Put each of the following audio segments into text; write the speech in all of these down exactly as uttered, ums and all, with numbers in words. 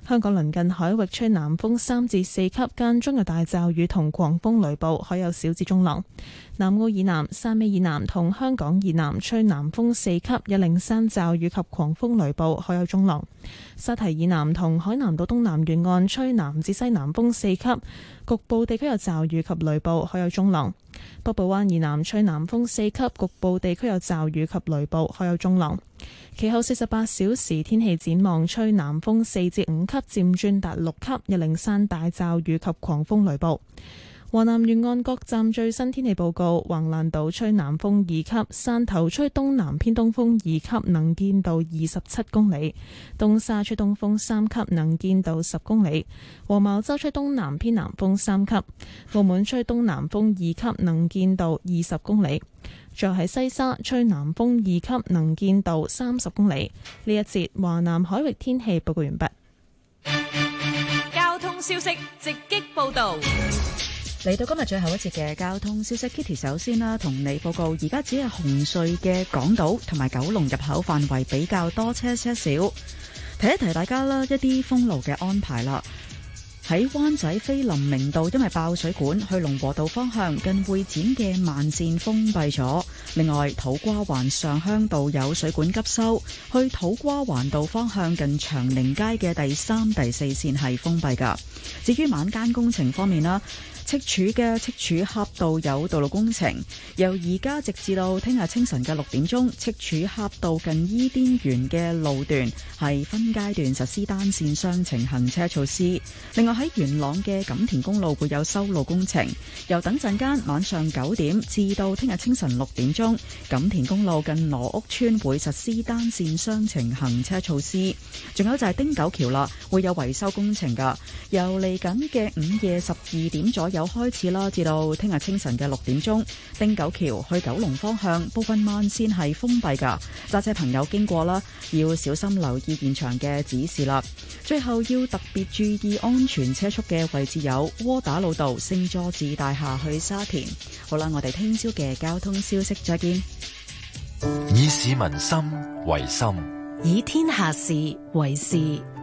香港鄰近海域吹南風三至四級，間中有大驟雨同狂風雷暴，海有小至中浪。南澳以南、汕尾以南同香港以南吹南風四級，有零散驟雨及狂風雷暴，海有中浪。沙堤以南同海南島東南沿岸吹南至西南風四級，局部地區有驟雨及雷暴，海有中浪。北部灣以南吹南風四級，局部地區有驟雨及雷暴，海有中浪。其後四十八小時天氣展望，吹南風四至五級，漸轉達六級，有零散大驟雨及狂風雷暴。華南沿岸各站最新天氣報告：橫瀾島吹南風二級，汕頭吹東南偏東風二級，能見度二十七公里；東沙吹東風三級，能見度十公里；黃茅洲吹東南偏南風三級；澳門吹東南風二級，能見度二十公里。再喺西沙吹南風二級，能見度三十公里。呢一節華南海域天氣報告完畢。 交通消息直擊報道。 嚟到今日最後一節嘅交通消息 ，Kitty 首先啦，同你報告，而家只係紅隧嘅港島同埋九龍入口範圍比較多車車少，提一提大家啦，一啲封路嘅安排啦。喺灣仔菲林明道，因為爆水管，去龍和道方向近會展嘅慢線封閉咗。另外，土瓜灣上鄉道有水管急修，去土瓜灣道方向近長寧街嘅第三、第四線係封閉㗎。至於晚間工程方面啦，赤柱嘅赤柱峽道有道路工程，由而家直至到聽日清晨嘅六點鐘，赤柱峽道近伊甸園嘅路段係分階段實施單線雙程行車措施。另外喺元朗嘅錦田公路會有修路工程，由等陣間晚上九點至到聽日清晨六點鐘，錦田公路近羅屋村會實施單線雙程行車措施。仲有就係汀九橋啦，會有維修工程㗎，由嚟緊嘅午夜十二點左右開始啦，至到聽日清晨嘅六點鐘，汀九橋去九龍方向部分慢線係封閉噶，揸車朋友經過啦，要小心留意現場嘅指示啦。最後要特別注意安全車速嘅位置有窩打老道聖佐治大廈去沙田。好啦，我哋聽朝嘅交通消息再見。 以市民心為心， 以天下事為事。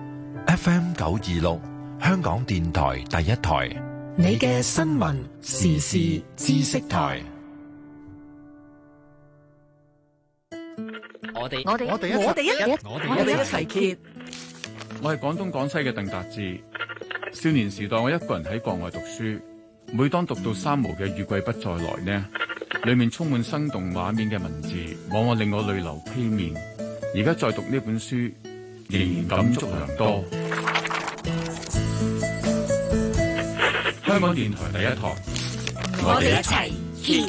F M 九二六，香港電台第一台。 你嘅新聞時事知識台。 我哋我哋我哋我哋一我哋我哋一齊揭。 我係廣東廣西嘅鄧達志。少年時代我一個人喺國外讀書，每當讀到三毛嘅雨季不再來呢，裏面充滿生動畫面嘅文字，往往令我淚流披面。而家再讀呢本書，仍然感觸良多。香港電台第一台， 我哋一齊揭。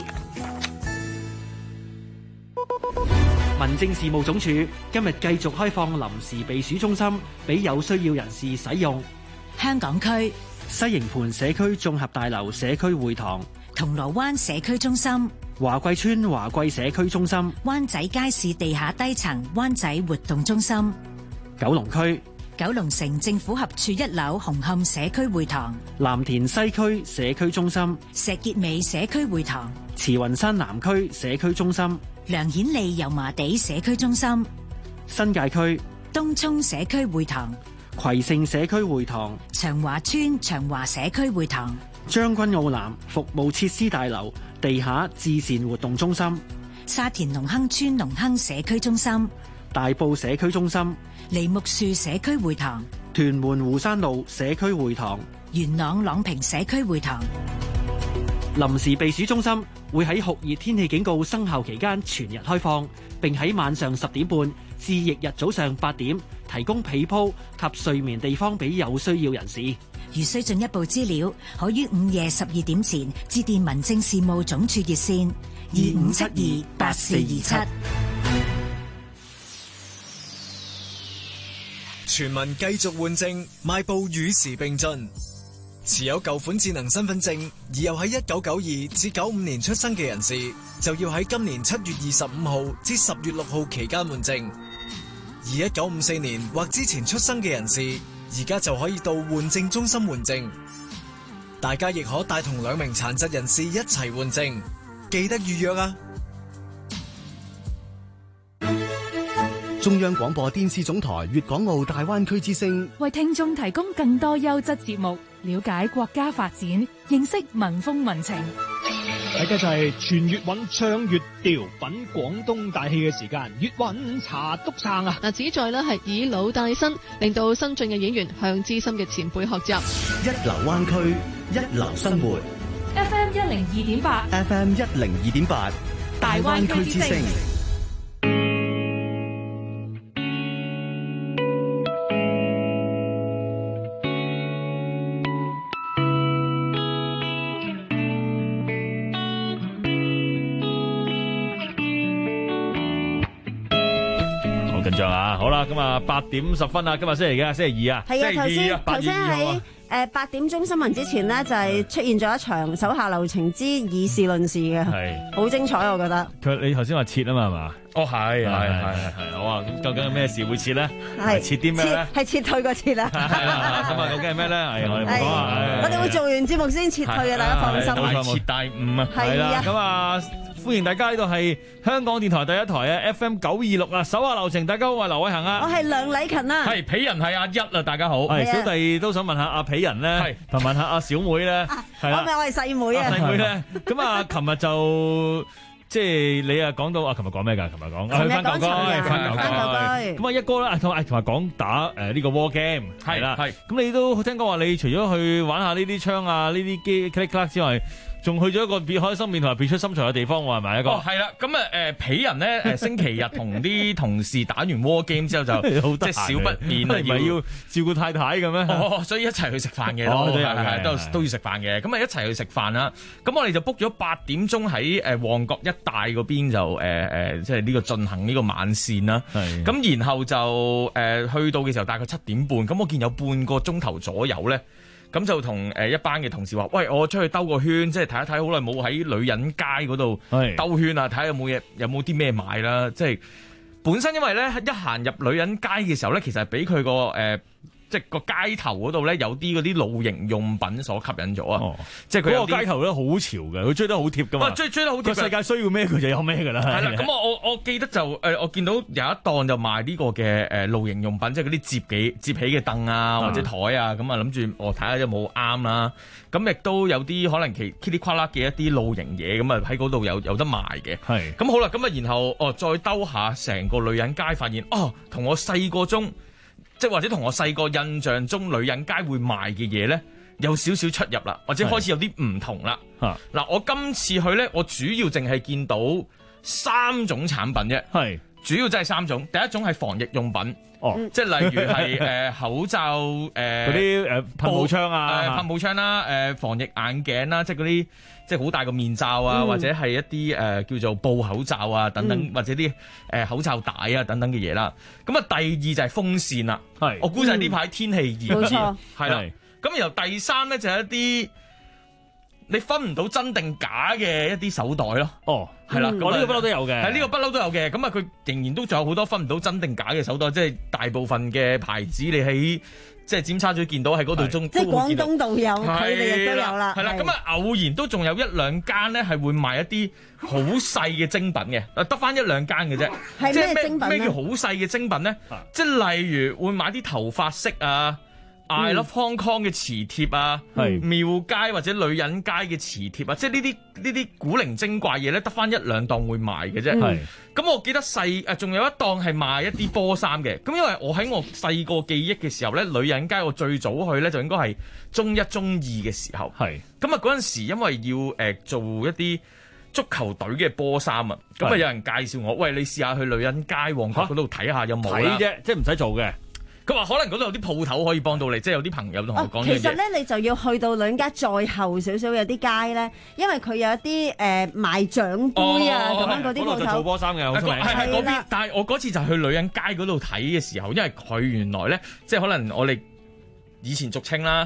民政事務總署今日繼續開放臨時避暑中心俾有需要人士使用。 香港區西營盤社區綜合大樓社區會堂、 銅鑼灣社區中心、 華貴村華貴社區中心、 灣仔街市地下低層灣仔活動中心、 九龍區九龍城政府合署一樓紅磡社區會堂、 藍田西區社區中心、 石硤尾社區會堂、 慈雲山南區社區中心、 梁顯利油麻地社區中心、 新界區東涌社區會堂、 葵盛社區會堂、 長華村長華社區會堂、 將軍澳南服務設施大樓地下至善活動中心、 沙田隆亨村隆亨社區中心、 大埔社區中心、 梨木樹社區會堂、 屯門湖山路社區會堂、 元朗朗屏社區會堂。 臨時避暑中心會喺酷熱天氣警告生效期間全日開放，並喺晚上十點半至翌日早上八點提供被鋪及睡眠地方俾有需要人士。 如需進一步資料，可於午夜十二點前致電民政事務總署熱線二五七二八四二七。 全民繼續換證，邁步與時並進。持有舊款智能身份證而又喺一九九二至九五年出生嘅人士，就要喺今年七月二十五號至十月六號期間換證。而一九五四年或之前出生嘅人士，而家就可以到換證中心換證。大家亦可帶同兩名殘疾人士一齊換證，記得預約啊！ 中央廣播電視總台粵港澳大灣區之聲， 為聽眾提供更多優質節目，了解國家發展，認識民風民情。 大家就係全粵韻唱粵調，品廣東大戲嘅時間，粵韻茶篤撐啊！ 嗱，旨在呢係以老帶新，令到新進嘅演員向資深嘅前輩學習。 一流灣區，一流生活。 F M 一零二點八 ，F M 一零二點八，大灣區之聲。 緊張啊！好啦，咁啊八點十分啊，今日星期幾啊？星期二啊？ 係啊，頭先頭先喺誒八點鐘新聞之前呢，就係出現咗一場手下留情之以事論事嘅，係好精彩，我覺得。 佢你頭先話切啊嘛，係嘛？ 哦，係係係係，好啊！咁究竟係咩事會切咧？ 係切啲咩咧？ 係切退個切啦。 係啦，咁啊究竟係咩咧？係我哋唔講啊！ 我哋會做完節目先切退嘅，大家放心。 大切大誤啊！係啦，咁啊。歡迎大家，呢度係香港電台第一台啊 F M 九二六啊，手下留情，大家好，我係劉偉恒啊， 我係梁禮勤啊， 係皮人係阿一啊，大家好，係小弟都想問下阿皮人咧，同問下阿小妹咧，係啦， 我咪我係細妹啊， 細妹咧，咁啊，琴日就即係你啊講到啊，琴日講咩㗎？琴日講去翻舊居，翻舊居，咁啊一哥咧，同埋同埋講打誒呢個 war game 係啦，係，咁你都聽講話，你除咗去玩下呢啲槍啊，呢啲機 click click 之外，仲去咗一個別開心面同埋別出心裁嘅地方喎，係咪一個？哦，係啦，咁啊誒皮人咧誒星期日同啲同事打完 war game 之後就即係少不免啊，要要照顧太太嘅咩？哦，所以一齊去食飯嘅都係係都都要食飯嘅，咁啊一齊去食飯啦。咁我哋就 book 咗八點鐘喺誒旺角一帶嗰邊就誒誒即係呢個進行呢個晚膳啦。係。咁然後就誒去到嘅時候大概七點半，咁我見有半個鐘頭左右咧。咁就同誒一班嘅同事話，喂，我出去兜個圈，即係睇一睇，好耐冇喺女人街嗰度兜圈啊，睇下有冇嘢，有冇啲咩買啦。即係本身因為咧一行入女人街嘅時候咧，其實係俾佢個誒。即係個街頭嗰度咧，有啲嗰啲露營用品所吸引咗啊！哦、即係佢嗰個街頭咧好潮嘅，佢追得好貼噶嘛。追追得好貼，個世界需要咩佢就有咩噶啦。係啦，咁我我我記得就誒、呃，我見到有一檔就賣呢個嘅誒露營用品，即係嗰啲摺起摺起嘅凳啊，或者台啊，咁啊諗住我睇下有冇啱啦。咁亦都有啲可能其噼里呱啦嘅一啲露營嘢，咁啊喺嗰度有有得賣嘅。係咁好啦，咁啊然後哦再兜下成個女人街，發現哦同我細個中。即係或者同我細個印象中女人街會賣嘅嘢咧，有少少出入啦，或者開始有啲唔同啦。嗱，我今次去咧，我主要淨係見到三種產品啫。係，主要真係三種。第一種係防疫用品，哦，即係例如係誒、呃、口罩誒嗰啲誒噴霧槍啊，誒噴霧槍啦，誒防疫眼鏡啦，即係嗰啲。即係好大個面罩啊，嗯、或者係一啲誒、呃、叫做布口罩啊等等，嗯、或者啲誒、呃、口罩帶啊等等嘅嘢啦。咁啊，第二就係風扇啦。係，我估就係呢排天氣熱，冇錯，係啦。咁然後第三咧就係一啲你分唔到真定假嘅一啲手袋咯。哦，係啦，我呢個不嬲都有嘅，係呢個不嬲都有嘅。咁啊，佢仍然都仲有好多分唔到真定假嘅手袋，即係大部分嘅牌子你喺。即係尖沙咀見到喺嗰度中， 即係廣東道有，佢哋亦都有啦。係啦，咁啊偶然都仲有一兩間咧，係會賣一啲好細嘅精品嘅，得翻一兩間嘅啫。係咩精品咧？咩叫好細嘅精品咧？即係例如會買啲頭髮飾啊。I Love Hong Kong 嘅磁貼啊，係廟街或者女人街嘅磁貼啊，即係呢啲呢啲古靈精怪嘢咧，得翻一兩檔會賣嘅啫。係咁，我記得細誒，仲有一檔係賣一啲波衫嘅。咁因為我喺我細個記憶嘅時候咧，女人街我最早去咧就應該係中一中二嘅時候。係咁啊，嗰陣時因為要誒、呃、做一啲足球隊嘅波衫啊，咁啊有人介紹我，喂，你試下去女人街旺角嗰度睇下有冇啦。睇啫，即係唔使做嘅。佢話可能嗰度有啲鋪頭可以幫到你，即係有啲朋友同我講嘢。其實咧，你就要去到女人街再後少少有啲街咧，因為佢有一啲誒、呃、賣獎杯啊咁、哦、樣嗰啲鋪頭。嗰度就做波衫嘅，好出名。係係嗰邊，但係我嗰次就去女人街嗰度睇嘅時候，因為佢原來咧，即係可能我哋以前俗稱啦。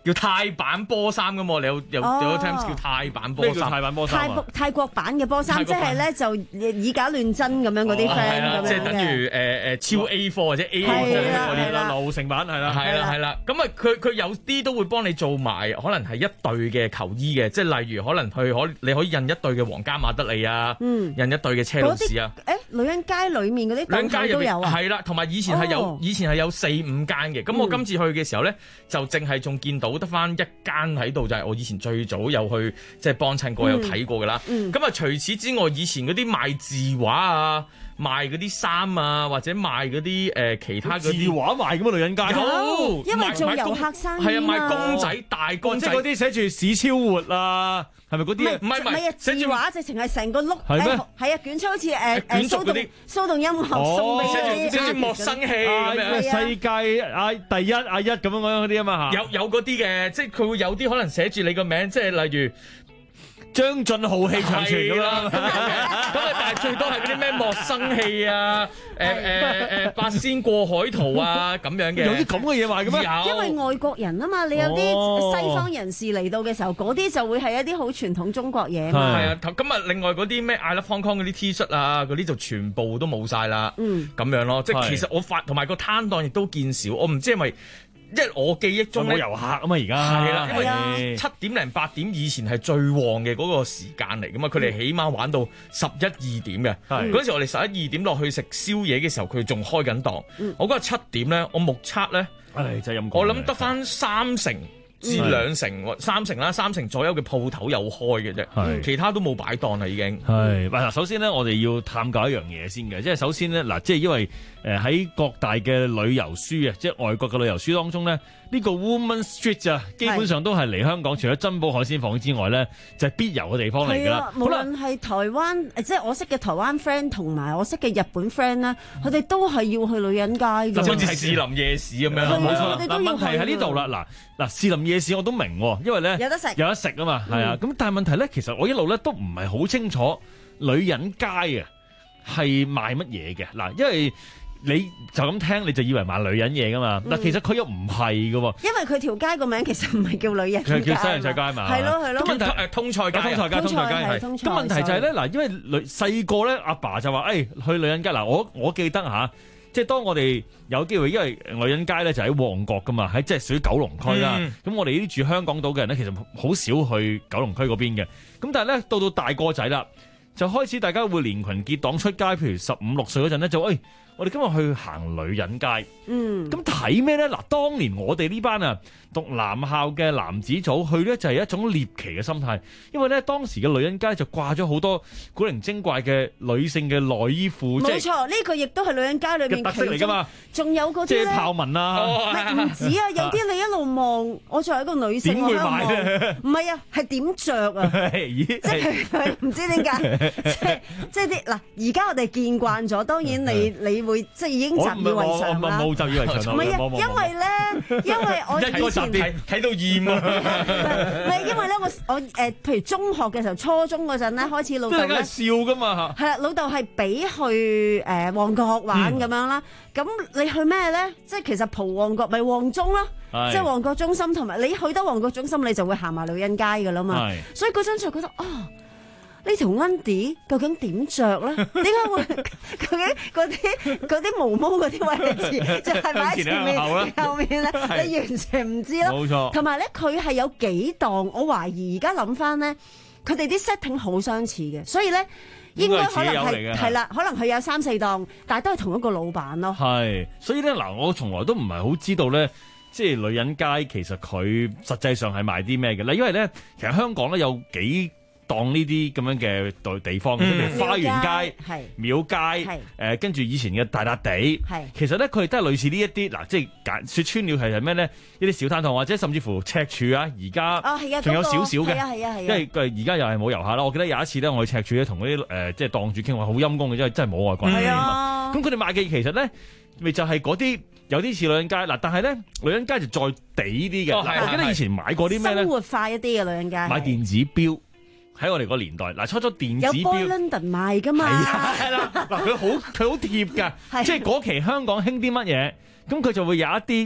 叫泰版波衫噶嘛？你有有有個 terms 叫泰版波衫？ 泰版波衫泰國泰國版嘅波衫，即係咧就以假亂真咁樣嗰啲 friend 咁樣即係等於誒誒超 A 貨或者 A 貨嗰啲啦， 流成版係啦， 係啦係啦。咁啊，佢佢有啲都會幫你做埋，可能係一對嘅球衣嘅，即係例如可能佢可你可以印一對嘅皇家馬德里啊，印一對嘅車路士啊。 誒，女人街裡面嗰啲檔口都有啊。 係啦，同埋以前係有以前係有四五間嘅。咁我今次去嘅時候咧，就淨係仲見到得翻一間喺度，就係我以前最早有去即係幫襯過有睇過㗎啦。咁啊，除此之外，以前嗰啲賣字畫啊，賣嗰啲衫啊，或者賣嗰啲誒其他嗰啲字畫賣咁啊，女人街有，因為做遊客生意啊， 係啊，賣公仔大公仔， 即係嗰啲寫住市超活啊，係咪嗰啲？ 唔係唔係啊，字畫直情係成個碌， 係咩？ 係啊，捲出好似誒誒蘇動蘇動音樂送俾嗰啲， 寫住莫生氣咁樣， 世界啊第一啊一咁樣嗰啲啊嘛嚇。 有有嗰啲嘅，即係佢會有啲可能寫住你個名，即係例如張俊浩氣長存咁啦。 咁啊，但係最多係嗰啲咩莫生氣啊，誒誒誒八仙過海圖啊咁樣嘅。 有啲咁嘅嘢賣嘅咩？ 因為外國人啊嘛，你有啲西方人士嚟到嘅時候，嗰啲就會係一啲好傳統中國嘢嘛。 係啊，咁啊，另外嗰啲咩 I Love Hong Kong 嗰啲 T 恤啊，嗰啲就全部都冇晒啦。嗯，咁樣咯，即係其實我發同埋個攤檔亦都見少，我唔知係咪。因為我記憶中冇遊客啊嘛，而家係啦，因為七點零八點以前係最旺嘅嗰個時間嚟噶嘛，佢哋起碼玩到十一二點嘅。嗰陣時我哋十一二點落去食宵夜嘅時候，佢仲開緊檔。我嗰日七點咧，我目測咧， 唉，真係陰， 我諗得翻三成至兩成，三成啦，三成左右嘅鋪頭有開嘅啫，其他都冇擺檔啦已經。 係嗱，首先咧，我哋要探究一樣嘢先嘅，即係首先咧，嗱，即係因為誒喺各大嘅旅遊書啊，即係外國嘅旅遊書當中咧，呢個 Woman Street 啊，基本上都係嚟香港，除咗珍寶海鮮舫之外咧，就係必遊嘅地方嚟㗎啦。 無論係台灣，即係我識嘅台灣 friend 同埋我識嘅日本 friend 咧，佢哋都係要去女人街㗎。 就好似士林夜市咁樣， 冇錯。嗱，問題喺呢度啦，嗱嗱士林夜市我都明，因為咧有得食有得食啊嘛，係啊。咁但係問題咧，其實我一路咧都唔係好清楚女人街啊係賣乜嘢嘅嗱，因為你就咁聽，你就以為買女人嘢噶嘛？嗱、嗯，其實佢又唔係噶喎。 因為佢條街個名其實唔係叫女人街， 佢叫西洋菜街嘛。 係咯係咯。 咁問題誒通菜街， 通菜街，通菜街係。咁問題就係咧嗱，因為女細個咧，阿爸就話誒、哎、去女人街嗱，我我記得嚇，即係當我哋有機會，因為女人街咧就喺旺角噶嘛，喺即係屬於九龍區啦。咁、嗯、我哋呢啲住香港島嘅人咧，其實好少去九龍區嗰邊嘅。咁但係咧到到大個仔啦，就開始大家會連群結黨出街，譬如十五六歲嗰陣咧就誒。哎我哋今日去行女人街，嗯，咁睇咩咧？嗱，當年我哋呢班啊讀男校嘅男子組去咧，就係一種獵奇嘅心態，因為咧當時嘅女人街就掛咗好多古靈精怪嘅女性嘅內衣褲， 冇錯，呢個亦都係女人街裏面嘅特色嚟噶嘛。 仲有嗰啲遮豹紋啊， 唔止啊，有啲你一路望，我作為一個女性， 點會買咧？ 唔係啊，係點着啊？即係唔知點解，即係即係啲嗱，而家我哋見慣咗，當然你你。會即係已經習以為常啦。 冇習以為常啦。 唔係啊，因為咧，因為我以前睇睇到厭啊。 唔係因為咧，我我誒、呃，譬如中學嘅時候，初中嗰陣咧，開始老豆咧笑噶嘛。 係啦，老豆係俾去誒、呃、旺角玩咁、嗯、樣啦。咁你去咩咧？即係其實蒲旺角咪旺中咯。即係旺角中心，同埋你去得旺角中心，你就會行埋女人街噶啦嘛。所以嗰陣就覺得啊。哦呢條 Wendy 究竟點着咧？點解會究竟嗰啲嗰啲毛毛嗰啲位置就係擺喺前面後面咧？你完全唔知咯。冇錯。同埋咧，佢係有幾檔，我懷疑而家諗翻咧，佢哋啲 setting 好相似嘅，所以咧應該可能係係啦，可能佢有三四檔，但係都係同一個老闆咯。係， 所以咧嗱，我從來都唔係好知道咧，即係女人街其實佢實際上係賣啲咩嘅咧？因為咧，其實香港咧有幾當呢啲咁樣嘅地方，譬如花園街、廟街，誒跟住以前嘅大笪地，其實咧佢哋都係類似呢一啲嗱，即係簡説穿了係係咩咧？呢啲小攤檔或者甚至乎赤柱啊，而家仲有少少嘅，因為而家又係冇遊客啦。我記得有一次咧，我去赤柱咧，同嗰啲誒即係檔主傾話，好陰公嘅，因為真係冇外國人。係啊，咁佢哋賣嘅其實咧，咪就係嗰啲有啲似女人街嗱，但係咧女人街就再地啲嘅。我記得以前買過啲咩咧？ 生活化一啲嘅女人街， 買電子錶。喺我哋個年代，嗱初初電子錶有 Boy London 賣噶嘛？ 係啊，係啦，嗱佢好佢好貼㗎，即係嗰期香港興啲乜嘢，咁佢就會有一啲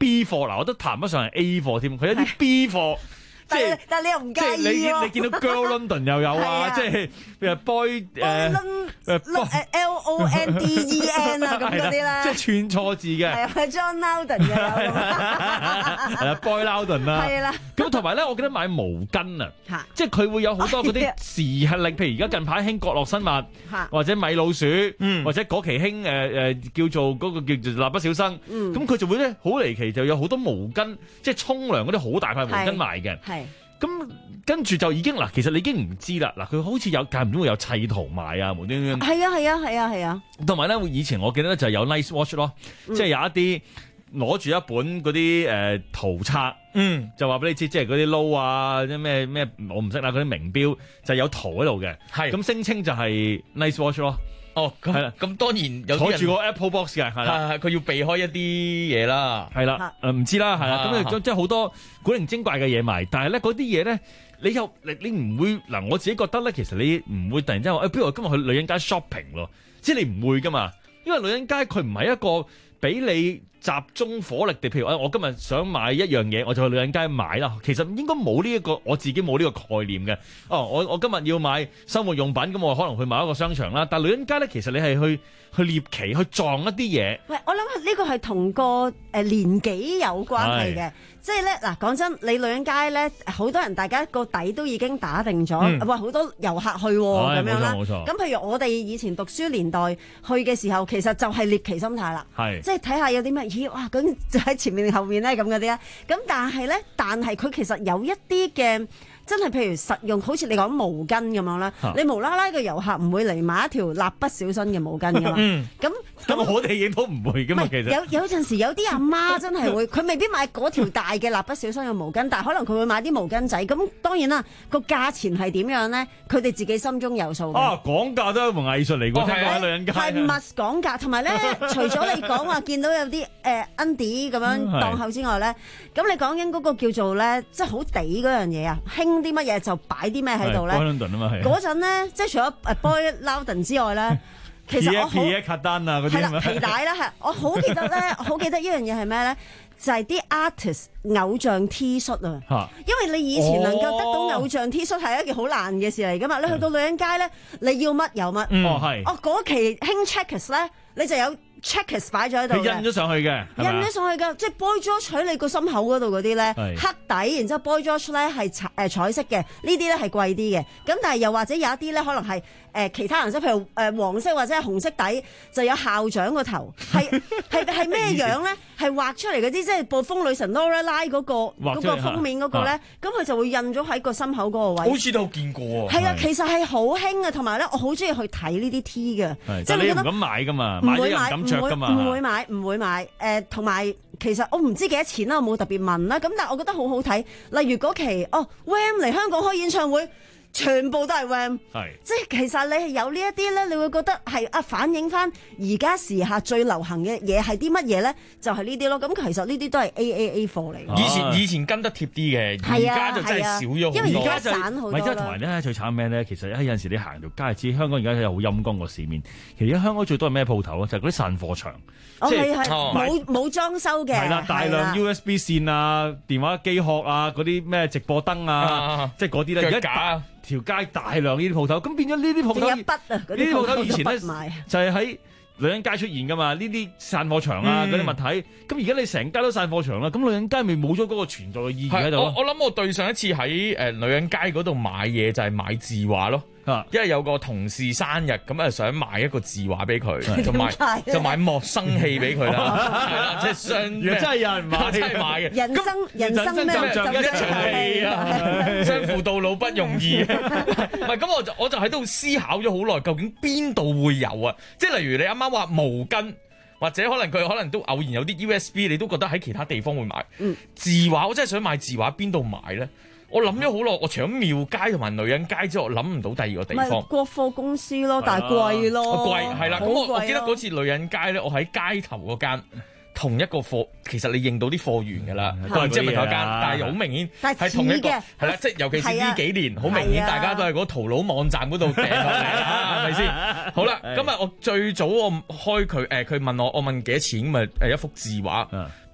B 貨，嗱我都談不上係 A 貨添，佢有啲 B 貨。即係， 但係你又唔介意喎。 你見到 Girl London 又有啊，即係譬如 Boy 誒誒 L O N D E N 啊咁嗰啲咧， 即係串錯字嘅。 係啊 ，John Loudon 又有。 係啊 ，Boy Loudon 啦。 係啦。 咁同埋咧，我記得買毛巾啊，即係佢會有好多嗰啲時下令，譬如而家近排興角落生物，或者米老鼠，或者嗰期興誒誒叫做嗰個叫做蠟筆小新，咁佢就會咧好離奇，就有好多毛巾，即係沖涼嗰啲好大塊毛巾賣嘅。咁跟住就已經嗱，其實你已經唔知啦。嗱，佢好似有間唔中會有砌圖賣啊，無端端。 係啊係啊係啊係啊。同埋咧，以前我記得咧就係有 Nice Watch 咯，嗯、即係有一啲攞住一本嗰啲誒圖冊，嗯，就話俾你知，即係嗰啲撈啊，即係咩咩我唔識啦，嗰啲名錶就有圖喺度嘅，係咁聲稱就係 Nice Watch 咯。 哦，係啦，咁當然有坐住個 Apple Box 嘅，係啦， 佢要避開一啲嘢啦， 係啦，誒唔知啦，係啦，咁即係好多古靈精怪嘅嘢賣，但係咧嗰啲嘢咧，你又你你唔會嗱，我自己覺得咧，其實你唔會突然之間話，誒，不如我今日去女人街 shopping 咯，即係你唔會噶嘛，因為女人街佢唔係一個俾你集中火力地，譬如我今日想買一樣嘢，我就去女人街買啦。其實應該冇呢一個，我自己冇呢個概念嘅。哦，我我今日要買生活用品，咁我可能去某一個商場啦。但係女人街咧，其實你係去去獵奇，去撞一啲嘢。 喂，我諗呢個係同個誒年紀有關係嘅。即係咧嗱，講真，你女人街咧，好多人大家個底都已經打定咗，嗯、哇，好多遊客去咁、哎、樣啦。咁譬如我哋以前讀書年代去嘅時候，其實就係獵奇心態啦。係，即係睇下有啲咩，咦，哇，咁就喺前面後面咧咁嗰啲啊。咁但係咧，但係佢其實有一啲嘅。真係譬如實用，好似你講毛巾咁樣啦，啊、你無啦啦個遊客唔會嚟買一條蠟筆小新嘅毛巾噶嘛？咁咁、嗯、 我哋亦都唔會噶嘛。其實有有陣時有啲阿媽真係會，佢未必買嗰條大嘅蠟筆小新嘅毛巾，但係可能佢會買啲毛巾仔。咁當然啦，個價錢係點樣咧？佢哋自己心中有數。 啊，講價都係一門藝術嚟㗎，聽講喺女人街係 must 講價，同埋咧，除咗你講話見到有啲誒 Undie 咁樣檔口之外咧，咁、嗯、你講緊嗰個叫做咧，即係好地嗰樣嘢啊，興啲乜嘢就擺啲咩喺度咧？嗰陣咧，即係除咗誒 Boy Loudon 之外咧，其實我好皮卡丹啊嗰啲係啦，皮帶啦，係我好記得咧，好記得一樣嘢係咩咧？就係、是、啲 artist 偶像 T 恤啊，因為你以前能夠得到偶像 T 恤係一件好難嘅事嚟噶嘛，你去到女人街咧，你要乜有乜、嗯，哦係，哦嗰期興 Checkers 咧，你就有 Checkers 擺咗喺度， 印咗上去嘅， 印咗上去㗎，即係 Boy George 喺你個心口嗰度嗰啲咧，黑底，然之後 Boy George 咧係彩誒彩色嘅，呢啲咧係貴啲嘅，咁但係又或者有一啲咧可能係誒、呃、其他顏色，譬如誒、呃、黃色或者係紅色底，就有校長個頭，係係係咩樣咧？係畫出嚟嗰啲，即係暴風女神 Lorelei 嗰個嗰個封面嗰個咧，咁佢就會印咗喺個心口嗰個位。 好似都見過啊！ 係啊，其實係好興嘅，同埋咧，我好中意去睇呢啲 T 嘅， 即係你唔敢買噶嘛，買咗又唔敢着噶嘛， 唔會買，唔會買。誒，同埋其實我唔知幾多錢啦，我冇特別問啦。咁但係我覺得好好睇。例如嗰期哦 Wham 嚟香港開演唱會。全部都係 Wham，即係其實你係有呢一啲咧，你會覺得係啊反映翻而家時下最流行嘅嘢係啲乜嘢咧？就係呢啲咯。咁其實呢啲都係 A A A 貨嚟。 以前以前跟得貼啲嘅，而家就真係少咗好多。 因為而家散好多啦。 咪即係同埋咧最慘咩咧？其實有陣時你行條街，知香港而家有好陰公個市面。其實而家香港最多係咩鋪頭啊？就係嗰啲散貨場， 即係冇冇裝修嘅。 係啦，大量 U S B 線啊、電話機殼啊、嗰啲咩直播燈啊，即係嗰啲咧。而家條街大量呢啲鋪頭，咁變咗呢啲鋪頭，呢啲鋪頭以前咧就係喺女人街出現噶嘛，呢啲散貨場啊嗰啲、嗯、物體，咁而家你成街都散貨場啦，咁女人街咪冇咗嗰個存在嘅意義喺度。 我我諗我對上一次喺誒女人街嗰度買嘢就係買字畫咯。因為有個同事生日，咁啊想買一個字畫俾佢，就買就買莫生氣俾佢啦，係啦，即係相真係有人買， 真係買嘅。人生人生咩就像一場戲啊，相扶到老不容易。唔係咁，我就我就喺度思考咗好耐，究竟邊度會有啊？即係例如你啱啱話毛巾，或者可能佢可能都偶然有啲 U S B， 你都覺得喺其他地方會買。嗯，字畫我真係想買字畫，邊度買咧？我諗咗好耐，我除咗廟街同埋女人街之外，我諗唔到第二個地方。 咪國貨公司咯，但係貴咯。 貴係啦，咁我我記得嗰次女人街咧，我喺街頭嗰間同一個貨，其實你認到啲貨源㗎啦，都係即係咪嗰間，但係好明顯係同一個係啦，即係尤其是呢幾年，好明顯大家都係嗰淘佬網站嗰度訂落嚟啦，係咪先？好啦，咁啊，我最早我開佢誒，佢問我，我問幾多錢，咪誒一幅字畫。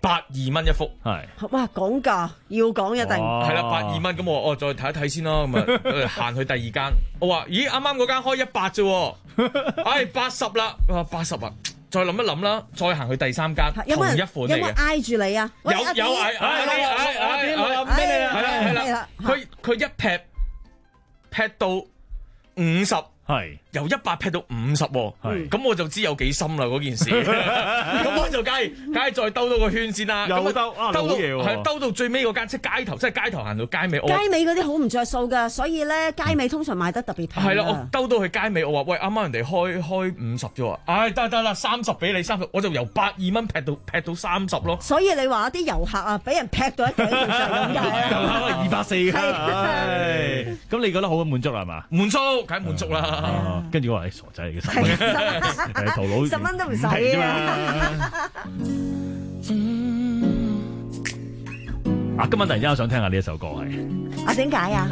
百二蚊一幅， 係哇講價要講一定係啦，百二蚊咁我我再睇一睇先啦，咁啊行去第二間，我話咦啱啱嗰間開一百啫，唉八十啦，啊八十啊，再諗一諗啦，再行去第三間同一款嚟嘅， 有冇挨住你啊？ 有有嗌嗌嗌嗌咩啊？係啦係啦，佢佢一劈劈到五十。 係由一百劈到五十，咁我就知有幾深啦嗰件事。咁我就梗係梗係再兜多個圈先啦。 又兜啊， 兜到嘢係兜到最尾嗰間，即係街頭，即係街頭行到街尾。 街尾嗰啲好唔着數㗎，所以咧街尾通常賣得特別平。 係啦，我兜到去街尾，我話喂，啱啱人哋開開五十啫喎，唉得得啦，三十俾你三十，我就由百二蚊劈到劈到三十咯。 所以你話啲遊客啊，俾人劈到一幾條上咁解啊？ 遊客二百四㗎，咁你覺得好滿足啦係嘛？ 滿足，梗係滿足啦。 跟住我話你傻仔嚟嘅，十蚊，誒頭佬十蚊都唔使啊！ 啊，今晚突然之間我想聽下呢一首歌係啊，點解啊？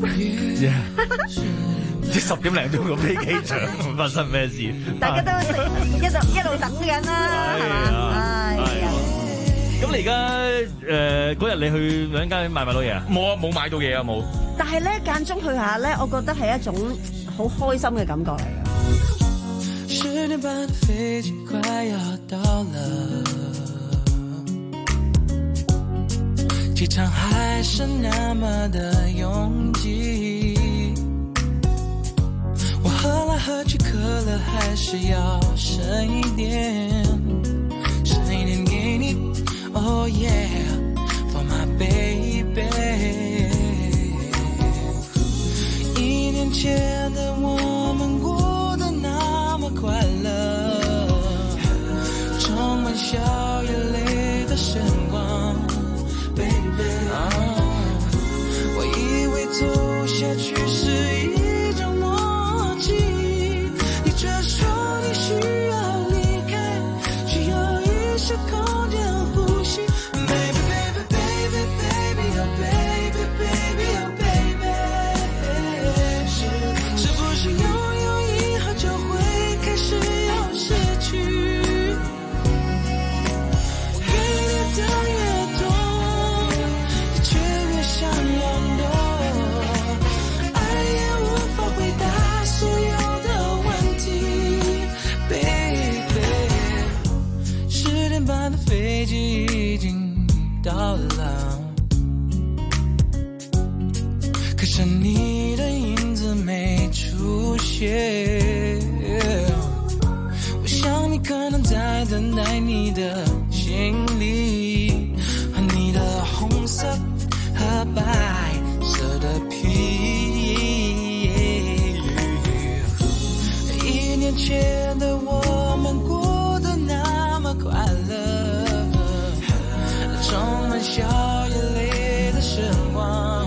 唔知十點零鐘個飛機場發生咩事？ 大家都一路一路等緊啦，係嘛？係啊！ 咁你而家誒嗰日你去兩間買唔買到嘢啊？ 冇啊，冇買到嘢啊，冇。 但係咧間中去下咧，我覺得係一種好開心嘅感覺嚟嘅。 十點半的飛機快要到了，機場還是那麼的擁擠，我喝來喝去可樂還是要剩一點，剩一點給你 Oh yeah For my baby， 一年前的我們過得那麼快樂，充滿笑眼淚的時光 Baby， 我以為走下去是一種默契，你卻說你需要離開，需要一些空間呼吸 Baby baby baby baby oh baby baby oh baby， 是是不是擁有以後就會開始要失去，我給你的越多你卻越想要多，愛也無法回答所有的問題 Baby， 十點半的飛機已經到了，可是你的影子沒出現，我想你可能在等待你的行李和你的紅色和白色的皮，一年前的我們過得那麼快樂，充滿笑眼淚的時光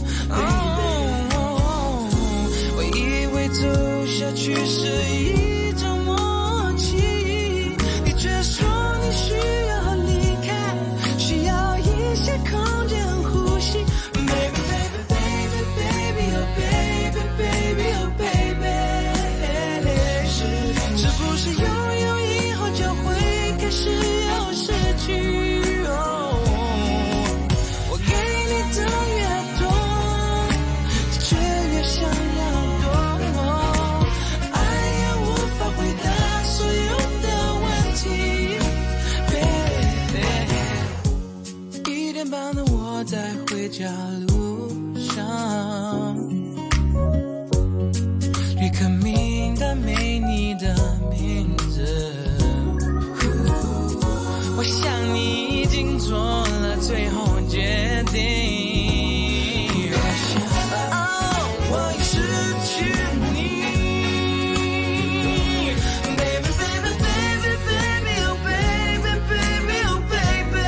oh， 我以為走下去是一種默契，你卻說你需要離開，需要一些空間呼吸 Baby baby baby baby oh baby baby oh baby， 是是不是擁有以後就會開始要失去，我給你的越多你卻越想要多，愛也無法回答所有的問題 Baby， 一點半的我在回家路上，旅客名單沒你的名字，我想你已經做了最後決定，我已失去你 Baby baby baby baby oh baby baby oh baby，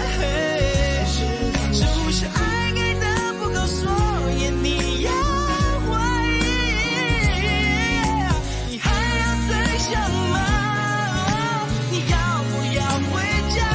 是是不是愛給的不夠，所以你要懷疑，你還要再想嗎？你要不要回家？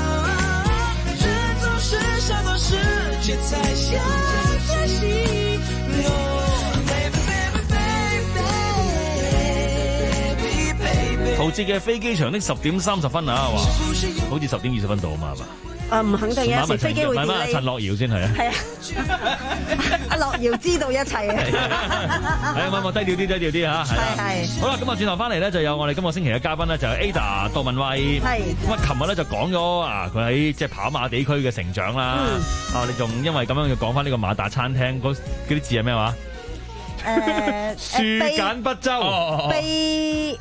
人總是想多時卻才想珍惜 No baby baby baby baby baby， 陶喆嘅飛機場的十點三十分啊，話好似十點二十分到啊嘛，係嘛？ 啊，唔肯定嘅，有時飛機會 delay。 陳樂瑤先係啊。 係啊，阿樂瑤知道一切啊。 係啊，冇冇低調啲，低調啲嚇。係係。好啦，咁啊，轉頭翻嚟咧，就有我哋今個星期嘅嘉賓咧，就係 Ada 杜文慧。係。咁啊，琴日咧就講咗啊，佢喺即係跑馬地區嘅成長啦。啊，你仲因為咁樣要講翻呢個馬達餐廳嗰嗰啲字係咩話？誒，樹簡不周， 卑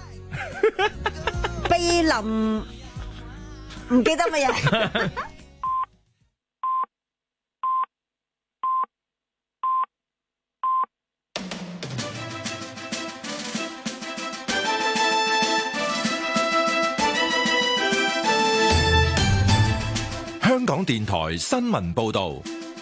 卑臨，唔記得乜嘢。 香港電台新聞報道。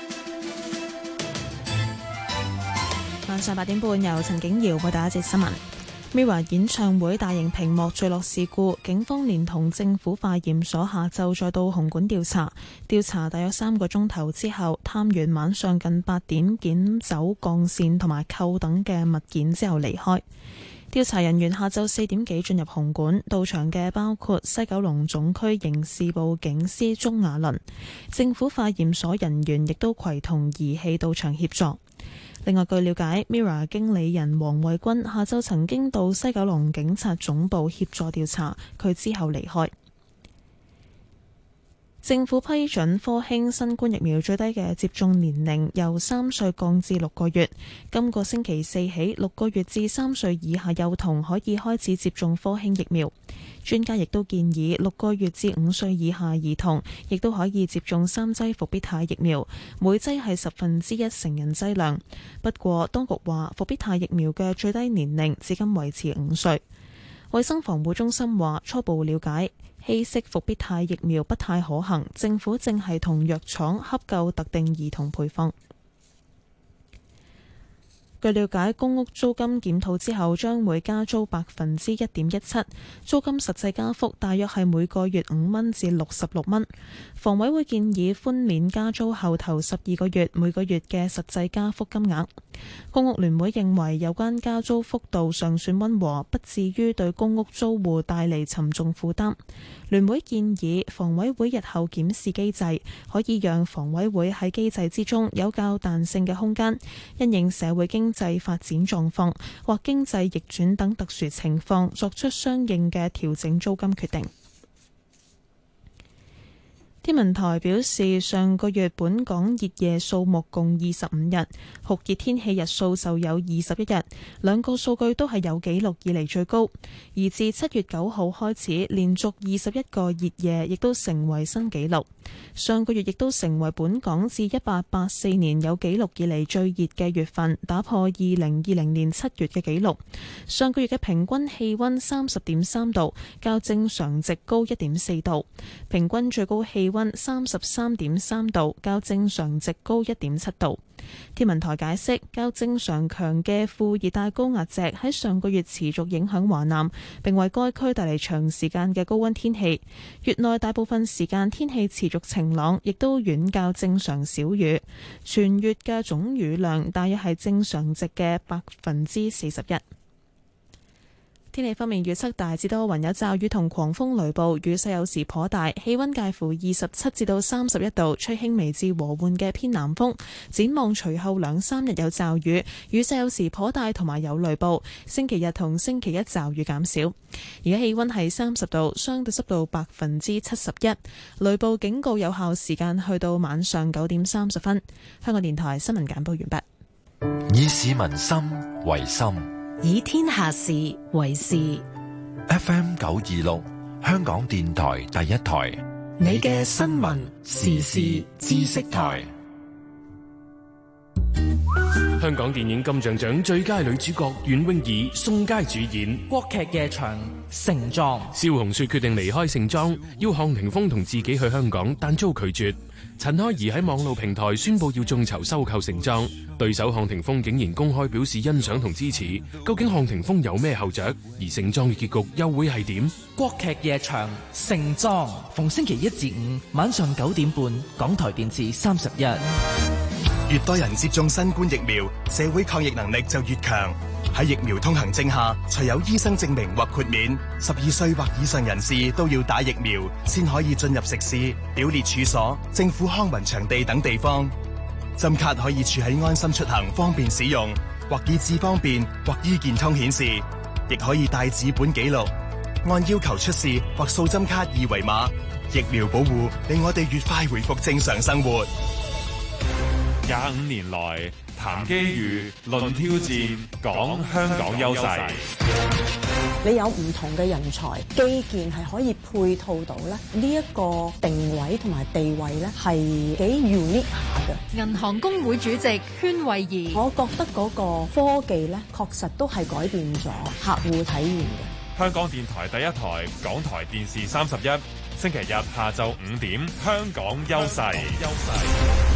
晚上八點半，由陳景瑤為大家節新聞。Mirror 演唱會大型屏幕墜落事故，警方連同政府化驗所下晝再到紅館調查，調查大約三個鐘頭之後，探完晚上近八點檢走鋼線同埋扣等嘅物件之後離開。調查人員下晝四點幾進入紅館，到場嘅包括西九龍總區刑事部警司鍾雅倫，政府化驗所人員亦都攜同儀器到場協助。另外，據了解 ，Mirror 經理人黃慧君下晝曾經到西九龍警察總部協助調查，佢之後離開。政府批准科興新冠疫苗最低嘅接種年齡由三歲降至六個月。今個星期四起，六個月至三歲以下幼童可以開始接種科興疫苗。專家亦都建議六個月至五歲以下兒童亦都可以接種三劑復必泰疫苗，每劑係十分之一成人劑量。不過，當局話復必泰疫苗嘅最低年齡至今維持五歲。衛生防護中心話初步了解，稀釋復必泰疫苗不太可行，政府正係同藥廠洽購特定兒童配方。據了解，公屋租金檢討之後將會加租百分之一點一七，租金實際加幅大約係每個月五蚊至六十六蚊。房委會建議寬免加租後頭十二個月每個月嘅實際加幅金額。公屋聯會認為有關加租幅度尚算溫和，不至於對公屋租戶帶嚟沉重負擔。聯會建議房委會日後檢視機制，可以讓房委會喺機制之中有較彈性嘅空間，因應社會經濟發展狀況或經濟逆轉等特殊情況，作出相應嘅調整租金決定。天文台表示，上個月本港熱夜數目共二十五日，酷熱天氣日數就有二十一日，兩個數據都係有紀錄以嚟最高。而自七月九號開始，連續二十一個熱夜亦都成為新紀錄。上個月亦都成為本港自一八八四年有紀錄以嚟最熱嘅月份，打破二零二零年七月嘅紀錄。上個月嘅平均氣温三十點三度，較正常值高一點四度，平均最高氣温三十三點三度，較正常值高一點七度。天文台解釋，較正常強嘅副熱帶高壓脊喺上個月持續影響華南，並為該區帶嚟長時間嘅高温天氣。月內大部分時間天氣持續晴朗，亦都遠較正常少雨。全月嘅總雨量大約係正常值嘅百分之四十一。天氣方面，預測大致多雲，有驟雨同狂風雷暴，雨勢有時頗大，氣溫介乎二十七至到三十一度，吹輕微至和緩嘅偏南風。展望隨後兩三日有驟雨，雨勢有時頗大，同埋有雷暴。星期日同星期一驟雨減少。而家氣溫係三十度，相對濕度百分之七十一，雷暴警告有效時間去到晚上九點三十分。香港電台新聞簡報完畢。以市民心為心， 以天下事為事。 F M 九二六，香港電台第一台， 你嘅新聞時事知識台。 香港電影金像獎最佳女主角袁詠儀、宋佳主演國劇夜場盛裝。 蕭紅雪決定離開盛裝，要項霆鋒同自己去香港，但遭拒絕。陳開怡喺網絡平台宣布要眾籌收購盛裝，對手項霆鋒竟然公開表示欣賞同支持。究竟項霆鋒有咩後着？而盛裝嘅結局又會係點？ 國劇夜場盛裝，逢星期一至五晚上九點半，港台電視三十一。 越多人接種新冠疫苗，社會抗疫能力就越強。 喺疫苗通行證下，除有醫生證明或豁免，十二歲或以上人士都要打疫苗，先可以進入食肆、表列處所、政府康文場地等地方。針卡可以儲喺安心出行，方便使用，或以智方便或醫健通顯示，亦可以帶紙本記錄，按要求出示或掃針卡二維碼。疫苗保護令我哋越快回復正常生活。 廿五年來，談機遇、論挑戰，講香港優勢。 你有唔同嘅人才，基建係可以配套到咧，呢一個定位同埋地位咧係幾 unique 下嘅。 銀行公會主席禤惠儀， 我覺得嗰個科技咧確實都係改變咗客戶體驗嘅。 香港電台第一台，港台電視三十一，星期日下晝五點，香港優勢。優勢。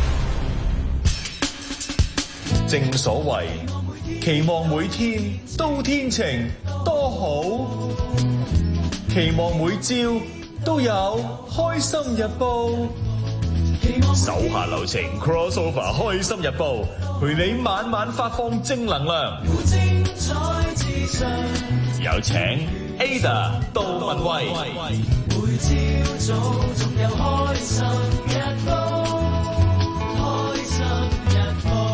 正所謂，期望每天都天晴多好，期望每朝都有開心日報。手下留情 ，crossover 開心日報，陪你晚晚發放正能量。有請 Ada 杜文慧。每朝早總有開心日報，開心日報。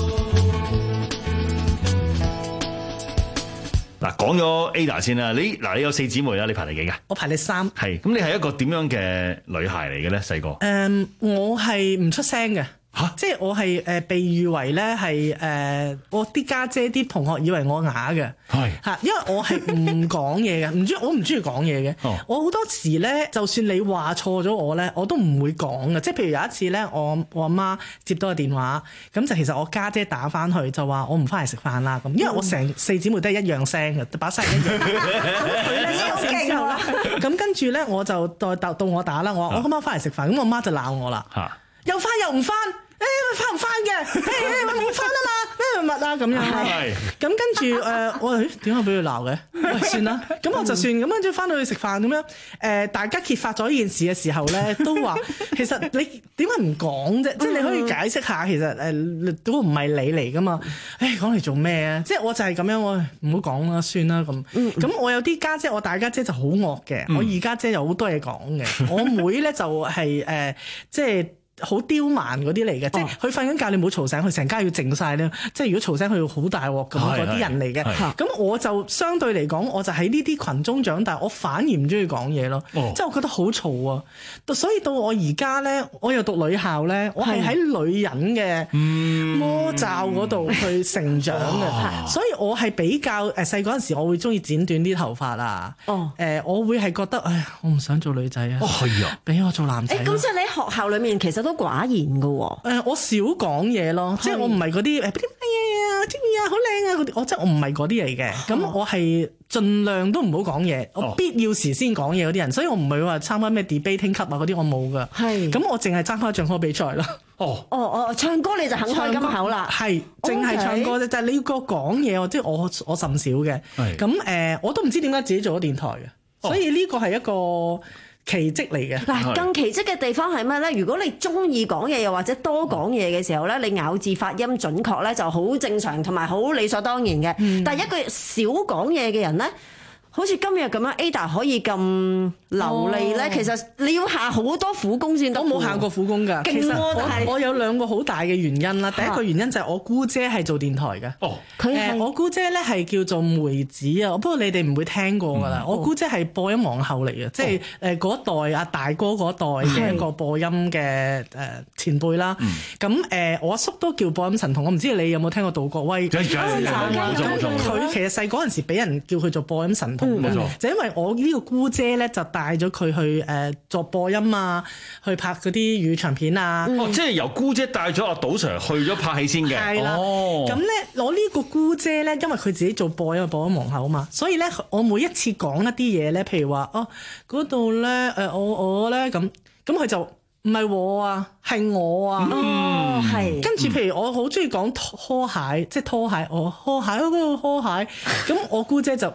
嗱，講咗 Ada 先啦，你嗱你有四姊妹啦，你排第幾噶？ 我排第三。 係，咁你係一個點樣嘅女孩嚟嘅咧？細個？ 誒，我係唔出聲嘅。嚇！即係我係誒被譽為咧係誒我啲家姐啲同學以為我啞嘅，係嚇，因為我係唔講嘢嘅，唔中我唔中意講嘢嘅。哦、我好多時咧，就算你話錯咗我咧，我都唔會講嘅。即係譬如有一次咧，我我阿媽接到個電話，咁就其實我家姐，姐打翻去就話我唔翻嚟食飯啦咁，因為我成四姊妹都係一樣聲嘅，把聲一樣。咁佢之後啦，咁跟住咧我就到到到我打啦，我話我今晚翻嚟食飯，咁我媽就鬧我啦，又翻又唔翻。誒，翻唔翻嘅？誒誒，冇翻啊嘛，咩物啊咁樣。係。咁跟住誒，我誒點解俾佢鬧嘅？喂，算啦，咁我就算。咁跟住翻到去食飯咁樣，誒，大家揭發咗呢件事嘅時候咧，都話其實你點解唔講啫？即係你可以解釋下，其實誒都唔係你嚟噶嘛。誒，講嚟做咩啊？即係我就係咁樣，我唔好講啦，算啦咁。咁我有啲家姐，我大家姐就好惡嘅，我二家姐有好多嘢講嘅，我妹咧就係誒，即係。好刁蠻嗰啲嚟嘅，哦、即係佢瞓緊覺，你唔好嘈醒佢，成家要靜晒咧。即係如果嘈醒佢，會好大鑊咁嗰啲人嚟嘅。咁我就相對嚟講，我就喺呢啲群中長大，我反而唔中意講嘢咯。哦、即係我覺得好嘈啊！所以到我而家咧，我又讀女校咧，我係喺女人嘅魔罩嗰度去成長嘅，嗯、所以我係比較誒細嗰陣時，我會中意剪短啲頭髮啊。哦，誒、呃，我會係覺得，哎，我唔想做女仔啊。哦，係啊，俾我做男仔。誒，咁即係你喺學校裡面其實都寡言噶喎、哦呃，我少講嘢咯，是即係我唔係嗰啲誒啲乜嘢啊，中意啊，好靚啊嗰啲，我即係我唔係嗰啲嚟嘅，咁、哦、我係盡量都唔好講嘢，我必要時先講嘢嗰啲人，所以我唔係話參加咩 debating club 啊嗰啲，我冇噶，係，咁我淨係參加唱歌比賽咯。哦，哦哦，唱歌你就肯開金口啦，係，淨係唱歌啫，就係、是、你要個講嘢，即係我我甚少嘅，咁誒、呃，我都唔知點解自己做咗電台嘅，哦、所以呢個係一個奇蹟嚟嘅。嗱，更奇蹟嘅地方係咩咧？如果你中意講嘢又或者多講嘢嘅時候咧，你咬字發音準確咧就好正常同埋好理所當然嘅。嗯、但係一個少講嘢嘅人咧，好似今日咁樣 Ada 可以咁流利咧，哦、其實你要下好多苦功先得。我冇下過苦功㗎。其實我我有兩個好大嘅原因啦。第一個原因就係我姑姐係做電台嘅。哦，佢係、呃、我姑姐咧係叫做梅子啊。不過你哋唔會聽過㗎啦。嗯、我姑姐係播音皇后嚟嘅，哦、即係誒嗰一代阿大哥嗰一代嘅一個播音嘅誒前輩啦。咁誒、嗯呃、我阿叔都叫播音神童。我唔知你有冇聽過杜國威？佢其實細嗰陣時俾人叫佢做播音神童。冇錯，就因為我呢個姑姐咧，就帶咗佢去誒作播音啊，去拍嗰啲粵語長片啊。 哦，即係由姑姐帶咗阿杜 Sir 去咗拍戲先嘅。係啦。哦。咁咧，我呢個姑姐咧，因為佢自己做播音播音皇后啊嘛，所以咧，我每一次講一啲嘢咧，譬如話哦嗰度咧誒我我咧咁，咁佢就唔係我啊，係我啊。哦，係。跟住譬如我好中意講拖鞋，即係拖鞋，我拖鞋嗰個拖鞋，咁我姑姐就。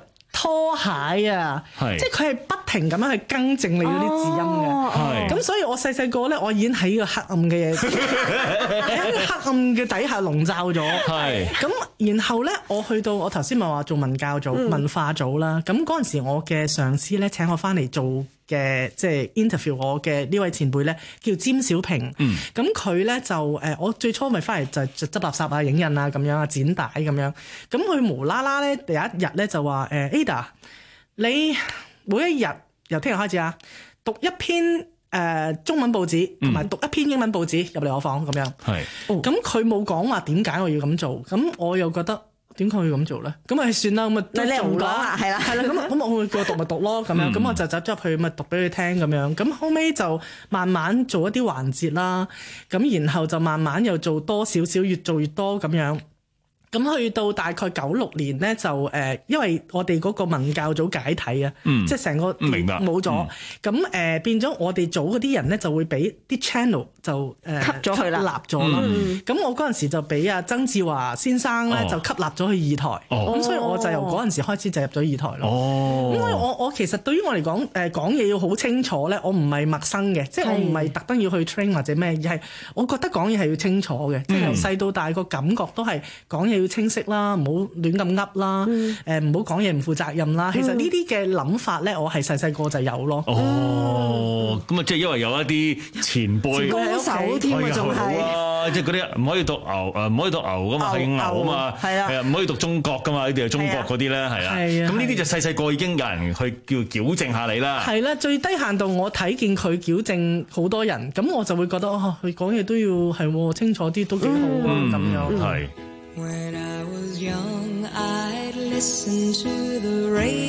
拖鞋啊，即係佢係不停咁樣去更正你嗰啲字音嘅。咁、哦、所以我細細個咧，我已經喺呢個黑暗嘅喺呢個黑暗嘅底下籠罩咗。咁然後咧，我去到我頭先咪話做文教組、嗯、文化組啦。咁嗰陣時，我嘅上司咧請我翻嚟做嘅，即係 interview 我嘅呢位前輩咧，叫詹小平。咁佢咧就誒，我最初咪翻嚟就執垃圾啊、影印啊咁樣啊、剪帶咁樣。咁佢無啦啦咧，第一日咧就話誒 Ada， 你每一日由聽日開始啊，讀一篇誒、呃、中文報紙同埋讀一篇英文報紙入嚟我房咁樣。係。咁佢冇講話點解我要咁做，咁我又覺得。點解要咁做咧？咁咪算啦，咁咪都做啦，係啦，係啦，咁咁我叫我讀咪讀咯，咁樣，咁我就走咗入去咪讀俾佢聽咁樣，咁後尾就慢慢做一啲環節啦，咁然後就慢慢又做多少少，越做越多咁樣。咁去到大概九六年咧，就誒，因為我哋嗰個文教組解體啊，嗯、即係成個冇咗，咁誒、嗯呃、變咗我哋組嗰啲人咧就會俾啲 channel 就誒吸咗佢啦，吸納咗啦。咁、嗯、我嗰陣時就俾阿曾志華先生咧、哦、就吸納咗去二台，咁、哦、所以我就由嗰陣時開始就入咗二台咯。咁、哦、所以我我其實對於我嚟講，誒講嘢要好清楚咧，我唔係陌生嘅，即係我唔係特登要去 train 或者咩，而係我覺得講嘢係要清楚嘅，即係由細到大個感覺都係講嘢要清晰啦，唔好亂咁噏啦，誒唔好講嘢唔負責任啦。其實呢啲嘅諗法咧，我係細細個就有咯。哦，咁啊，即係因為有一啲前輩高手添啊，仲係即係嗰啲唔可以讀牛誒，唔可以讀牛噶嘛，係牛啊嘛，係啊，唔可以讀中國噶嘛，呢啲係中國嗰啲咧，係啊。咁呢啲就細細個已經有人去叫矯正下你啦。係啦，最低限度我睇見佢矯正好多人，咁我就會覺得哦，佢講嘢都要係清楚啲，都幾好啊咁樣。係。When I was young, I'd listen to the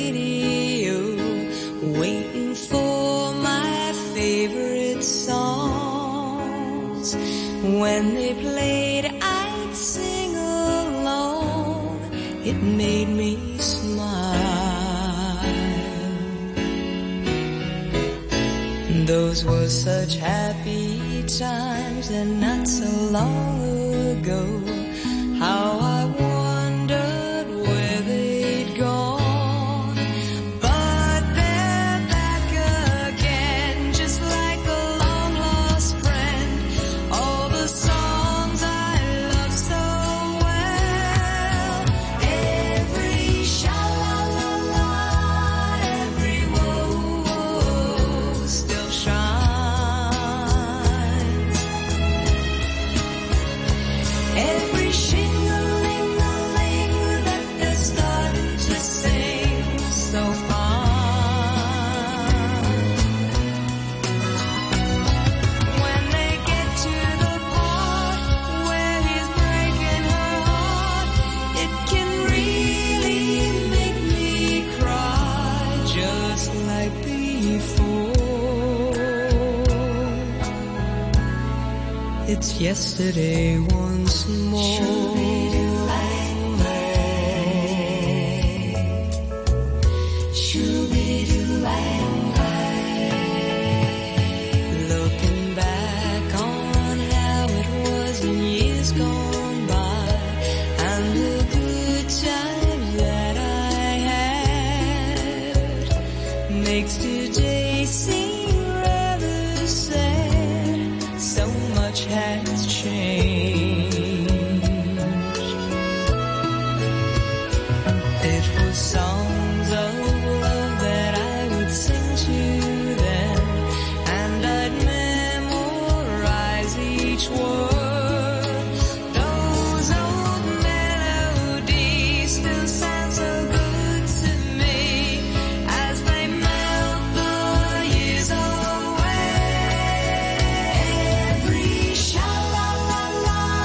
radio, waiting for my favorite songs. When they played, I'd sing along. It made me smile. Those were such happy times and not so long ago.How I wondered where they'd gone, but they're back again, just like a long lost friend. All the songs I love so well, every sha-la-la-la, every woe still shines. Every It's yesterday once more. Looking back on how it was in years gone by, and the good times that I had, makes today seem rather sad. So much has changed. It was songs of love that I would sing to them, and I'd memorize each word. Those old melodies still sound so good to me as they melt the years away. Every sha-la-la-la,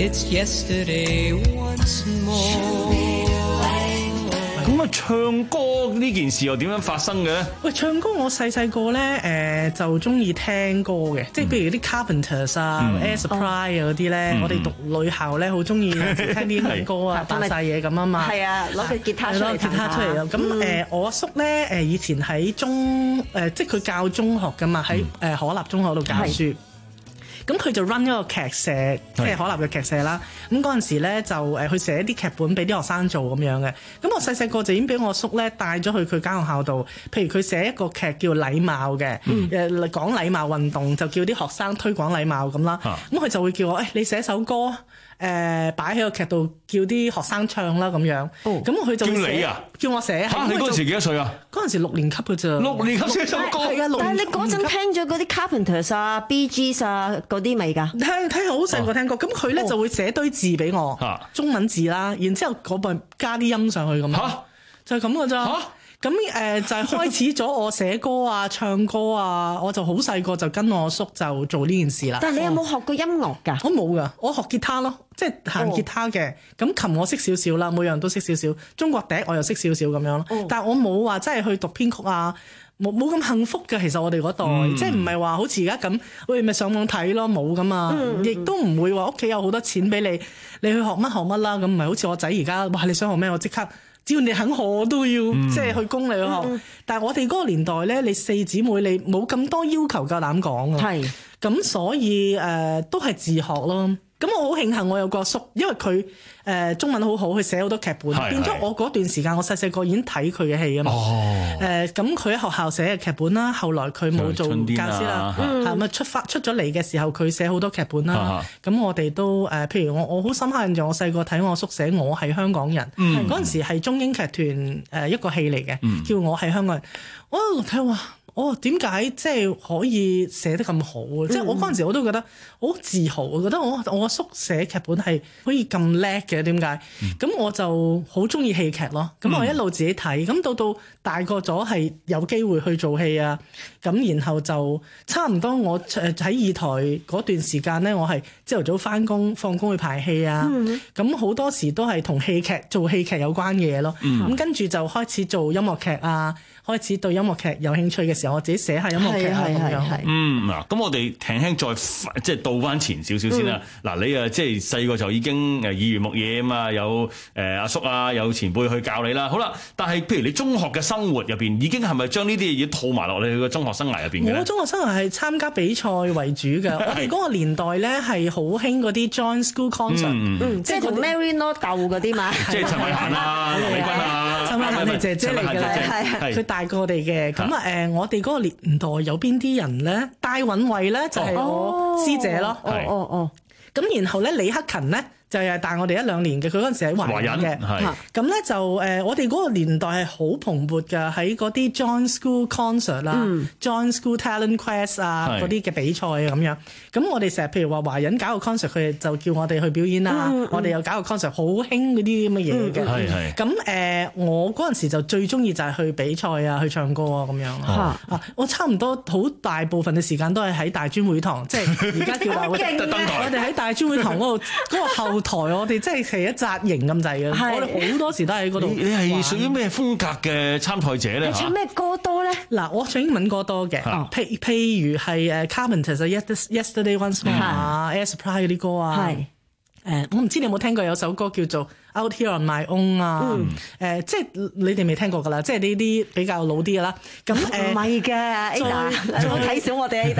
It's yesterday once more。 咁啊，唱歌呢件事又點樣發生嘅咧？ 喂，唱歌我細細個咧，誒、呃、就中意聽歌嘅，即係譬如啲 Carpenters 啊、 嗯、 Air Supply 啊嗰啲咧，我哋讀女校咧好中意聽啲英文歌啊，扮晒嘢咁啊嘛。 係啊，攞佢吉他出嚟彈下。攞吉他出嚟啊！咁誒、呃，我阿叔咧誒以前喺中誒、呃，即係佢教中學噶嘛，喺誒可立中學度教書。咁佢就 run 一個劇社，即係可立嘅劇社啦。咁嗰陣時咧就誒去寫一啲劇本俾啲學生做咁樣嘅。咁我細細個就已經俾我叔咧帶咗去佢間學校度。譬如佢寫一個劇叫禮貌嘅，誒、嗯、講禮貌運動，就叫啲學生推廣禮貌咁啦。咁、啊、佢就會叫我誒、哎，你寫首歌誒擺喺個劇度，叫啲學生唱啦咁樣。咁佢、哦、就叫你啊，叫我寫。 嚇、啊！你嗰陣時幾多歲啊？ 嗰陣時六年級嘅啫。六年級寫首歌。 係啊，但係你嗰陣聽咗嗰啲 Carpenters 啊、Bee Gees 啊嗰啲未㗎？ 聽聽好細個聽過。咁佢咧就會寫堆字俾我，啊、中文字啦，然之後嗰部加啲音上去咁樣。嚇！就係咁嘅咋。嚇！咁誒、呃、就係、是、開始咗我寫歌啊、唱歌啊，我就好細個就跟我叔就做呢件事啦。 但係你有冇學過音樂㗎？ 我冇㗎，我學吉他咯，即係彈吉他嘅。咁、哦、琴我識少少啦，每樣都識少少。中國笛我又識少少咁樣咯。哦、但係我冇話真係去讀編曲啊，冇冇咁幸福嘅。其實我哋嗰代，嗯、即係唔係話好似而家咁，喂咪上網睇咯，冇㗎嘛。亦都唔會話屋企有好多錢俾你，你去學乜學乜啦。咁唔係好似我仔而家，哇！你想學咩，我即刻。只要你肯學，我都要、嗯、即係去供你去學。嗯、但係我哋嗰個年代咧，你四姊妹你冇咁多要求夠膽講啊。係，咁所以誒、呃、都係自學咯。咁我好慶幸我有個叔，因為佢誒、呃、中文好好，佢寫好多劇本，變咗我嗰段時間，我細細個已經睇佢嘅戲啊嘛。哦。誒咁佢喺學校寫嘅劇本啦，後來佢冇做教師啦，係咪、啊、出發出咗嚟嘅時候，佢寫好多劇本啦。咁、啊、我哋都誒、呃，譬如我我好深刻印象，我細個睇我叔寫《我係香港人》，嗰陣、嗯、時係中英劇團誒一個戲嚟嘅，嗯、叫我係香港人。我睇話。哦，點解即係可以寫得咁好啊？嗯、即係我嗰陣時我都覺得好自豪，我覺得我我阿叔寫劇本係可以咁叻嘅，點解？咁、嗯、我就好中意戲劇咯。咁我一路自己睇，咁、嗯、到到大個咗係有機會去做戲啊。咁然後就差唔多我誒喺二台嗰段時間咧，我係朝頭早返工放工去排戲啊。咁好、嗯、多時都係同戲劇做戲劇有關嘅嘢咯。咁、嗯、跟住就開始做音樂劇啊。開始對音樂劇有興趣嘅時候，我自己寫下音樂劇啊咁樣。 嗯，嗱，咁我哋輕輕再即係倒翻前少少先啦。嗱、嗯，你啊即係細個就已經誒耳濡目染啊嘛，有誒阿叔啊，有前輩去教你啦。好啦，但係譬如你中學嘅生活入邊，已經係咪將呢啲嘢套埋落你個中學生涯入邊嘅？我中學生涯係參加比賽為主嘅。我哋嗰個年代咧係好興嗰啲 joint school concert，嗯，嗯即係同 Mary Law 鬥嗰啲嘛。即係陳慧嫻啊、劉美君啊，陳慧嫻係姐姐嚟嘅咧，係大過我哋嘅。咁啊誒，我哋嗰個年代有邊啲人咧？戴允慧咧就係我師姐咯。哦哦哦。咁然後咧，李克勤咧。就係大我哋一兩年嘅，佢嗰陣時喺華人嘅，咁咧就誒、呃，我哋嗰個年代係好蓬勃㗎，喺嗰啲 John School Concert 啦、嗯、John School Talent Quest 啊嗰啲嘅比賽啊咁樣。咁我哋成日譬如話華人搞個 concert，佢哋就叫我哋去表演啦。嗯嗯、我哋又搞個 concert，好興嗰啲咁嘅嘢嘅。咁誒、嗯呃，我嗰陣時就最中意就係去比賽啊，去唱歌啊咁樣。啊，啊，我差唔多好大部分嘅時間都係喺大專會堂，即係而家叫大會我哋喺大專會堂嗰度嗰個後台，我哋真係係一紮營咁滯嘅。我哋好多時都喺嗰度。你係屬於咩風格嘅參賽者咧？你唱咩歌多咧？嗱，我唱英文歌多嘅。譬譬如係誒 Carpenters 啊 Yesterday Once More 啊 Air Supply 嗰啲歌啊。係。誒，我唔知你有冇聽過有首歌叫做 Out Here On My Own 啊。誒，即係你哋未聽過㗎啦，即係呢啲比較老啲㗎啦。咁誒唔係嘅 Ada，你唔好睇小我哋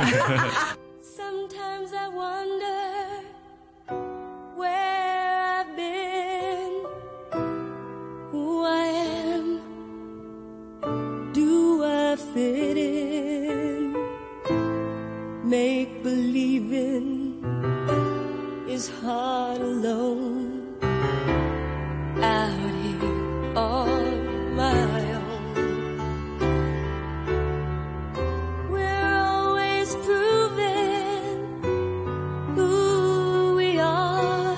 Ada。Sometimes I wonder where I've been, who I am, do I fit in? Make believing is hard alone, out here on my own. We're always proving who we are,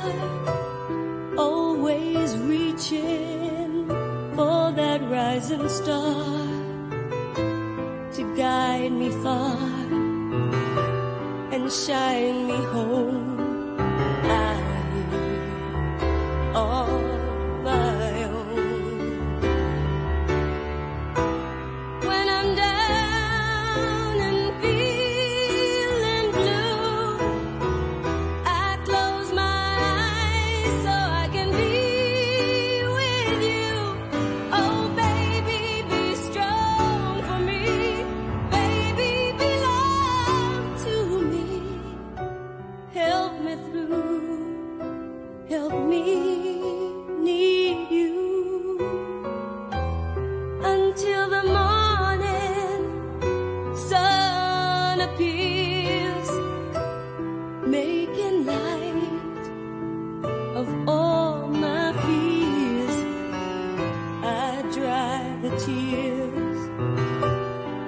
always reaching for that rising star to guide me far and shine me home out here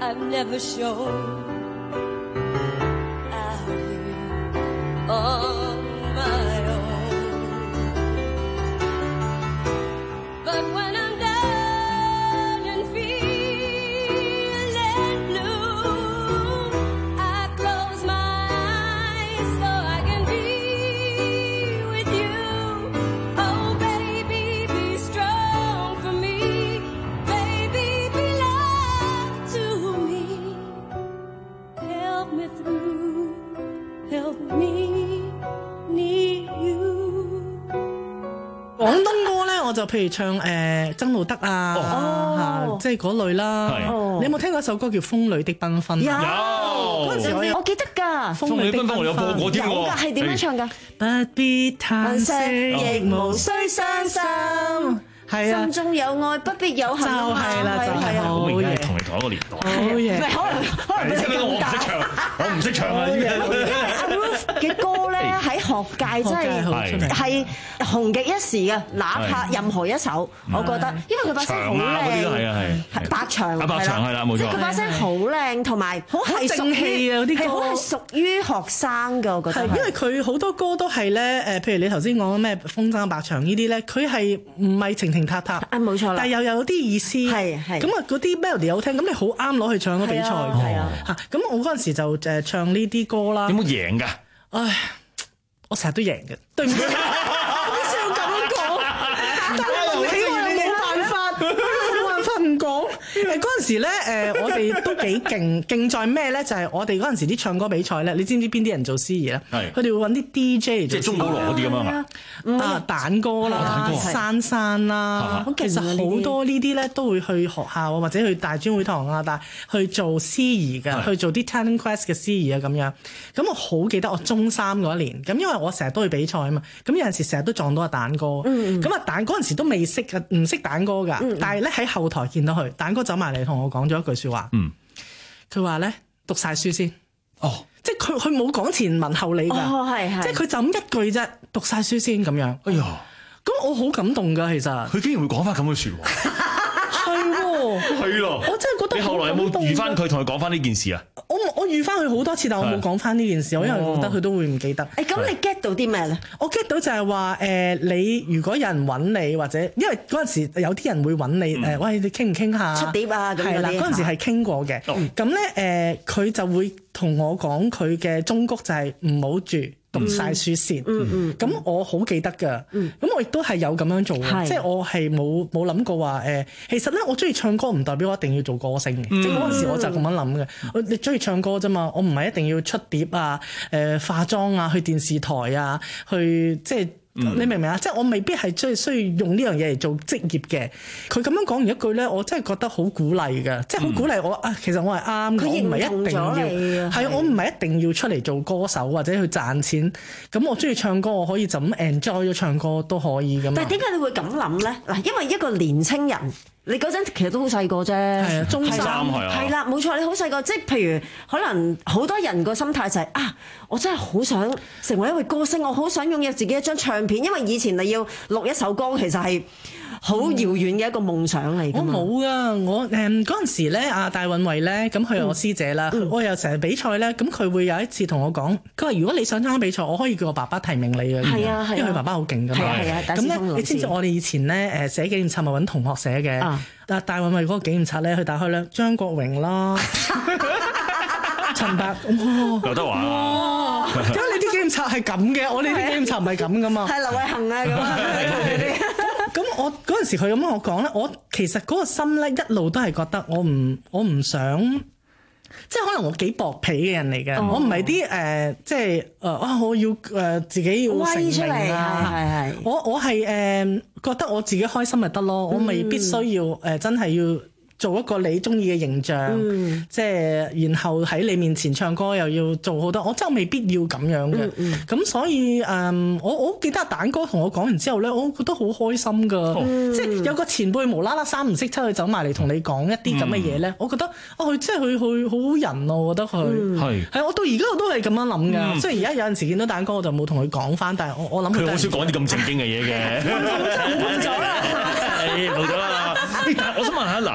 I've never shown out here on my own. But when I'm down and feeling blue, I close my eyes so I can be with you. Oh, baby, be strong for me. Baby, be love to me. Help me through. Help me need you. 廣東歌咧，我就譬如唱誒、呃、曾路德啊，嚇、 哦， 即係嗰類啦。 係你有冇聽過一首歌叫《風裏的繽紛》？ 有， 嗰陣時我有我記得㗎。 風裏的繽紛我有播過添喎。 有㗎，係點樣唱㗎？ 不必嘆息， 亦無需傷心。 係啊， 心中有愛，不必有恨。就係啦，就係好明顯係同你同一個年代。 好嘢， 唔係可能可能比你更大。 我唔識唱啊！因為阿 Ruth 嘅歌咧喺學界真係係紅極一時嘅，哪怕任何一首，我覺得，因為佢把聲好靚，白長白長係啦，冇錯。 即係佢把聲好靚，同埋好係正氣啊！嗰啲歌係好係屬於學生嘅，我覺得係因為佢好多歌都係咧誒，譬如你頭先講咩風箏白長呢啲咧，佢係唔係情情塔塔啊？冇錯啦， 但係又有啲意思，係係咁啊！嗰啲 melody 好聽，咁你好啱攞去唱嗰比賽，係啊嚇！咁我嗰陣時就誒唱呢啲歌啦。 有冇贏㗎？ 唉，我成日都贏嘅，對唔住，我必須要咁樣講，但係問起我又冇辦法，冇辦法唔講。誒嗰陣時咧，誒我哋都幾勁，勁在咩咧？就係我哋嗰陣時啲唱歌比賽咧，你知唔知邊啲人做司儀咧？係佢哋會揾啲 D J 即係鐘保羅嗰啲咁樣啊？ 啊蛋哥啦、珊珊啦，其實好多呢啲咧都會去學校或者去大專會堂啊，但係去做司儀嘅，去做啲 talent quest 嘅司儀啊咁樣。咁我好記得我中三嗰一年，咁因為我成日都去比賽啊嘛，咁有陣時成日都撞到阿蛋哥。咁啊蛋嗰陣時都未識嘅，唔識蛋哥㗎，但係咧喺後台見到佢，蛋哥走埋嚟同我講咗一句説話。佢話咧讀晒書先。哦。即係佢佢冇講前文後理㗎。哦，係係。即係佢就咁一句啫，讀晒書先咁樣。哎呀！咁我好感動㗎，其實。 佢竟然會講翻咁嘅説話。 係喎。係咯。 我真係覺得。 你後來有冇遇翻佢同佢講翻呢件事啊？ 我我遇翻佢好多次，但我冇講翻呢件事，我因為我覺得佢都會唔記得。 誒，咁你 get 到啲咩咧？ 我 get 到就係話誒，你如果有人揾你，或者因為嗰陣時有啲人會揾你誒，喂，你傾唔傾下出碟啊？咁係啦，嗰陣時係傾過嘅。咁咧誒，佢就會同我講佢嘅忠告就係唔好住。讀晒書先，咁、嗯嗯、我好記得㗎，咁、嗯、我亦都係有咁樣做嘅，即係我係冇冇諗過話誒，其實咧我中意唱歌唔代表我一定要做歌星嘅，嗯、即係嗰陣時我就咁樣諗嘅，我你中意唱歌啫嘛，我唔係一定要出碟啊，誒、呃、化妝啊，去電視台啊，去即係。你明唔明啊？即係我未必係最需要用呢樣嘢嚟做職業嘅。佢咁樣講完一句咧，我真係覺得好鼓勵嘅，即係好鼓勵我啊！其實我係啱嘅，我唔係一定要係我唔係一定要出嚟做歌手或者去賺錢。咁我中意唱歌，我可以就咁 enjoy 咗唱歌都可以㗎嘛。 但係點解你會咁諗咧？嗱，因為一個年青人，你嗰陣其實都好細個啫， 係啊，中三係啊，係啦，冇錯，你好細個，即係譬如可能好多人個心態就係、是、啊，我真係好想成為一位歌星，我好想擁有自己一張唱片，因為以前你要錄一首歌，其實係好遙遠嘅一個夢想嚟㗎嘛。 我冇啊，我誒嗰陣時咧，阿戴允慧咧，咁佢係我師姐啦，嗯、我又成日比賽咧，咁佢會有一次同我講，佢話如果你想參加比賽，我可以叫我爸爸提名你嘅， 係啊， 因為佢爸爸好勁㗎嘛。 係啊，咁咧， 你知唔知我哋以前咧誒寫紀念冊咪揾同學寫嘅？啊但戴允慧嗰個紀念冊咧，佢打開咧，張國榮啦，陳百， 劉德華， 哇！點解你啲紀念冊係咁嘅？我哋啲紀念冊唔係咁噶嘛？ 係劉偉恒啊咁。 咁我嗰陣時佢咁樣我講咧，我其實嗰個心咧一路都係覺得我唔我唔想。即係可能我幾薄皮嘅人嚟嘅，哦、我唔係啲誒，即係誒啊！我要誒、呃、自己要成名啊！係係我我係誒、呃、覺得我自己開心咪得咯，嗯、我未必需要誒、呃、真係要做一個你中意嘅形象，嗯、即係然後喺你面前唱歌又要做好多，我真係未必要咁樣嘅。咁、嗯嗯、所以誒、呃，我我記得阿蛋哥同我講完之後咧，我覺得好開心㗎，嗯、即係有個前輩無啦啦三唔識七，佢走埋嚟同你講一啲咁嘅嘢咧，嗯、我覺得哦，佢即係佢佢好好人咯，我覺得佢係係我到而家我都係咁樣諗㗎。雖然而家有陣時見到蛋哥，我就冇同佢講翻，但係我我諗佢好少講啲咁正經嘅嘢嘅，冇咗啦，係冇咗啦。我想問下嗱。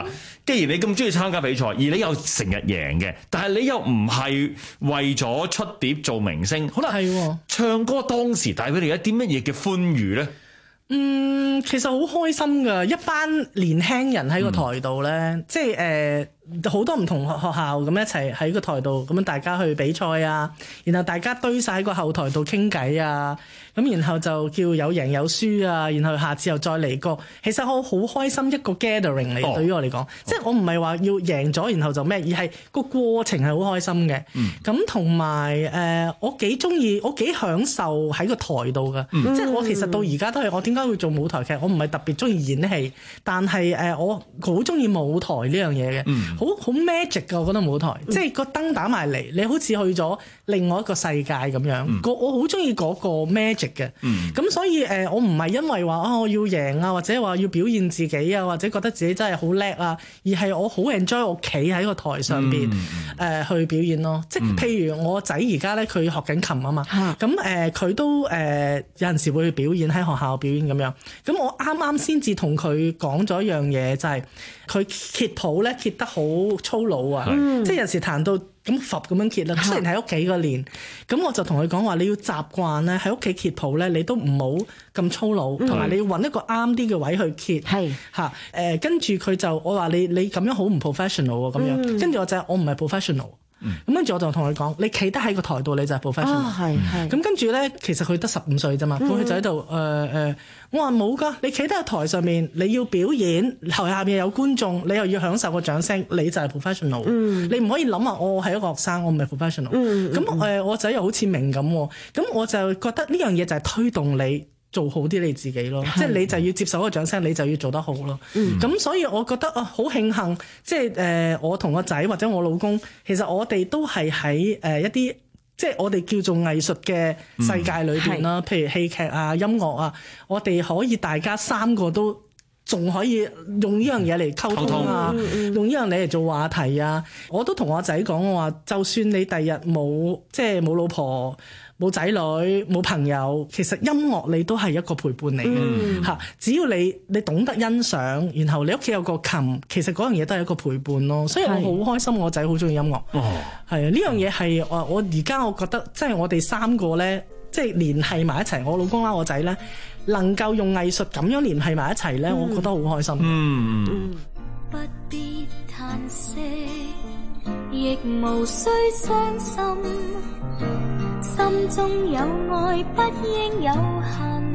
既然你咁中意參加比賽，而你又成日贏嘅，但係你又唔係為咗出碟做明星，可能係唱歌當時帶俾你一啲乜嘢嘅歡愉咧？ 嗯，其實好開心㗎，一班年輕人喺個台度咧，嗯、即係誒。好多唔同學校咁一齊喺個台度，咁樣大家去比賽啊，然後大家堆晒喺個後台度傾偈啊，咁然後就叫有贏有輸啊，然後下次又再嚟過。其實我好開心一個 gathering 嚟，哦、對於我嚟講，哦、即係我唔係話要贏咗然後就咩，而係個過程係好開心嘅。咁同埋誒，我幾中意，我幾享受喺個台度㗎。嗯、即係我其實到而家都係，我點解會做舞台劇？我唔係特別中意演戲，但係誒、呃，我好中意舞台呢樣嘢嘅。嗯好好 magic 㗎，我覺得舞台，嗯、即係個燈打埋嚟，你好似去咗另外一個世界咁樣。嗯、我好中意嗰個 magic 嘅。咁、嗯、所以誒、呃，我唔係因為話啊我要贏啊，或者話要表現自己啊，或者覺得自己真係好叻啊，而係我好 enjoy 我企喺個台上邊誒、嗯呃、去表演咯。即係譬如我仔而家咧，佢學緊琴啊嘛，咁誒佢都誒、呃、有陣時會去表演喺學校表演咁樣。咁我啱啱先至同佢講咗一樣嘢，就係、是。佢揭譜咧揭得好粗魯啊！嗯、即係有時彈到咁伏咁樣揭啦。雖然喺屋企個練，咁我就同佢講話，你要習慣咧喺屋企揭譜咧，你都唔好咁粗魯，同埋、嗯、你要揾一個啱啲嘅位去揭。係嚇誒，跟住佢就我話你你咁樣好唔 professional 喎咁樣。跟住、嗯、我就我唔係 professional。咁跟住我就同佢講，你企得喺個台度你就係 professional。係係。咁跟住咧，其實佢得十五歲啫嘛，佢、嗯、就喺度誒誒，我話冇㗎，你企得喺台上面，你要表演，台下面有觀眾，你又要享受個掌聲，你就係 professional。嗯、你唔可以諗下我係一個學生，我唔係 professional。咁誒、嗯，我仔又好似明咁，咁我就覺得呢樣嘢就係推動你做好啲你自己咯，即係你就要接受嗰個掌聲，你就要做得好咯。咁、嗯、所以我覺得啊，好慶幸，即係誒我同個仔或者我老公，其實我哋都係喺誒一啲即係我哋叫做藝術嘅世界裏邊啦，嗯、譬如戲劇啊、音樂啊，我哋可以大家三個都仲可以用呢樣嘢嚟溝通啊，通用呢樣嘢嚟做話題啊。我都同我仔講，我話就算你第日冇即係冇老婆，冇仔女冇朋友，其實音樂你都係一個陪伴嚟嘅嚇。嗯、只要你你懂得欣賞，然後你屋企有個琴，其實嗰樣嘢都係一個陪伴咯。所以我好開心，我仔好中意音樂。係啊，呢樣嘢係我我而家我覺得，即係我哋三個咧，即係聯繫埋一齊，我老公啦，我仔咧，能夠用藝術咁樣聯繫埋一齊咧，嗯、我覺得好開心。嗯，嗯不必嘆息，亦無需傷心。心中有愛，不應有恨。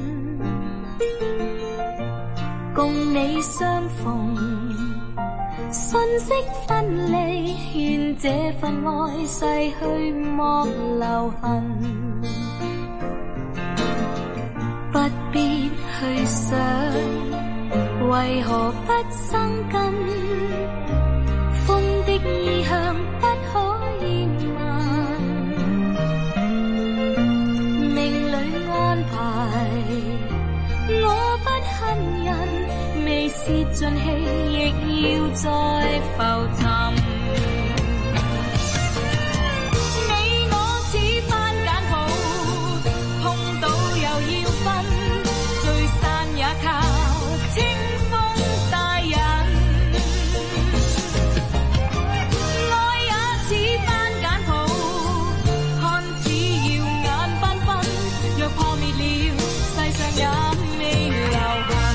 共你相逢，瞬息分離，願這份愛逝去莫留痕。不必去想，為何不生根？風的意向不可以問。安排我不恨人，未泄盡氣，亦要再浮沉。你我似番簡譜，碰到又要分，聚散也靠清風帶引。愛也似番簡譜，看似耀眼繽紛。若破滅了，世上也未留痕。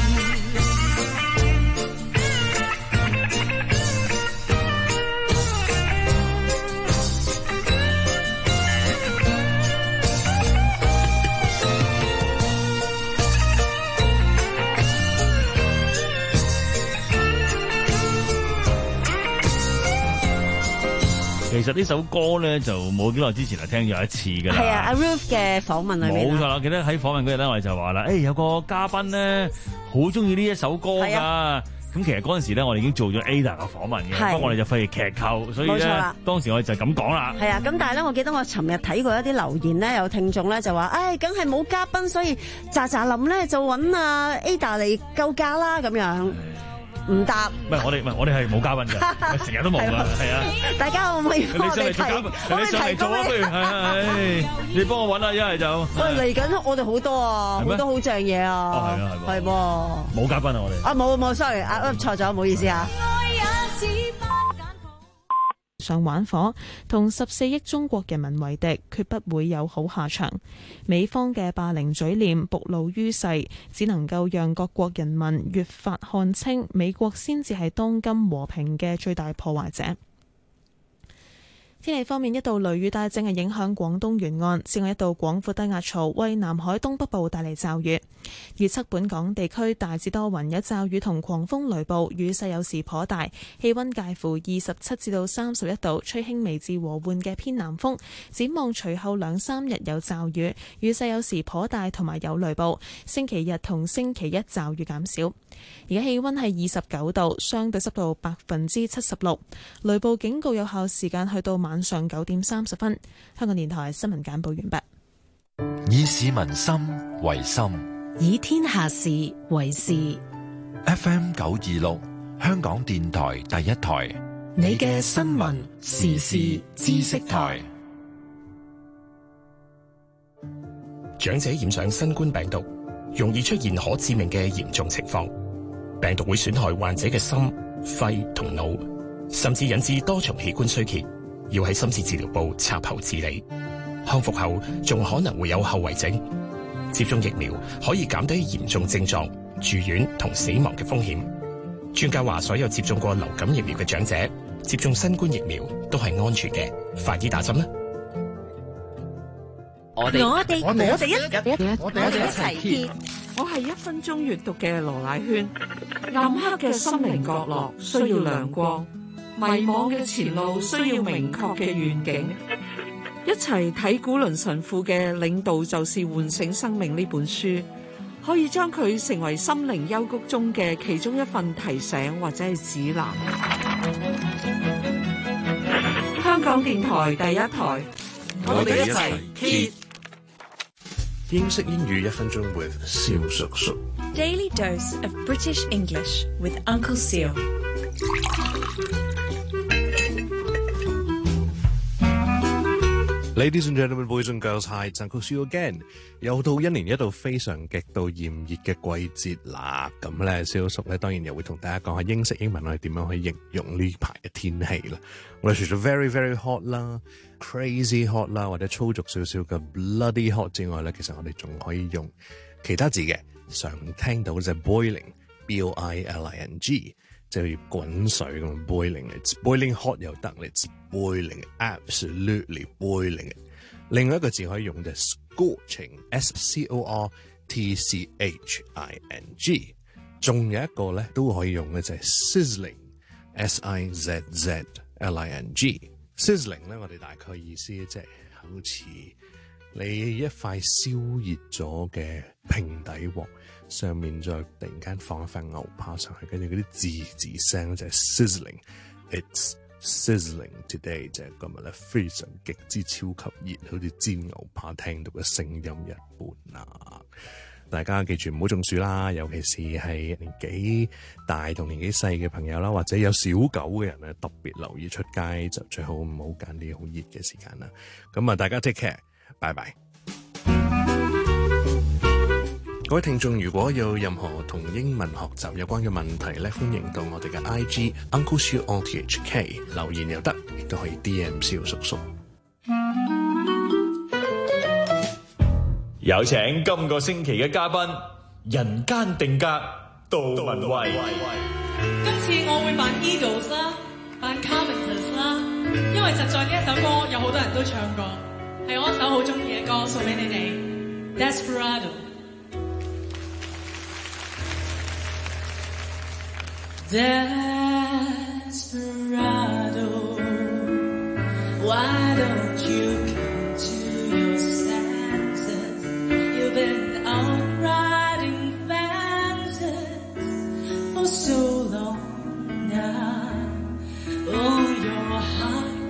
其實呢首歌咧就冇幾耐之前嚟聽咗一次㗎啦。 係啊，阿 Ruth 嘅訪問裏面。 冇錯啦，記得喺訪問嗰日咧，我哋就話啦，誒、欸、有個嘉賓咧好中意呢一首歌㗎。咁、啊、其實嗰陣時咧，我哋已經做咗 Ada 嘅訪問嘅，不過、啊、我哋就費事劇透，所以咧當時我哋就咁講啦。係啊，咁但係咧，我記得我尋日睇過一啲留言咧，有聽眾咧就話，唉，梗係冇嘉賓，所以喳喳林咧就揾阿 Ada 嚟救駕啦咁樣。唔答，唔係我哋，唔係我哋係冇嘉賓嘅，成日都冇㗎，係啊！ 大家可唔可以幫我哋提？ 你上嚟做啊，不如係你幫我揾啦，一係就喂嚟緊，我哋好多啊，好多好正嘢啊！ 哦，係啊，係喎， 係喎， 冇嘉賓啊，我哋啊冇冇，sorry 啊，錯咗，唔好意思啊。 上玩火，同十四億中國人民為敵，決不會有好下場。美方嘅霸凌嘴臉暴露於世，只能夠讓各國人民越發看清美國先至係當今和平嘅最大破壞者。天氣方面，一道雷雨帶正係影響廣東沿岸，此外一道廣闊低壓槽為南海東北部帶嚟驟雨。預測本港地區大致多雲，有驟雨同狂風雷暴，雨勢有時頗大，氣溫介乎二十七至到三十一度，吹輕微至和緩嘅偏南風。展望隨後兩三日有驟雨，雨勢有時頗大，同埋有雷暴。星期日同星期一驟雨減少。而家氣溫係二十九度，相對濕度百分之七十六，雷暴警告有效時間去到晚上九點三十分。香港電台新聞簡報完畢。 以市民心為心， 以天下事為事。 F M 九二六，香港電台第一台， 你嘅新聞時事知識台。 長者染上新冠病毒，容易出現可致命嘅嚴重情況。病毒會損害患者嘅心、肺同腦，甚至引致多重器官衰竭，要喺深切治療部插喉治理。康復後仲可能會有後遺症。接種疫苗可以減低嚴重症狀、住院同死亡嘅風險。專家話，所有接種過流感疫苗嘅長者接種新冠疫苗都係安全嘅。快啲打針啦！ 我哋我哋我哋一我哋一齊揭。我係一分鐘閱讀嘅羅乃萱。暗黑嘅心靈角落需要亮光，迷惘嘅前路需要明確嘅願景。一齊睇古倫神父嘅《領導就是喚醒生命》呢本書，可以將佢成為心靈幽谷中嘅其中一份提醒或者係指南。香港電台第一台，我哋一齊揭。 英式英語一分鐘 with 蕭叔叔。 Daily dose of British English with Uncle Seal。 Ladies and gentlemen, boys and girls, hi, it's Uncle Seal again。又到一年一度非常極度炎熱嘅季節啦，咁咧，蕭叔咧當然又會同大家講下英式英文我哋點樣去形容呢排嘅天氣啦。我哋除咗 very very hot 啦、crazy hot 啦，或者粗俗少少嘅 bloody hot 之外咧，其實我哋仲可以用其他字嘅，常聽到就係 boiling，b o i l i n g。即係滾水咁 boiling，it's boiling hot 又得 ，it's boiling absolutely boiling。另外一個字可以用就係 scorching，s c o r t c h i n g。仲有一個咧都可以用嘅就係 sizzling，s i z z l i n g。sizzling 咧，我哋大概意思即係好似你一塊燒熱咗嘅平底鑊。上面再突然間放一塊牛扒上去，跟住嗰啲吱吱聲就係 sizzling。It's sizzling today， 就係今日咧非常極之超級熱，好似煎牛扒聽到嘅聲音一般啊！大家記住唔好中暑啦，尤其是係年紀大同年紀細嘅朋友啦，或者有小狗嘅人咧，特別留意出街就最好唔好揀啲好熱嘅時間啦。咁啊，大家 take care， 拜拜。各位聽眾，如果有任何同英文學習有關嘅問題咧，歡迎到我哋嘅 I G Uncle Siu O T H K 留言又得，亦都可以 D M 蕭叔叔。 有請今個星期嘅嘉賓，人間定格杜文慧。 今次我會扮 Eagles 啦，扮 Carpenters 啦，因為實在呢一首歌有好多人都唱過，係我一首好中意嘅歌，送俾你哋。Desperado。Desperado, why don't you come to your senses? You've been out riding fences for so long now. Oh, you're a hot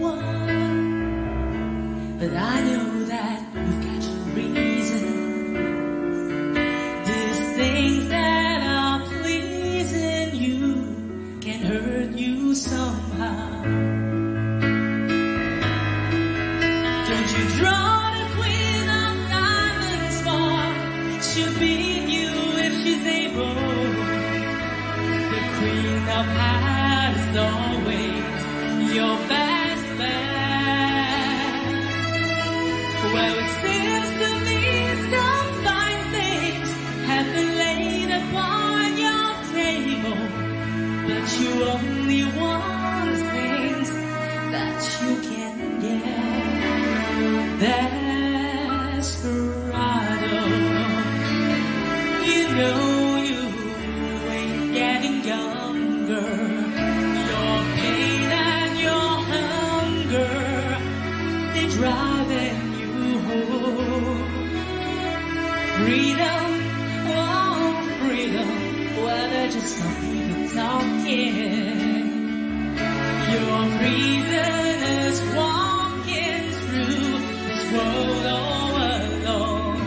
one, but I know that you've got your reasons. These things that are pleasing you can hurt you somehow. Don't Desperado, you know you ain't getting younger. Your pain and your hunger, they're driving you home. Freedom, oh freedom, well they're just some people talking. Your prisoners walking through this world all alone.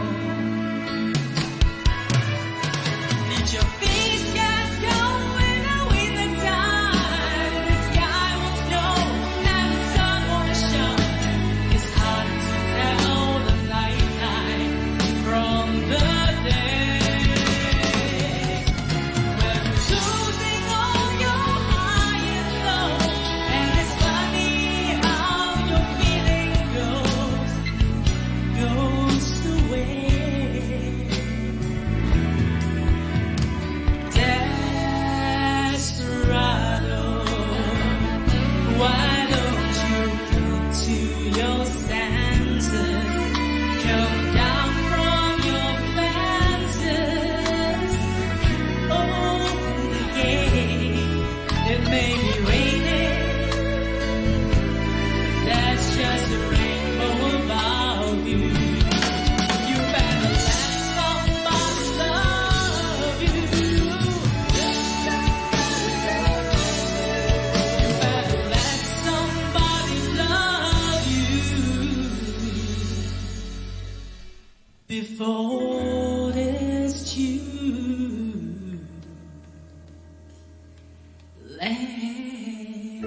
Did your feet get going with the time? The sky won't snow and the sun won't shine. It's hard to tell the nighttime from the day. When you're losing all your high and low, and it's funny how your feeling goes, goes away. Desperado, why don't you come to your senses? Come down from your fences. Oh, yeah, it may be raining. That's just a rainbow about you. You better let somebody love you. You better let somebody love you before it's too late.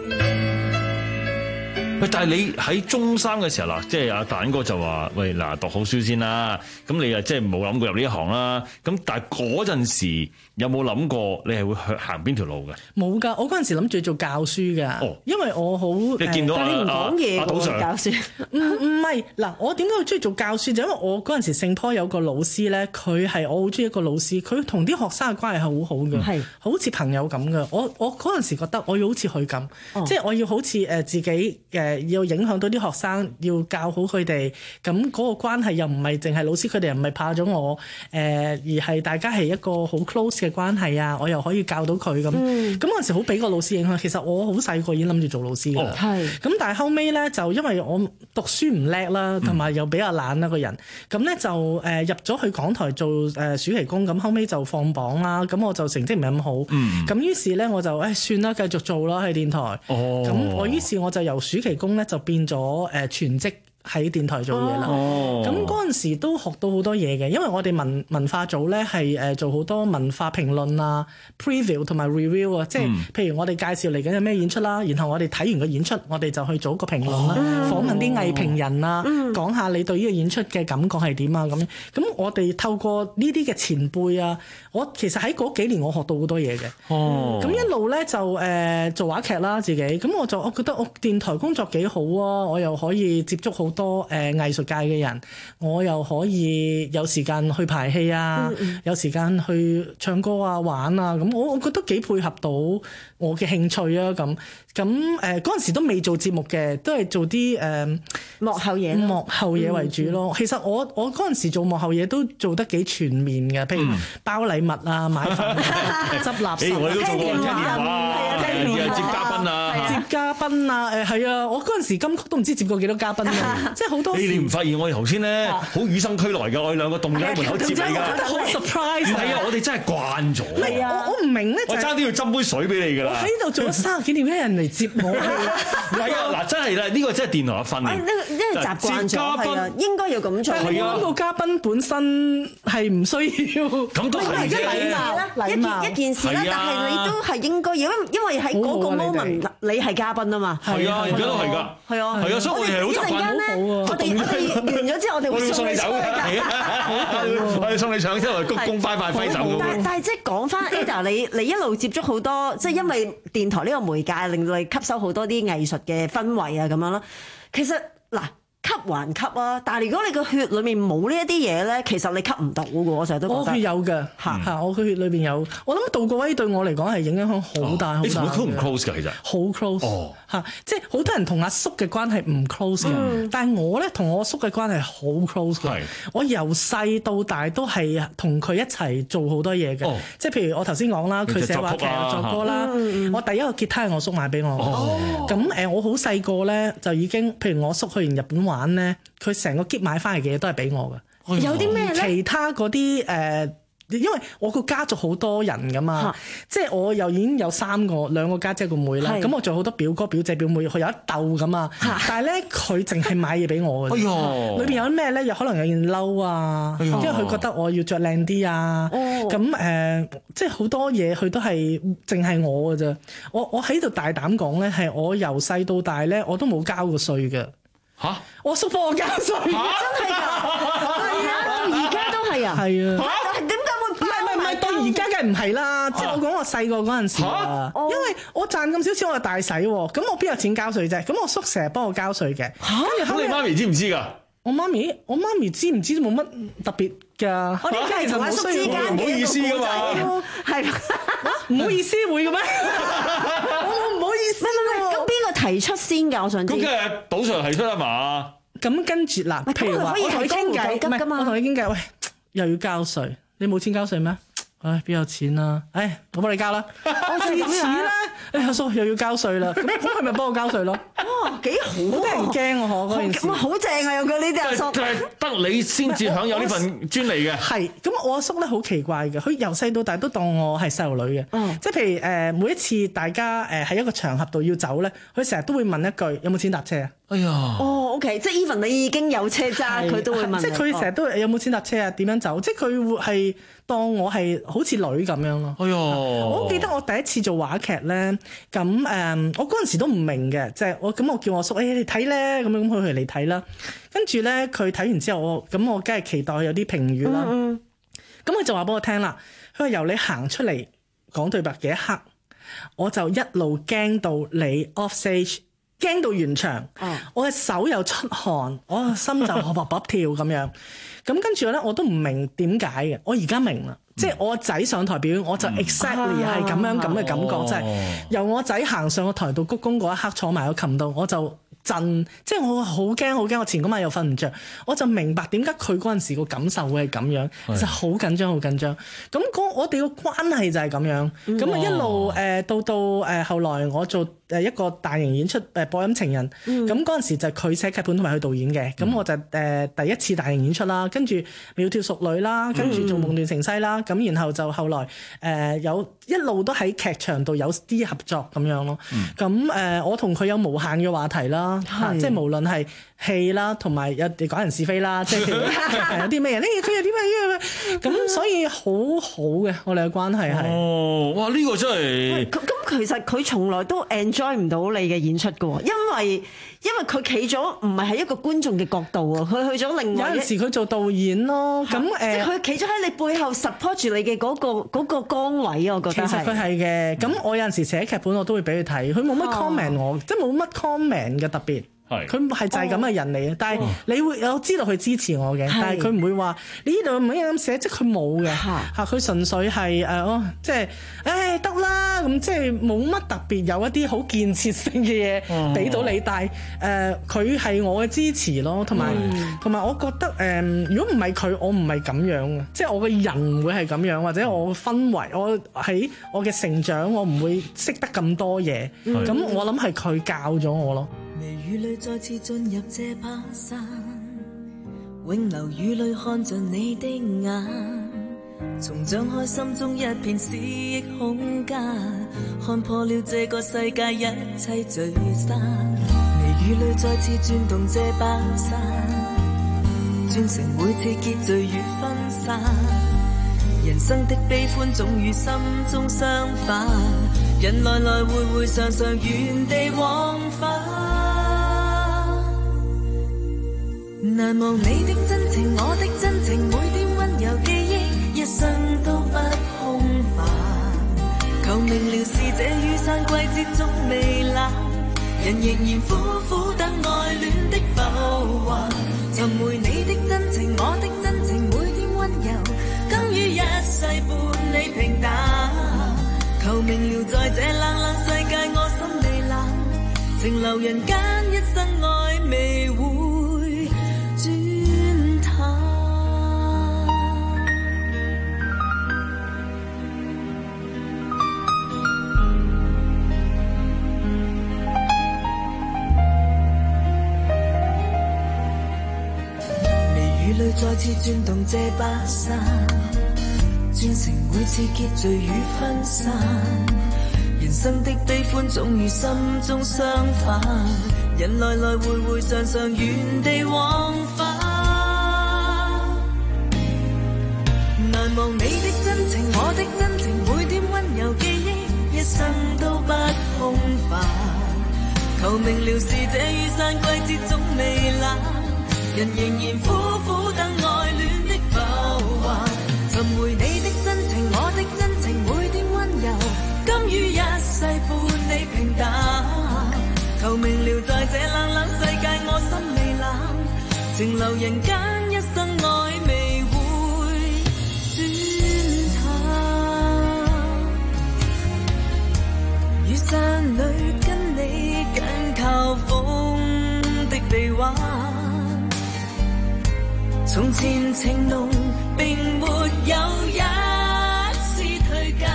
喂，但係你喺中三嘅時候嗱，即係阿蛋哥就話：喂，嗱，讀好書先啦。咁你啊，即係冇諗過入呢一行啦。咁但係嗰陣時有冇諗過你係會去行邊條路嘅？ 冇㗎，我嗰陣時諗住做教書㗎， 哦因為我好你見到但係你唔講嘢阿阿賭 Sir 教書，唔唔係嗱，我點解會中意做教書？就因為我嗰陣時聖坡有個老師咧，佢係我好中意一個老師，佢同啲學生嘅關係係好好嘅， 係好似朋友咁嘅。我我嗰陣時覺得我要好似佢咁， 哦即係我要好似誒自己誒要影響到啲學生，要教好佢哋。咁嗰個關係又唔係淨係老師，佢哋又唔係怕咗我誒、呃，而係大家係一個好 close 嘅關係啊！我又可以教到佢咁。咁嗰陣時好俾個老師影響。其實我好細個已經諗住做老師㗎啦。 係咁但係後尾咧，就因為我讀書唔叻啦，同埋又比較懶啦個人，咁咧就誒、呃、入咗去港台做誒、呃、暑期工，咁後尾就放榜啦，咁我就成績唔係咁好，咁、 嗯、 於是咧我就誒、哎、算啦，繼續做啦喺電台。 哦， 咁我於是我就由暑期工咧就變咗誒、呃、全職。喺電台做嘢啦，咁嗰陣時都學到好多嘢嘅，因為我哋文文化組咧係誒做好多文化評論啊、preview 同埋 review 啊，即係譬如我哋介紹嚟緊有咩演出啦，然後我哋睇完個演出，我哋就去做個評論啦，訪問啲藝評人啊，講下你對呢個演出嘅感覺係點啊咁樣。咁我哋透過呢啲嘅前輩啊，我其實喺嗰幾年我學到好多嘢嘅。 哦， 咁一路咧就誒、呃、做話劇啦自己，咁我就我覺得我電台工作幾好啊，我又可以接觸好多誒、呃、藝術界嘅人，我又可以有時間去排戲啊，嗯嗯有時間去唱歌啊、玩啊，咁我我覺得幾配合到我嘅興趣啊，咁咁誒嗰陣時都未做節目嘅，都係做啲誒、呃、 幕後嘢， 幕後嘢為主咯。嗯、其實我我嗰陣時做幕後嘢都做得幾全面嘅，譬如包禮物啊、買飯、執垃圾、 我哋都做過聽電話、接嘉賓啊、 接嘉賓啊，誒係啊！我嗰陣時金曲都唔知接過幾多嘉賓啊，即係好多時。 你唔發現我哋頭先咧好與生俱來㗎？我哋兩個動咗喺門口接你㗎， 好 surprise！ 唔係啊，我哋真係慣咗。 係啊，我我唔明咧， 我爭啲要斟杯水俾你㗎啦。 我喺度做咗三十幾年，有人嚟接我。 唔係啊，嗱，真係啦，呢個真係電台嘅訓練。 呢個因為習慣咗係啦，應該要咁做。 係啊，個嘉賓本身係唔需要。 咁都係啫。 一件一件事啦，但係你都係應該要，因為喺嗰個 moment 你係嘉賓啊嘛。 係啊，而家都係㗎。係啊，係啊，所以我哋係好習慣。 我哋我哋完咗之後，我哋會送你走嘅。 我哋送你上之後，鞠躬拜拜揮手。 但但係即係講翻 Ada，你你一路接觸好多，即係因為電台呢個媒介令到你吸收好多啲藝術嘅氛圍啊咁樣咯。其實嗱，吸還吸啊，但係如果你個血裏面冇呢一啲嘢咧，其實你吸唔到嘅喎，我成日都覺得。 我血有嘅，嚇嚇，我個血裏邊有。我諗杜國威對我嚟講係影響好大好大。 你同佢 close 唔 close 㗎？其實好 close 哦嚇，即係好多人同阿叔嘅關係唔 close 嘅，但係我咧同我叔嘅關係好 close 嘅。我由細到大都係同佢一齊做好多嘢嘅，即係譬如我頭先講啦，佢寫話劇又作歌啦。我第一個吉他係我叔買俾我，咁誒我好細個咧就已經，譬如我叔去完日本玩咧，佢成個 kit 買翻嚟嘅嘢都係俾我嘅。 有啲咩咧？ 其他嗰啲誒。因為我個家族好多人噶嘛，即係我又已經有三個兩個家姐個妹啦，咁我仲有好多表哥表姐表妹，佢有一竇咁啊，但係咧佢淨係買嘢俾我嘅，裏邊有啲咩咧？有可能有件褸啊，因為佢覺得我要着靚啲啊，咁誒，即係好多嘢佢都係淨係我嘅啫。我我喺度大膽講咧，係我由細到大咧，我都冇交過稅嘅。嚇！我叔幫我交稅，真係㗎，係啊，到而家都係啊， 係啊， 點解會？ 唔係唔係，到而家梗係唔係啦，即係我講我細個嗰陣時啊，因為我賺咁少錢，我係大使喎，咁我邊有錢交稅啫？咁我叔成日幫我交稅嘅。 嚇！咁你媽咪知唔知㗎？ 我媽咪，我媽咪知唔知都冇乜特別㗎。 我哋係同阿叔之間嘅唔好意思㗎嘛， 係唔好意思會嘅咩？我唔好意思喎。 咁邊個提出先㗎？我想知。 咁梗係賭 Sir 提出啊嘛。 咁跟住嗱，譬如話我同你傾偈，唔係我同你傾偈，喂，又要交稅，你冇錢交稅咩？唉，邊有錢啊？唉，我幫你交啦。我自此咧，誒阿叔又要交稅啦，咁咁係咪幫我交稅咯？ 哇，幾好啊！ 好得人驚喎，嗰件事。 哇，好正啊！有佢呢啲阿叔， 就係得你先至享有呢份專利嘅。 係，咁我阿叔咧好奇怪嘅，佢由細到大都當我係細路女嘅。嗯。即係譬如誒，每一次大家誒喺一個場合度要走咧，佢成日都會問一句：有冇錢搭車啊？ 哎呀！ 哦 ，OK，即係 even 你已經有車揸，佢都會問。 即係佢成日都有冇錢搭車啊？點樣走？即係佢會係當我係好似女咁樣咯。 哎呀！ 我記得我第一次做話劇咧，咁誒，我嗰陣時都唔明嘅，即係我咁我叫我叔，誒你睇咧，咁樣咁佢嚟睇啦。跟住咧，佢睇完之後，我咁我梗係期待有啲評語啦。嗯。咁佢就話俾我聽啦，佢話由你行出嚟講對白嘅一刻，我就一路驚到你 off stage。驚到完場，哦、我嘅手又出汗，我嘅心就卜卜卜跳咁樣。咁跟住咧，我都唔明點解嘅。我而家明啦，嗯、即係我仔上台表演，我就 exactly 係咁樣咁嘅感覺，即係、哦、由我仔行上個台度鞠躬嗰一刻，坐埋個琴度，我就震，即係我好驚好驚，我前嗰晚又瞓唔着，我就明白點解佢嗰陣時個感受會係咁樣，是就好緊張好緊張。咁我哋個關係就係咁樣，咁啊、嗯、一路誒、呃、到到誒、呃、後來我做誒一個大型演出誒播音情人，咁嗰陣時就係佢寫劇本同埋佢導演嘅，咁、嗯、我就誒、呃、第一次大型演出啦，跟住窈窕淑女啦，跟住做夢斷城西啦，咁、嗯、然後就後來誒、呃、有一路都喺劇場度有啲合作咁樣咯，咁誒、嗯呃、我同佢有無限嘅話題啦。是即係無論係戲啦，同埋有啲講人是非啦，即係有啲咩人呢？佢又點樣咁，咁所以好好嘅我哋嘅關係係。 哦，哇！呢、呢個真係咁咁，其實佢從來都 enjoy 唔到你嘅演出嘅喎，因為因為佢企咗唔係喺一個觀眾嘅角度啊，佢去咗另外一。有陣時佢做導演咯，咁誒，即係佢企咗喺你背後 support 住你嘅嗰、嗰個嗰、嗰個崗位啊，我覺得其實佢係嘅。咁、嗯、我有陣時寫劇本我都會俾佢睇，佢冇乜 comment 我，即係冇乜 comment 嘅特別。佢係就係咁嘅人嚟嘅，但係你會有知道佢支持我嘅，但係佢唔會話你呢度唔可以咁寫，即係佢冇嘅嚇，佢純粹係誒哦，即係誒得啦咁，即係冇乜特別有一啲好建設性嘅嘢俾到你，但係誒佢係我嘅支持咯，同埋同埋我覺得誒，如果唔係佢，我唔係咁樣嘅，即係我嘅人會係咁樣，或者我嘅氛圍，我喺我嘅成長，我唔會識得咁多嘢，咁我諗係佢教咗我咯。 微雨裏再次進入這把山，永留雨裏看着你的眼，重張開心中一片思憶空間，看破了這個世界一切聚散。微雨裏再次轉動這把山，轉成每次結聚與分散，人生的悲歡總與心中相反，人來來回回常常原地往返。難忘你的真情，我的真情，每點溫柔記憶，一生都不空泛。求明了是這雨傘季節仲未冷，人仍然苦苦等愛戀的浮華。 留人間一生愛未會轉淡。微雨裏再次轉動這把傘，轉成每次結聚與分散。人生的悲歡總與心中相反，人來來回回常常原地往返。難忘你的真情，我的真情，每點溫柔記憶，一生都不空泛。求明了是這雨傘季節總未冷，人仍然苦苦等愛戀的浮華。尋回你的真情，我的真情，每點溫柔，甘於一世伴你平淡。求明了在這冷冷世界，我心未冷，情留人間一生愛未會轉淡。雨傘裏跟你緊靠風的臂彎，從前情濃並沒有一絲退減。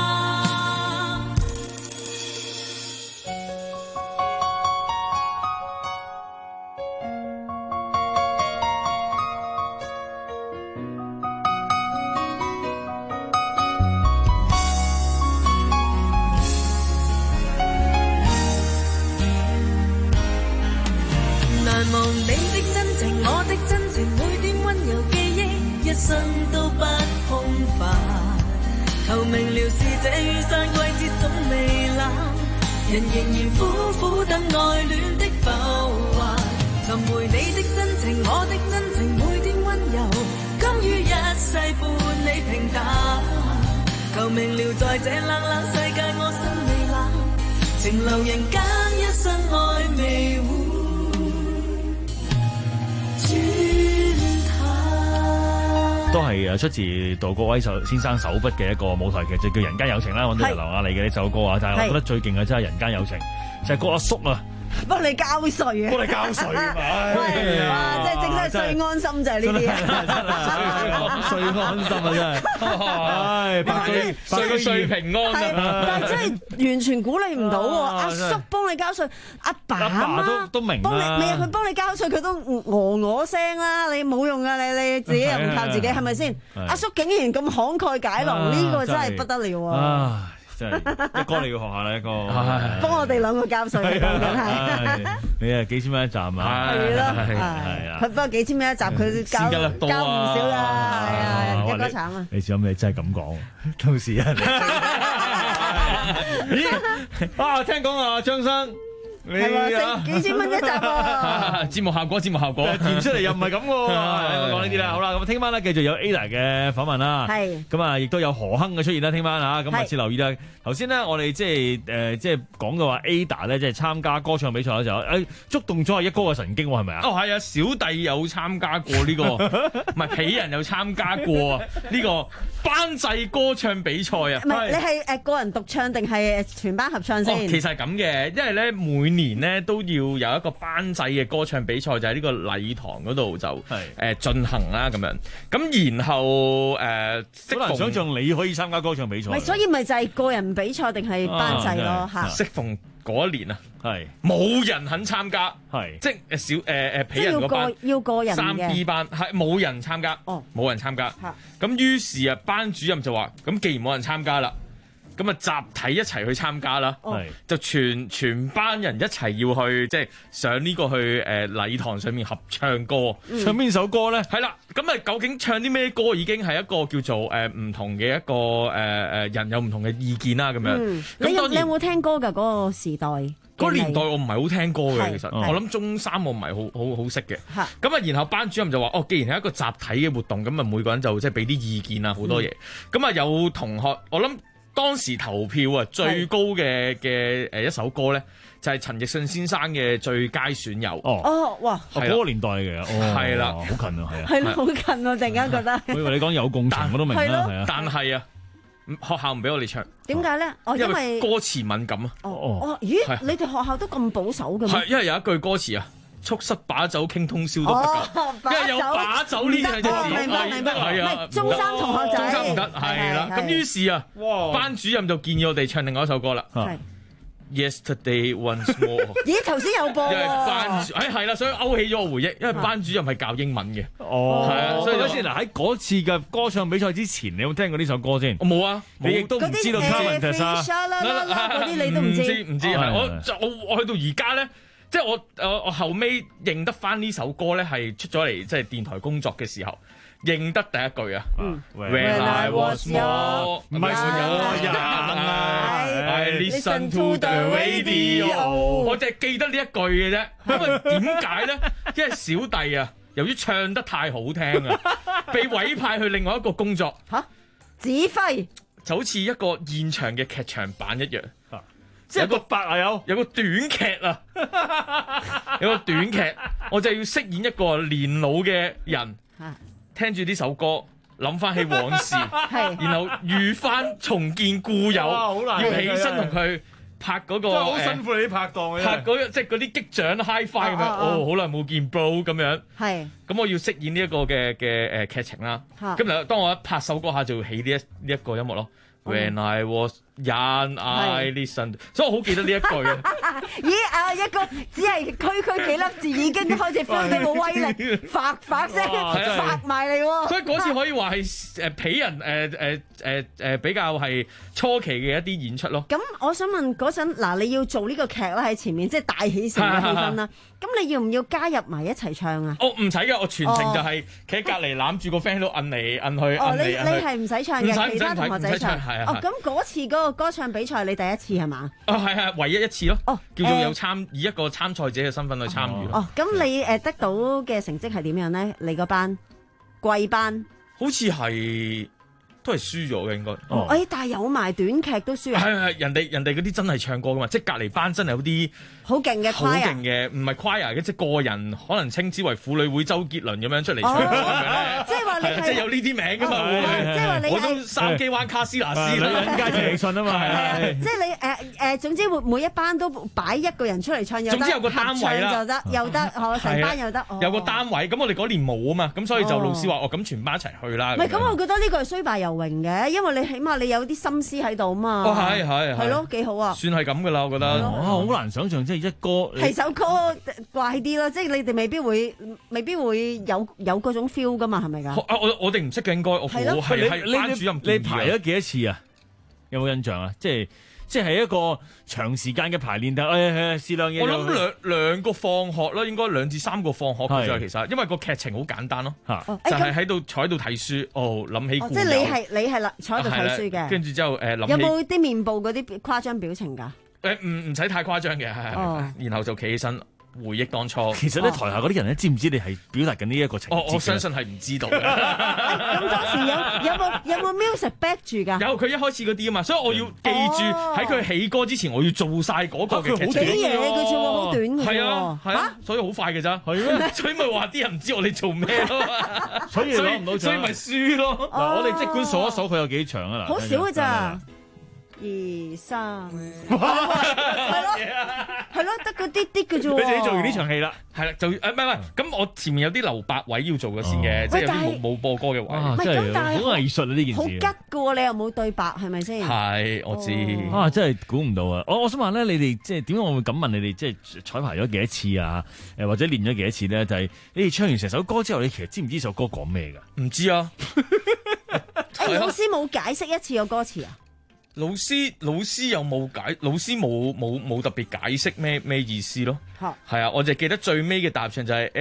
難忘你的真情，我的真情，每點溫柔記憶，一生都不空泛。求明了是這雨傘季節總未冷，人仍然苦苦等愛戀的浮華。尋回你的真情，我的真情，每點溫柔，甘於一世伴你平淡。求明了在這冷冷世界，我心未冷，情留人間一生愛未會都係誒出自杜國威先生手筆嘅一個舞台劇，就叫《人間有情》啦。揾到劉雅麗嘅呢首歌啊，但係我覺得最勁嘅真係《人間有情》，就係個阿叔啊， 幫你交稅啊！ 幫你交稅啊！ 哇！即係正式稅安心就係呢啲啊！ 稅安心啊！真係，唉，百居百居稅平安啊！ 但係真係完全鼓勵唔到喎，阿叔幫你交稅，阿爸阿媽都都明幫你，未啊佢幫你交稅，佢都鵝鵝聲啦，你冇用噶，你你自己又唔靠自己，係咪先？阿叔竟然咁慷慨解囊，呢個真係不得了啊！ 真係一哥你要學下啦，一哥幫我哋兩個交稅，講緊係你係幾千蚊一集啊？ 係咯，係啊，佢不過幾千蚊一集，佢交交唔少㗎，係啊，一哥慘啊！ 你小心你真係咁講，到時啊，咦啊？聽講啊，張生。 係喎，幾千蚊一集喎！ 節目效果，節目效果，填出嚟又唔係咁喎。我講呢啲啦，好啦，咁聽晚咧繼續有 Ada 嘅訪問啦。係，咁啊，亦都有何亨嘅出現啦。聽晚啊，咁密切留意啦。頭先咧，我哋即係誒，即係講到話 Ada 咧，即係參加歌唱比賽嘅時候，誒觸動咗阿一哥嘅神經喎，係咪啊？ 哦，係啊，小弟有參加過呢個，唔係鄙人有參加過呢個班際歌唱比賽啊。 唔係，你係誒個人獨唱定係全班合唱先？ 其實係咁嘅，因為咧每年咧都要有一個班際嘅歌唱比賽，就喺呢個禮堂嗰度就誒進行啦咁樣。咁然後誒， 好難想像你可以參加歌唱比賽。 咪所以咪就係個人比賽定係班際咯嚇。 適逢嗰一年啊， 係冇人肯參加，係即係小誒誒鄙人嗰班要個人三 B 班係冇人參加，哦冇人參加。咁於是啊，班主任就話：咁既然冇人參加啦。咁啊，集體一齊去參加啦，就全全班人一齊要去，即係上呢個去誒禮堂上面合唱歌， 唱邊首歌咧？ 係啦，咁啊，究竟唱啲咩歌已經係一個叫做誒唔同嘅一個誒誒人有唔同嘅意見啦，咁樣。 你有你有冇聽歌㗎？嗰個時代嗰年代我唔係好聽歌嘅，其實我諗中三我唔係好好好識嘅。咁啊，然後班主任就話：哦，既然係一個集體嘅活動，咁啊每個人就即係俾啲意見啊，好多嘢。咁啊有同學，我諗。當時投票啊，最高嘅嘅誒一首歌咧，就係陳奕迅先生嘅《最佳損友》。 哦， 哦，哇， 嗰個年代嘅， 係啦， 好近啊，係啊， 係咯，好近啊，突然間覺得。 我以為你講有共情，我都明啦，係啊。 但係啊， 學校唔俾我哋唱。 點解咧？哦，因為歌詞敏感啊。 哦哦，咦？你哋學校都咁保守嘅咩？ 係，因為有一句歌詞啊。促膝把酒傾通宵都得㗎，因為有把酒呢兩隻字， 明白明白， 係啊， 中三同學仔， 中三唔得，係啦。咁於是啊，班主任就建議我哋唱另外一首歌啦。Yesterday once more。 咦，頭先有播喎。 因為班主，誒係啦，所以勾起咗我回憶，因為班主任係教英文嘅。 哦， 係啊，所以先嗱喺嗰次嘅歌唱比賽之前，你有冇聽過呢首歌先？ 我冇啊， 你亦都唔知道 Carmen 啊，嗰啲你都唔知。 唔知唔知，係我我我去到而家咧。即係我我我後尾認得翻呢首歌咧，係出咗嚟即係電台工作嘅時候認得第一句啊。 嗯 When I was young， 唔係我人，I listen to the radio。我淨係記得呢一句嘅啫。因為點解咧？因為小弟啊，由於唱得太好聽啊，被委派去另外一個工作嚇指揮， 就好似一個現場嘅劇場版一樣。 即係有個白啊有， 有個短劇啊，有個短劇，我就要飾演一個年老嘅人，聽住呢首歌，諗翻起往事，然後遇翻重見故友，要起身同佢拍嗰個， 好辛苦你啲拍檔嘅， 拍嗰即係嗰啲擊掌 high five 咁樣，哦，好耐冇見 bro 咁樣， 係， 咁我要飾演呢一個嘅嘅誒劇情啦，咁然後當我一拍首歌下就會起呢一呢一個音樂咯。When I was young, I listened， 所以我好記得呢一句啊！ 咦啊，一個只係區區幾粒字已經開始 feel 到個威力，發發聲發埋嚟喎！ 所以嗰次可以話係誒俾人誒誒誒誒比較係初期嘅一啲演出咯。 咁我想問嗰陣嗱，你要做呢個劇啦喺前面，即係大起成個氣氛啦。咁你要唔要加入埋一齊唱啊？ 哦，唔使㗎，我全程就係企喺隔離攬住個 friend 喺度摁嚟摁去。 哦，你你係唔使唱嘅，其他同學仔唱。哦，咁嗰次嗰個歌唱比賽你第一次係嘛？ 哦，係係唯一一次咯。 哦， 叫做有參以一個參賽者嘅身份去參與。 哦，咁你誒得到嘅成績係點樣咧？你個班貴班好似係。都係輸咗嘅應該。 哦，誒，但係有埋短劇都輸啊！ 係係，人哋人哋嗰啲真係唱歌噶嘛，即係隔離班真係有啲好勁嘅 choir， 好勁嘅，唔係 choir 嘅，即係個人可能稱之為婦女會周杰倫咁樣出嚟唱歌咁樣咧。 即係話你係即係有呢啲名噶嘛？ 即係話你我都三基灣卡斯納斯啦， 人家陳奕迅啊嘛，係。 即係你誒誒，總之會每一班都擺一個人出嚟唱，有得總之有個單位啦， 就得又得，我成班又得。 有個單位，咁我哋嗰年冇啊嘛，咁所以就老師話：哦，咁全班一齊去啦。 唔係，咁我覺得呢個係雖敗猶榮嘅，因為你起碼你有啲心思喺度嘛。 哦，係係係咯，幾好啊！ 算係咁噶啦，我覺得。 哇，好難想象，即係一歌係首歌怪啲咯，即係你哋未必會未必會有有嗰種 feel 噶嘛，係咪㗎？ 我我我哋唔識嘅應該，我估係係班主任建議。 你排咗幾多次啊？有冇印象啊？即係即係一個長時間嘅排練，但係誒試兩嘢。 我諗兩兩個放學啦，應該兩至三個放學嘅啫。其實因為個劇情好簡單咯，就係喺度坐喺度睇書。哦，諗起故友。 即係你係你係啦，坐喺度睇書嘅。 跟住之後誒諗起。 有冇啲面部嗰啲誇張表情㗎？ 誒唔唔使太誇張嘅，係然後就企起身。回憶當初， 其實咧台下嗰啲人咧，知唔知你係表達緊呢一個情節？ 我我相信係唔知道嘅。 咁當時有有冇有冇 music back 住㗎？ 有，佢一開始嗰啲啊嘛，所以我要記住喺佢起歌之前，我要做晒嗰個嘅劇情。 幾嘢嘅啫喎，好短嘅喎。 係啊係啊，所以好快嘅咋。係咩？所以咪話啲人唔知我哋做咩咯。 所以攞唔到獎， 所以咪輸咯。 嗱，我哋即管數一數佢有幾長啊嗱。 好少嘅咋。二三，係咯，係咯，得嗰啲啲嘅啫喎。 佢自己做完呢場戲啦， 係啦，就誒唔係唔係，咁我前面有啲留白位要做嘅先嘅，即係有啲冇冇播歌嘅位。 唔係咁，但係好藝術啊呢件事。 好吉嘅喎，你又冇對白，係咪先？ 係，我知。 啊，真係估唔到啊！我我想問咧，你哋即係點解我會咁問你哋？即係彩排咗幾多次啊？誒，或者練咗幾多次咧？就係你哋唱完成首歌之後，你其實知唔知首歌講咩㗎？ 唔知啊。 誒，老師冇解釋一次個歌詞啊？ 老師老師有冇解？老師冇冇冇特別解釋咩咩意思咯？係啊，我就記得最尾嘅答唱就係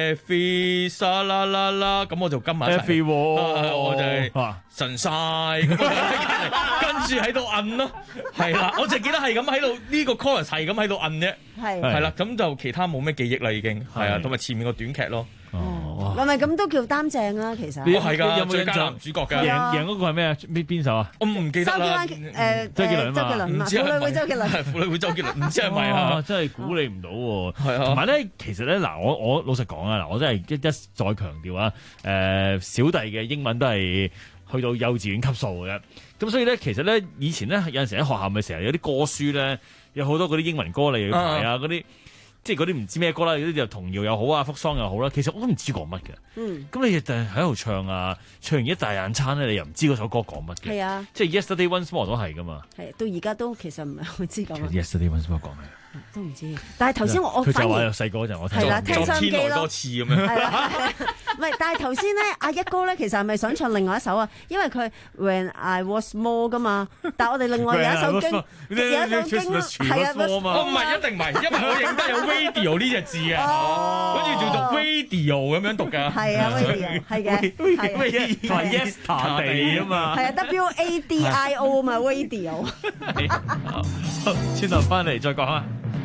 Every sa la la la， 咁我就跟埋一齊。我就係神晒，跟住喺度摁咯。係啦，我就記得係咁喺度呢個 chorus 係咁喺度摁啫。係係啦，咁就其他冇咩記憶啦，已經係啊，同埋前面個短劇咯。 哦，係咪咁都叫擔正啊？其實我係㗎，有冇最佳男主角㗎？ 贏贏嗰個係咩啊？邊邊首啊？ 我唔記得啦。 誒， 周杰倫周杰倫嘛，婦女會周杰倫， 係婦女會周杰倫，唔知係咪啊？ 真係估你唔到喎。 係啊， 同埋咧，其實咧嗱，我我老實講啊，嗱，我真係一一再強調啊，誒，小弟嘅英文都係去到幼稚園級數嘅。 咁所以咧，其實咧以前咧有陣時喺學校咪成日有啲歌書咧，有好多嗰啲英文歌你要排啊，嗰啲、啊、即係嗰啲唔知咩歌啦，有啲就童謠又好啊，福桑又好啦。其實我都唔知講乜嘅。嗯。咁你就喺度唱啊，唱完一大眼餐咧，你又唔知嗰首歌講乜嘅。係啊。即係 Yesterday Once More 都係噶嘛。係，到而家都其實唔係好知講乜。Yesterday Once More 講咩？都唔知，但係頭先我我佢就話有細個嗰陣，我聽咗聽收音機咯，多次咁樣。係啦，唔係，但係頭先咧，阿一哥咧，其實係咪想唱另外一首啊？因為佢 When I Was Small 噶嘛，但係我哋另外有一首經，有一首經係啊， 我唔係一定唔係，因為我認得有 radio 呢隻字啊，跟住做讀 radio 咁樣讀㗎。係啊 ，radio 係嘅，係同埋 yesterday 啊嘛。 係啊 ，W A D I O 啊嘛 ，radio。 轉頭翻嚟再講啊！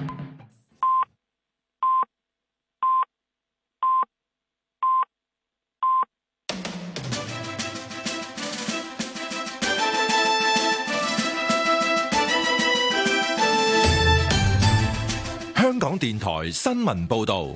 香港電台新聞報道，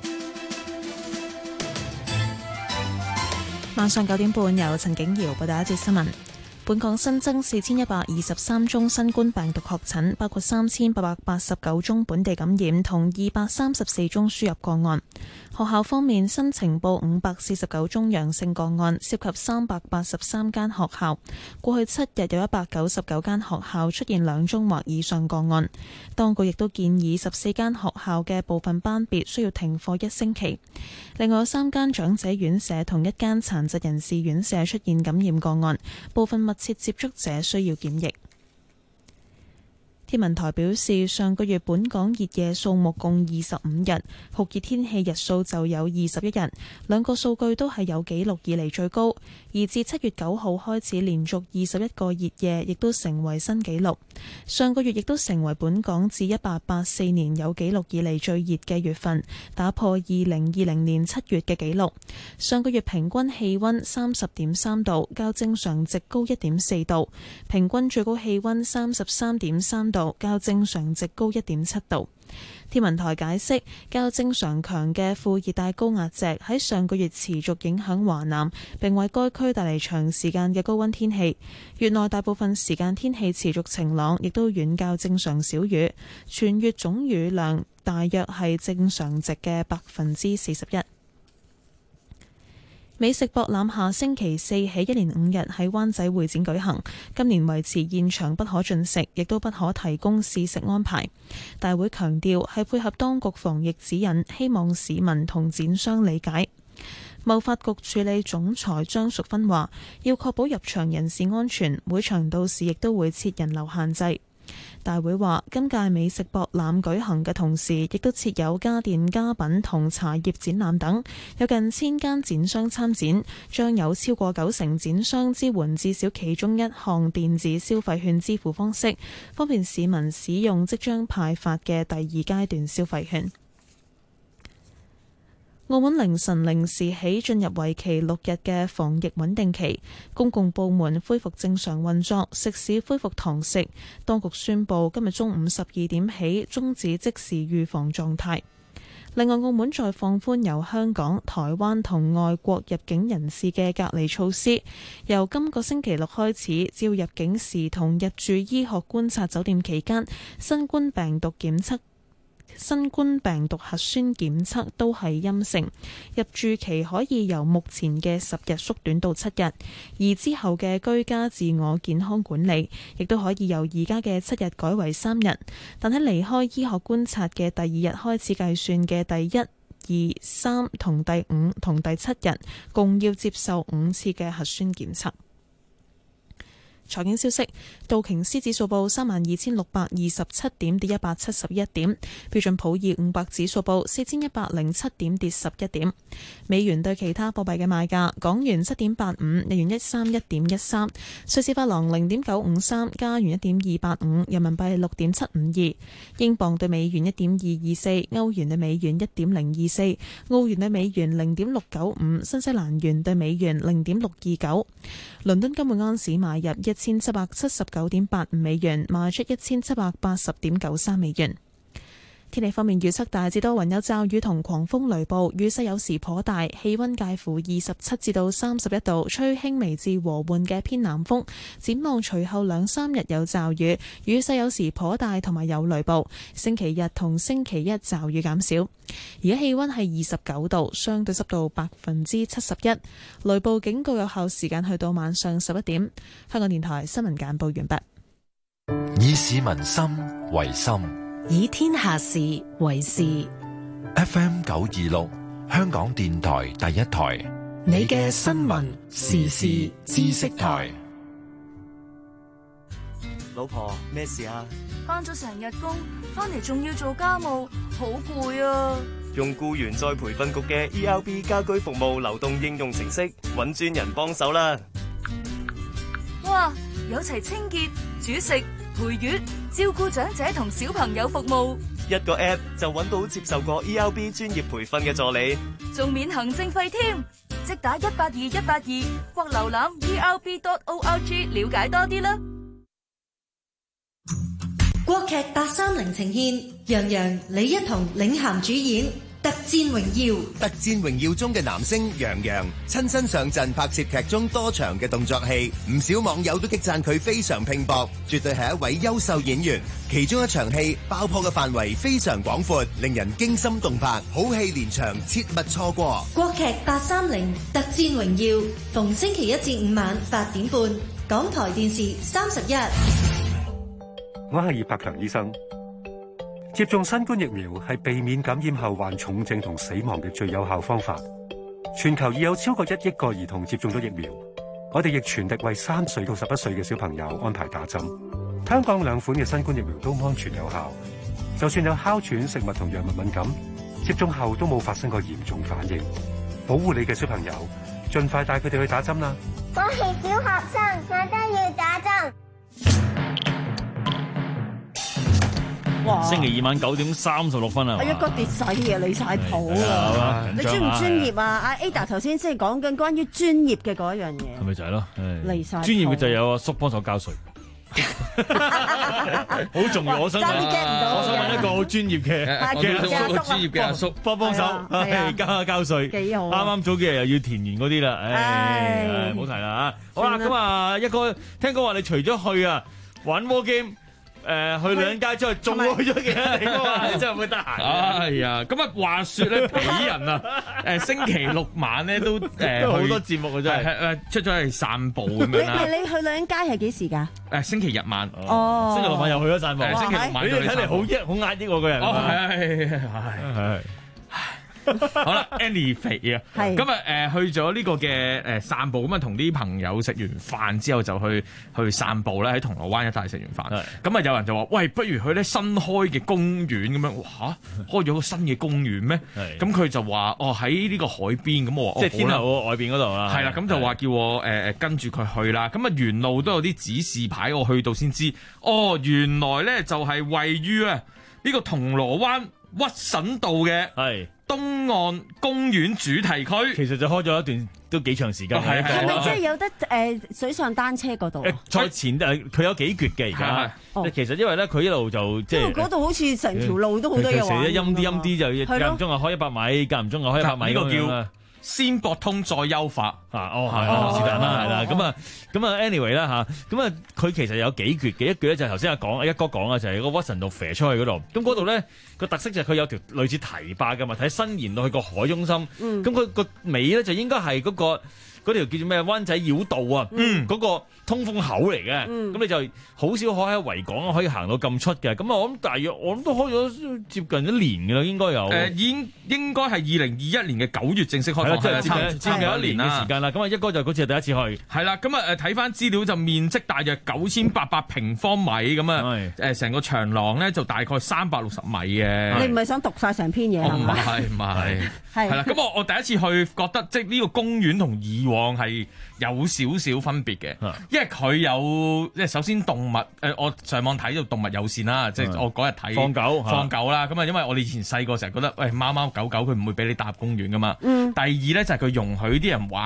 晚上九點半由陳景瑤報道一節新聞。本港新增四千一百二十三宗新冠病毒確診，包括三千八百八十九宗本地感染同二百三十四宗輸入個案。學校方面，新呈報五百四十九宗陽性個案，涉及三百八十三間學校。過去七日有一百九十九間學校出現兩宗或以上個案。當局亦都建議十四間學校嘅部分班別需要停課一星期。另外有三間長者院舍同一間殘疾人士院舍出現感染個案，部分密切接觸者需要檢疫。天文台表示，上個月本港熱夜數目共二十五日，酷熱天氣日數就有二十一日，兩個數據都係有紀錄以嚟最高。而自七月九號開始，連續二十一個熱夜，亦都成為新紀錄。上個月亦都成為本港自一八八四年有紀錄以嚟最熱嘅月份，打破二零二零年七月嘅紀錄。上個月平均氣溫三十點三度，較正常值高一點四度，平均最高氣溫三十三點三度，較正常值高一點七度。天文台解釋，較正常強嘅副熱帶高壓脊喺上個月持續影響華南，並為該區帶嚟長時間嘅高溫天氣。月內大部分時間天氣持續晴朗，亦都遠較正常少雨，全月總雨量大約係正常值嘅百分之四十一。美食博覽下星期四起一連五日喺灣仔會展舉行，今年維持現場不可進食，亦都不可提供試食安排。大會強調係配合當局防疫指引，希望市民同展商理解。貿發局處理總裁張淑芬話，要確保入場人士安全，每場到時亦都會設人流限制。大會話，今屆美食博覽舉行嘅同時，亦都設有家電家品同茶葉展覽等，有近千間展商參展，將有超過九成展商支援至少其中一項電子消費券支付方式，方便市民使用即將派發嘅第二階段消費券。澳門凌晨零時起進入為期六日嘅防疫穩定期，公共部門恢復正常運作，食肆恢復堂食。當局宣布今日中午十二點起終止即時預防狀態。另外，澳門再放寬由香港、台灣同外國入境人士嘅隔離措施，由今個星期六開始，只要入境時同入住醫學觀察酒店期間新冠病毒檢測新冠病毒核酸檢測都係陰性，入住期可以由目前嘅十日縮短到七日，而之後嘅居家自我健康管理亦都可以由而家嘅七日改為三日，但喺離開醫學觀察嘅第二日開始計算嘅第一、二、三同第五同第七日，共要接受五次嘅核酸檢測。財經消息，道瓊斯指數報三萬二千六百二十七點，跌一百七十一點；標準普爾五百指數報四千一百零七點，跌十一點。美元對其他貨幣嘅賣價：港元七點八五，日元一三一點一三，瑞士法郎零點九五三，加元一點二八五，人民幣六點七五二，英鎊對美元一點二二四，歐元對美元一點零二四，澳元對美元零點六九五，新西蘭元對美元零點六二九。倫敦金每安士買入一千七百七十九點八五美元，賣出一千七百八十點九三美元。 天氣方面預測大致多雲有驟雨同狂風雷暴，雨勢有時頗大，氣溫介乎二十七至到三十一度，吹輕微至和緩嘅偏南風。展望隨後兩三日有驟雨，雨勢有時頗大同埋有雷暴。星期日同星期一驟雨減少。而家氣溫係二十九度，相對濕度百分之七十一，雷暴警告有效時間去到晚上十一點。香港電台新聞簡報完畢。 以市民心為心， 以天下事為事。 F M 九二六，香港電台第一台， 你嘅新聞時事知識台。 老婆，咩事啊？ 返咗成日工，返嚟仲要做家務，好攰啊！ 用僱員再培訓局嘅 E R B 家居服務流動應用程式，搵專人幫手啦。 哇，有齊清潔、煮食、陪月、照顧長者同小朋友服務， 一個 app 就搵到接受過 E R B 專業培訓嘅助理， 仲免行政費添。即打一八二一八二或瀏覽 E R B dot org 了解多啲啦。 國劇八三零呈現楊洋、李一桐領銜主演《特戰榮耀》。 特戰榮耀中嘅男星楊洋親身上陣拍攝劇中多場嘅動作戲，唔少網友都激讚佢非常拼搏，絕對係一位優秀演員。其中一場戲爆破嘅範圍非常廣闊，令人驚心動魄，好戲連場，切勿錯過。 國劇八三零《特戰榮耀》，逢星期一至五晚八點半，港台電視三十一。 我係葉柏強醫生。接種新冠疫苗係避免感染後患重症同死亡嘅最有效方法。全球已有超過一億個兒童接種咗疫苗，我哋亦全力為三歲到十一歲嘅小朋友安排打針。香港兩款嘅新冠疫苗都安全有效，就算有哮喘、食物同藥物敏感，接種後都冇發生過嚴重反應。保護你嘅小朋友，盡快帶佢哋去打針啦！ 我係小學生，我都要打針。 星期二晚九點三十六分啊！ 我一個跌洗嘅離晒譜啊！你專唔專業啊？阿 Ada 頭先先係講緊關於專業嘅嗰樣嘢， 係咪就係咯？ 離晒專業嘅就有阿叔幫手交稅，好重要。我想我想問一個好專業嘅嘅專業嘅阿叔幫幫手，交下交稅。 幾好！ 啱啱早幾日又要填完嗰啲啦，唉，唔好提啦嚇。好啦，咁啊，一個聽講話你除咗去啊玩 war game。誒去兩街之後，仲去咗其他地方啊！真係會得閒。 哎呀，咁啊話説咧，鄙人啊，誒星期六晚咧都誒好多節目啊，真係誒出咗去散步咁樣啦。 你你去兩街係幾時㗎？ 誒星期日晚。 哦。 星期六晚又去咗散步。 星期六晚。 你睇嚟好抑好壓抑喎個人。 哦係係係。好啦 ，Annie 肥啊，咁啊誒去咗呢個嘅誒散步，咁啊同啲朋友食完飯之後就去去散步咧，喺銅鑼灣一帶食完飯，咁啊有人就話：喂，不如去咧新開嘅公園咁樣，哇開咗個新嘅公園咩？咁佢就話：哦喺呢個海邊，咁我話即係天后外邊嗰度啦。 係啦，咁就話叫我誒誒跟住佢去啦。咁啊沿路都有啲指示牌，我去到先知，哦原來咧就係位於啊呢個銅鑼灣屈臣道嘅。係。東岸公園主題區其實就開咗一段都幾長時間， 係咪即係有得誒水上單車嗰度？ 誒再前誒佢有幾橛嘅而家，其實因為咧佢一路就即係嗰度好似成條路都好多嘢玩。 成日陰啲陰啲就間唔中啊開一百米，間唔中啊開一百米咁樣啦。 先駁通再優化啊！哦，係是但啦，係啦，咁啊，咁啊，anyway 啦嚇，咁啊，佢其實有幾橛嘅，一橛咧就係頭先阿講一哥講啊，就係個屈臣道飛出去嗰度，咁嗰度咧個特色就係佢有條類似堤壩嘅物體伸延到去個海中心，咁佢個尾咧就應該係嗰個嗰條叫做咩灣仔繞道啊，嗰個通風口嚟嘅，咁你就好少可喺維港可以行到咁出嘅，咁啊我諗大約我諗都開咗接近一年嘅啦，應該有誒，已經應該係二零二一年嘅九月正式開放， 即係差差唔多一年嘅時間啦。咁啊一哥就嗰次係第一次去， 係啦，咁啊誒睇翻資料就面積大約九千八百平方米咁啊，誒成個長廊咧就大概三百六十米嘅。 你唔係想讀晒成篇嘢係嘛？ 唔係唔係，係啦。咁我我第一次去覺得即係呢個公園同以往係有少少分別嘅，因為佢有即係首先動物誒，我上網睇到動物友善啦，即係我嗰日睇放狗放狗啦，咁啊因為我哋以前細個成日覺得喂貓貓狗狗佢唔會俾你踏入公園噶嘛，第二咧就係佢容許啲人玩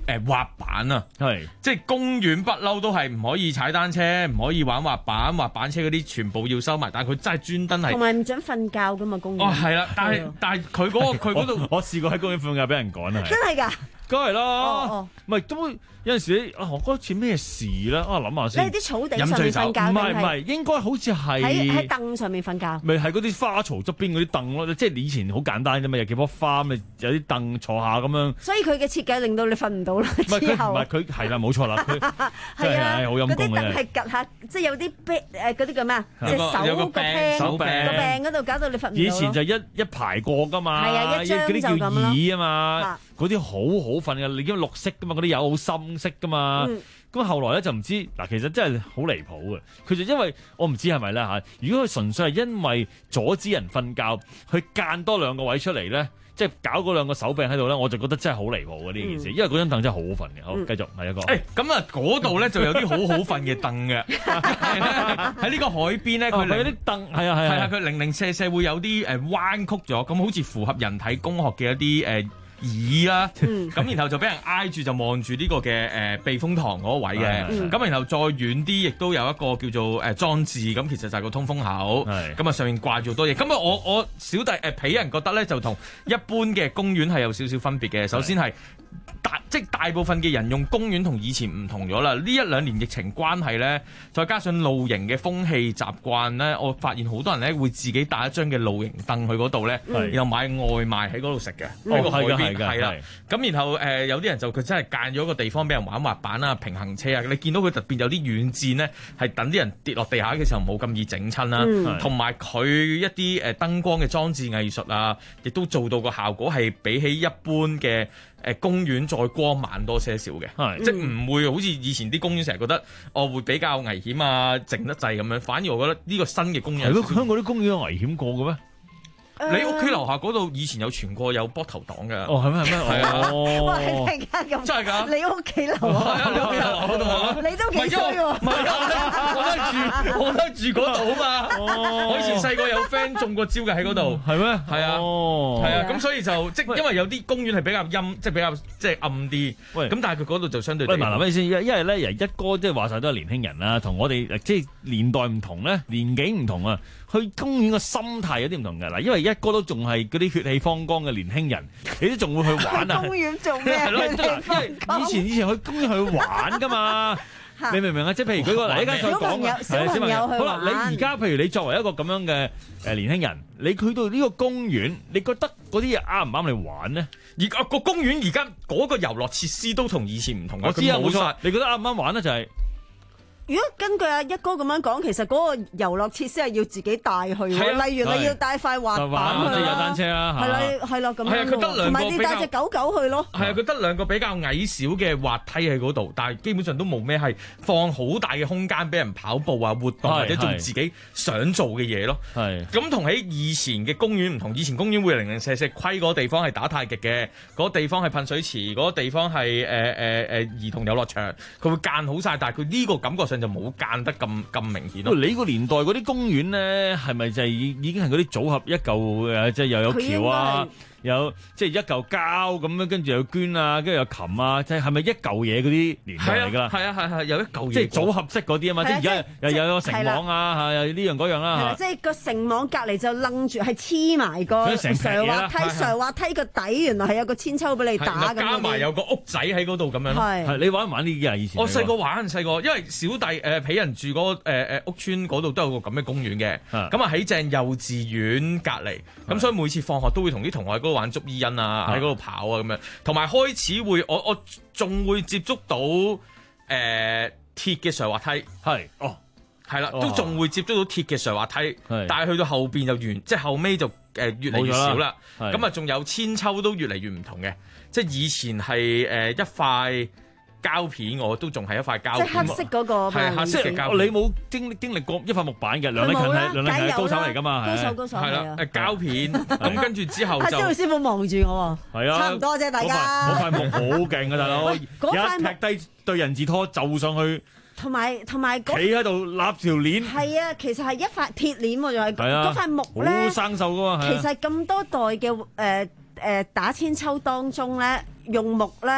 誒滑板啊， 係即係公園不嬲都係唔可以踩單車，唔可以玩滑板，滑板車嗰啲全部要收埋，但係佢真係專登係同埋唔準瞓覺噶嘛公園。 哦，係啦，但係但係佢嗰個佢嗰度， 我試過喺公園瞓覺俾人趕啊， 真係㗎， 梗係啦， 哦唔係都有陣時啊，我覺得似咩事咧？啊，諗下先。 你喺啲草地上面瞓覺， 唔係唔係，應該好似係喺喺凳上面瞓覺。 咪係嗰啲花槽側邊嗰啲凳咯，即係以前好簡單啫嘛，有幾棵花咪有啲凳坐下咁樣。 所以佢嘅設計令到你瞓唔到啦。之後唔係佢係啦，冇錯啦，佢真係好陰功嘅。 嗰啲凳係趌下，即係有啲病誒嗰啲叫咩啊？隻手個病手病個病嗰度搞到你瞓唔到。 以前就一一排過㗎嘛， 係啊，一張嗰啲叫就椅啊嘛，嗰啲好好瞓嘅，你見綠色㗎嘛，嗰啲有好深色㗎嘛。咁、嗯、後來咧就唔知嗱，其實真係好離譜嘅。佢就因為我唔知係咪咧嚇，如果佢純粹係因為阻止人瞓覺，去間多兩個位出嚟咧，即係搞嗰兩個手柄喺度咧，我就覺得真係好離譜嘅呢件事。嗯、因為嗰張凳真係好好瞓嘅。好，繼續係一個。誒咁啊，嗰度咧就有啲好好瞓嘅凳嘅。喺呢個海邊咧，佢有啲凳係啊係啊， 佢零零舍舍會有啲誒彎曲咗，咁好似符合人體工學嘅一啲誒。呃椅啦，咁、嗯、然後就俾人挨住就望住呢個嘅誒、呃、避風塘嗰個位嘅，咁、嗯、然後再遠啲亦都有一個叫做誒裝置，咁其實就係個通風口，咁啊上面掛住好多嘢，咁啊我我小弟誒俾、呃、人覺得咧就同一般嘅公園係有少少分別嘅，首先係大即係大部分嘅人用公園同以前唔同咗啦，呢一兩年疫情關係咧，再加上露營嘅風氣習慣咧，我發現好多人咧會自己帶一張嘅露營凳去嗰度咧，然後買外賣喺嗰度食嘅，喺個海邊。係啦，咁然後誒、呃、有啲人就佢真係間咗一個地方俾人玩滑板啊、平衡車啊，你見到佢特別有啲軟墊咧，係等啲人跌落地下嘅時候冇咁易整親啦，同埋佢一啲誒燈光嘅裝置藝術啊，亦都做到個效果係比起一般嘅誒、呃、公園再光猛多些少嘅，即係唔會好似以前啲公園成日覺得哦會比較危險啊、靜得滯咁樣，反而我覺得呢個新嘅公園係咯， 香港啲公園有危險過嘅咩？ 你屋企樓下嗰度以前有傳過有膊頭黨嘅。 哦係咩係咩？係啊！ 哇！你突然間咁真係㗎？ 你屋企樓下， 係啊！你屋企樓下嗰度啊？ 你都幾衰喎？ 唔係啊！我都係住，我都係住嗰度啊嘛！ 哦！ 我以前細個有 friend 中過招嘅喺嗰度。 係咩？ 係啊！ 哦！ 係啊！咁所以就即因為有啲公園係比較陰，即係比較即係暗啲。喂！咁但係佢嗰度就相對。 喂，嗱嗱，咩先？因因為咧，一哥即係話晒都係年輕人啦，同我哋即係年代唔同咧，年紀唔同啊。去公園個心態有啲唔同嘅嗱，因為一哥都仲係嗰啲血氣方剛嘅年輕人，你都仲會去玩啊！ 公園做咩？ 係咯，因為以前以前去公園去玩噶嘛，你明唔明啊？即係譬如舉個例，依家再講啊， 小朋友去玩。 好啦，你而家譬如你作為一個咁樣嘅誒年輕人，你去到呢個公園，你覺得嗰啲嘢啱唔啱你玩呢？ 而個個公園而家嗰個遊樂設施都同以前唔同。 我知啊，冇錯。你覺得啱唔啱玩呢？就係。 如果根據阿一哥咁樣講，其實嗰個遊樂設施係要自己帶去喎。例如你要帶塊滑板去啦，踩單車啦， 係啦，係啦咁樣。同埋你帶隻狗狗去咯。 係啊，佢得兩個比較矮小嘅滑梯喺嗰度，但係基本上都冇咩係放好大嘅空間俾人跑步啊、活動或者做自己想做嘅嘢咯。係咁同喺以前嘅公園唔同，以前公園會零零舍舍規嗰個地方係打太極嘅，嗰個地方係噴水池，嗰個地方係誒誒誒兒童遊樂場，佢會間好晒，但係佢呢個感覺上就冇間得咁咁明顯咯。你個年代嗰啲公園咧，係咪就係已已經係嗰啲組合一嚿誒，即係又有橋啊，有即係一嚿膠咁樣，跟住有捐啊，跟住有琴啊，即係係咪一嚿嘢嗰啲年代嚟㗎啦？ 係啊係係有一嚿嘢， 即係組合式嗰啲啊嘛。即係而家又又有繩網啊，嚇又呢樣嗰樣啦。 即係個繩網隔離就楞住，係黐埋個上滑梯，上滑梯個底原來係有個千秋俾你打咁。 加埋有個屋仔喺嗰度咁樣。 係你玩唔玩呢啲啊？以前我細個玩細個，因為小弟誒俾人住嗰個誒誒屋村嗰度都有個咁嘅公園嘅。咁啊喺正幼稚園隔離，咁所以每次放學都會同啲同學喺嗰度玩捉伊人啊，喺嗰度跑啊咁樣，同埋開始會我我仲會接觸到誒、呃、鐵嘅上滑梯， 係哦， 係啦，都仲會接觸到鐵嘅上滑梯，但係去到後邊就完，即係後尾就誒越嚟越少啦。咁啊，仲有千秋都越嚟越唔同嘅，即係以前係誒一塊膠片，我都仲係一塊膠片， 即係黑色嗰個， 係黑色嘅膠片。 你冇經經歷過一塊木板嘅，梁禮勤係梁禮勤係高手嚟㗎嘛？ 高手高手係啦，誒膠片咁跟住之後就， 阿蕭師傅望住我喎，係啊，差唔多啫，大家。 嗰塊木好勁㗎，大佬，一踢低對人字拖就上去。 同埋同埋企喺度立條鏈， 係啊，其實係一塊鐵鏈喎，就係嗰塊木咧， 好生鏽㗎嘛。 其實咁多代嘅誒誒打千秋當中咧，用木咧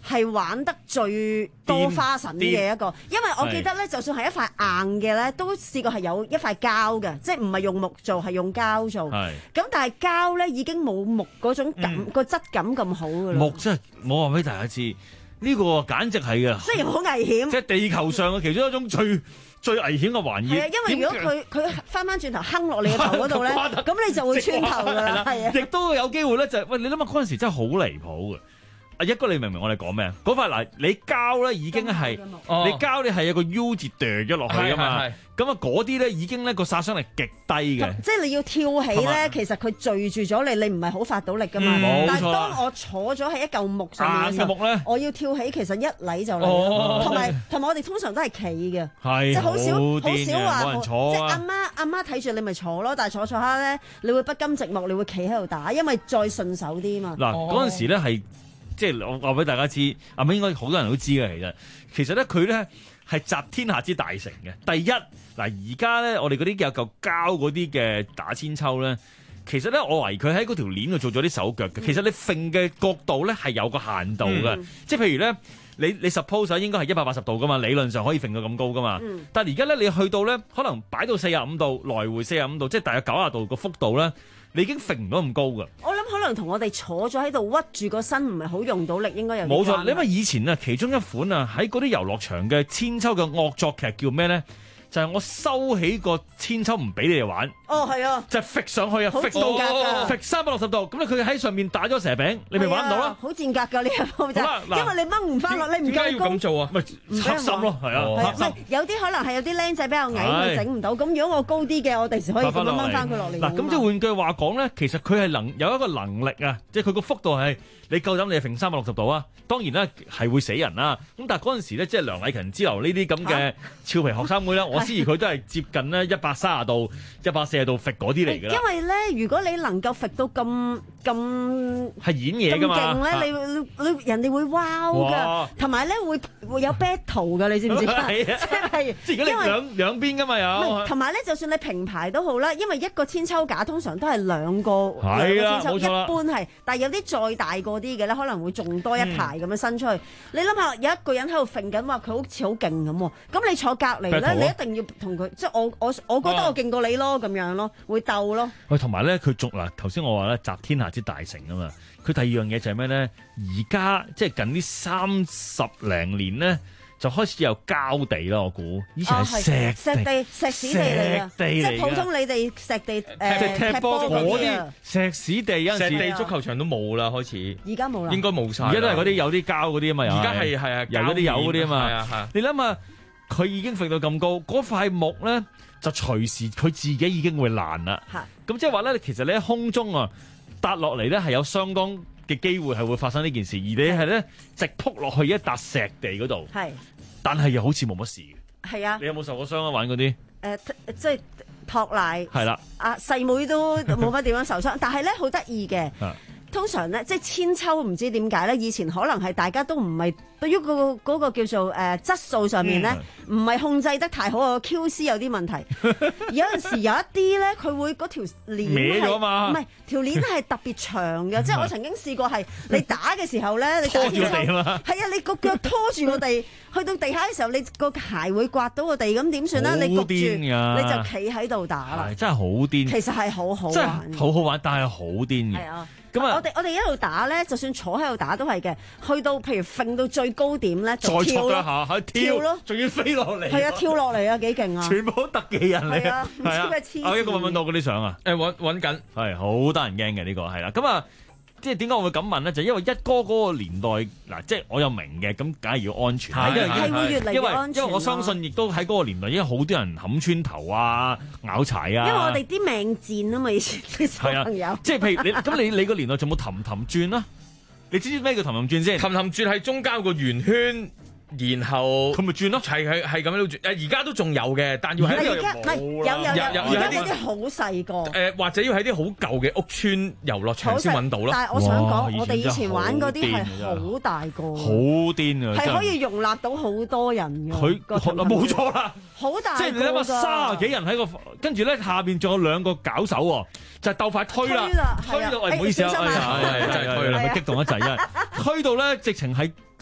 係玩得最多花神嘅一個，因為我記得咧，就算係一塊硬嘅咧，都試過係有一塊膠嘅，即係唔係用木做，係用膠做。係。咁但係膠咧已經冇木嗰種感個質感咁好㗎啦。 木真係我話俾大家知，呢個簡直係嘅。 雖然好危險。即係地球上嘅其中一種最最危險嘅玩意。 係啊，因為如果佢佢翻翻轉頭坑落你嘅頭嗰度咧，咁你就會穿頭㗎啦。係啊。 亦都有機會咧，就係喂你諗下嗰陣時真係好離譜嘅。阿一哥，你明唔明我哋講咩？嗰塊嗱，你膠咧已經係， 哦、 你膠咧係有個 U 字掉咗落去噶嘛。咁啊，嗰啲咧已經咧個殺傷力極低嘅。 即係你要跳起咧，其實佢聚住咗你，你唔係好發到力噶嘛。 嗯、 但係當我坐咗喺一嚿木上面嘅時候， 木呢我要跳起，其實一禮就嚟。同埋同埋我哋通常都係企嘅，即係好少好少話，即係阿媽阿媽睇住你咪坐咯。但係坐坐下咧，你會不甘寂寞，你會企喺度打，因為再順手啲嘛。 嗱，嗰陣時咧係。即係我話俾大家知，阿咪應該好多人都知嘅。其實其實咧，佢咧係集天下之大成嘅。第一嗱，而家咧我哋嗰啲有嚿膠嗰啲嘅打千秋咧，其實咧我懷疑佢喺嗰條鏈度做咗啲手腳嘅。嗯、其實你揈嘅角度咧係有個限度嘅，嗯、即係譬如咧，你你 suppose 應該係一百八十度噶嘛，理論上可以揈到咁高噶嘛。嗯、但係而家咧你去到咧，可能擺到四十五度，來回四十五度，即係大約九十度個幅度咧。你已經揈唔到咁高㗎。我諗可能同我哋坐咗喺度屈住個身，唔係好用到力，應該有啲關係。冇錯，因為以前啊，其中一款啊喺嗰啲遊樂場嘅千秋嘅惡作劇叫咩咧？就係我收起個千秋唔俾你哋玩。哦，係啊，就係揈上去啊，揈到揈三百六十度，咁咧佢喺上面打咗蛇餅，你咪玩唔到啦。好賤格㗎呢一鋪就，因為你掹唔翻落，你唔夠高。點解要咁做啊？咪黑心咯，係啊，黑心。有啲可能係有啲僆仔比較矮，佢整唔到。咁如果我高啲嘅，我第時可以咁樣掹翻佢落嚟。嗱，咁即係換句話講咧，其實佢係能有一個能力啊，即係佢個幅度係你夠膽你係揈三百六十度啊。當然啦，係會死人啦。咁但係嗰陣時咧，即係梁禮勤之流呢啲咁嘅俏皮學生妹啦，我思疑佢都係接近咧一百三十度、一百四十度揈嗰啲嚟㗎啦。因為咧，如果你能夠揈到咁咁係演嘢㗎嘛，咁勁咧，你你人哋會 wow 㗎，同埋咧會會有 battle 㗎，你知唔知啊？係啊，即係如果你兩兩邊㗎嘛有。同埋咧，就算你平排都好啦，因為一個千秋架通常都係兩個兩個千秋，一般係，但係有啲再大個啲嘅咧，可能會仲多一排咁樣伸出去。你諗下，有一個人喺度揈緊，話佢好似好勁咁喎，咁你坐隔離咧，你一定要同佢，即係我我我覺得我勁過你咯，咁樣咯，會鬥咯。喂，同埋咧，佢仲嗱頭先我話咧，集天下之大成啊嘛。佢第二樣嘢就係咩咧？而家即係近呢三十零年咧，就開始有膠地啦。我估以前係石石地、石屎地嚟㗎，即係普通你哋石地誒踢波嗰啲石屎地，有陣時石地足球場都冇啦，開始。 而家冇啦， 應該冇晒。 而家都係嗰啲有啲膠嗰啲啊嘛。 而家係係啊， 有嗰啲有嗰啲啊嘛。 係啊係。 你諗下，佢已經揈到咁高，嗰塊木咧就隨時佢自己已經會爛啦。咁即係話咧，其實你喺空中啊跌落嚟咧，係有相當嘅機會係會發生呢件事，而你係咧直撲落去一笪石地嗰度。係。但係又好似冇乜事嘅。係啊。你有冇受過傷啊？玩嗰啲？ 誒，即係托賴。 係啦。 阿細妹都冇乜點樣受傷，但係咧好得意嘅。通常咧，即係千秋唔知點解咧，以前可能係大家都唔係對於嗰個嗰個叫做誒質素上面咧，唔係控制得太好啊 ，Q C 有啲問題。有陣時有一啲咧，佢會嗰條鏈係唔係條鏈係特別長嘅，即係我曾經試過係你打嘅時候咧，你打千秋係啊，你個腳拖住個地，去到地下嘅時候，你個鞋會刮到個地，咁點算咧？你焗住你就企喺度打啦， 真係好癲。 其實係好好玩， 好好玩，但係好癲嘅。 係啊。咁啊！我哋我哋一路打咧，就算坐喺度打都係嘅。去到譬如揈到最高點咧，就跳咯， 下跳咯，仲要飛落嚟。 係啊，跳落嚟啊，幾勁啊！ 全部都特技人嚟啊！ 唔知咩黐線。 我一個揾揾到嗰啲相啊！ 誒揾揾緊， 係好得人驚嘅呢個係啦。咁啊，即係點解我會咁問咧？就因為一哥嗰個年代嗱，即係我有明嘅，咁梗係要安全。 係係會越嚟越安全。 因為我相信亦都喺嗰個年代，因為好多人冚穿頭啊、咬柴啊。 因為我哋啲命賤啊嘛，以前啲小朋友。 即係譬如你咁，你你個年代仲有冇氹氹轉啊？你知唔知咩叫氹氹轉先？ 氹氹轉係中間個圓圈。然後佢咪轉咯， 係係係咁樣轉。誒而家都仲有嘅，但要喺而家唔係有有有而家嗰啲好細個。 誒或者要喺啲好舊嘅屋村遊樂場先揾到咯。 但係我想講，我哋以前玩嗰啲係好大個， 好癲啊！ 係可以容納到好多人嘅。 佢冇錯啦， 好大即係你諗下，卅幾人喺個，跟住咧下邊仲有兩個搞手喎，就係鬥快推啦，推到喂唔好意思啊，係係真係推啦，咪激動一陣啊！推到咧直情係。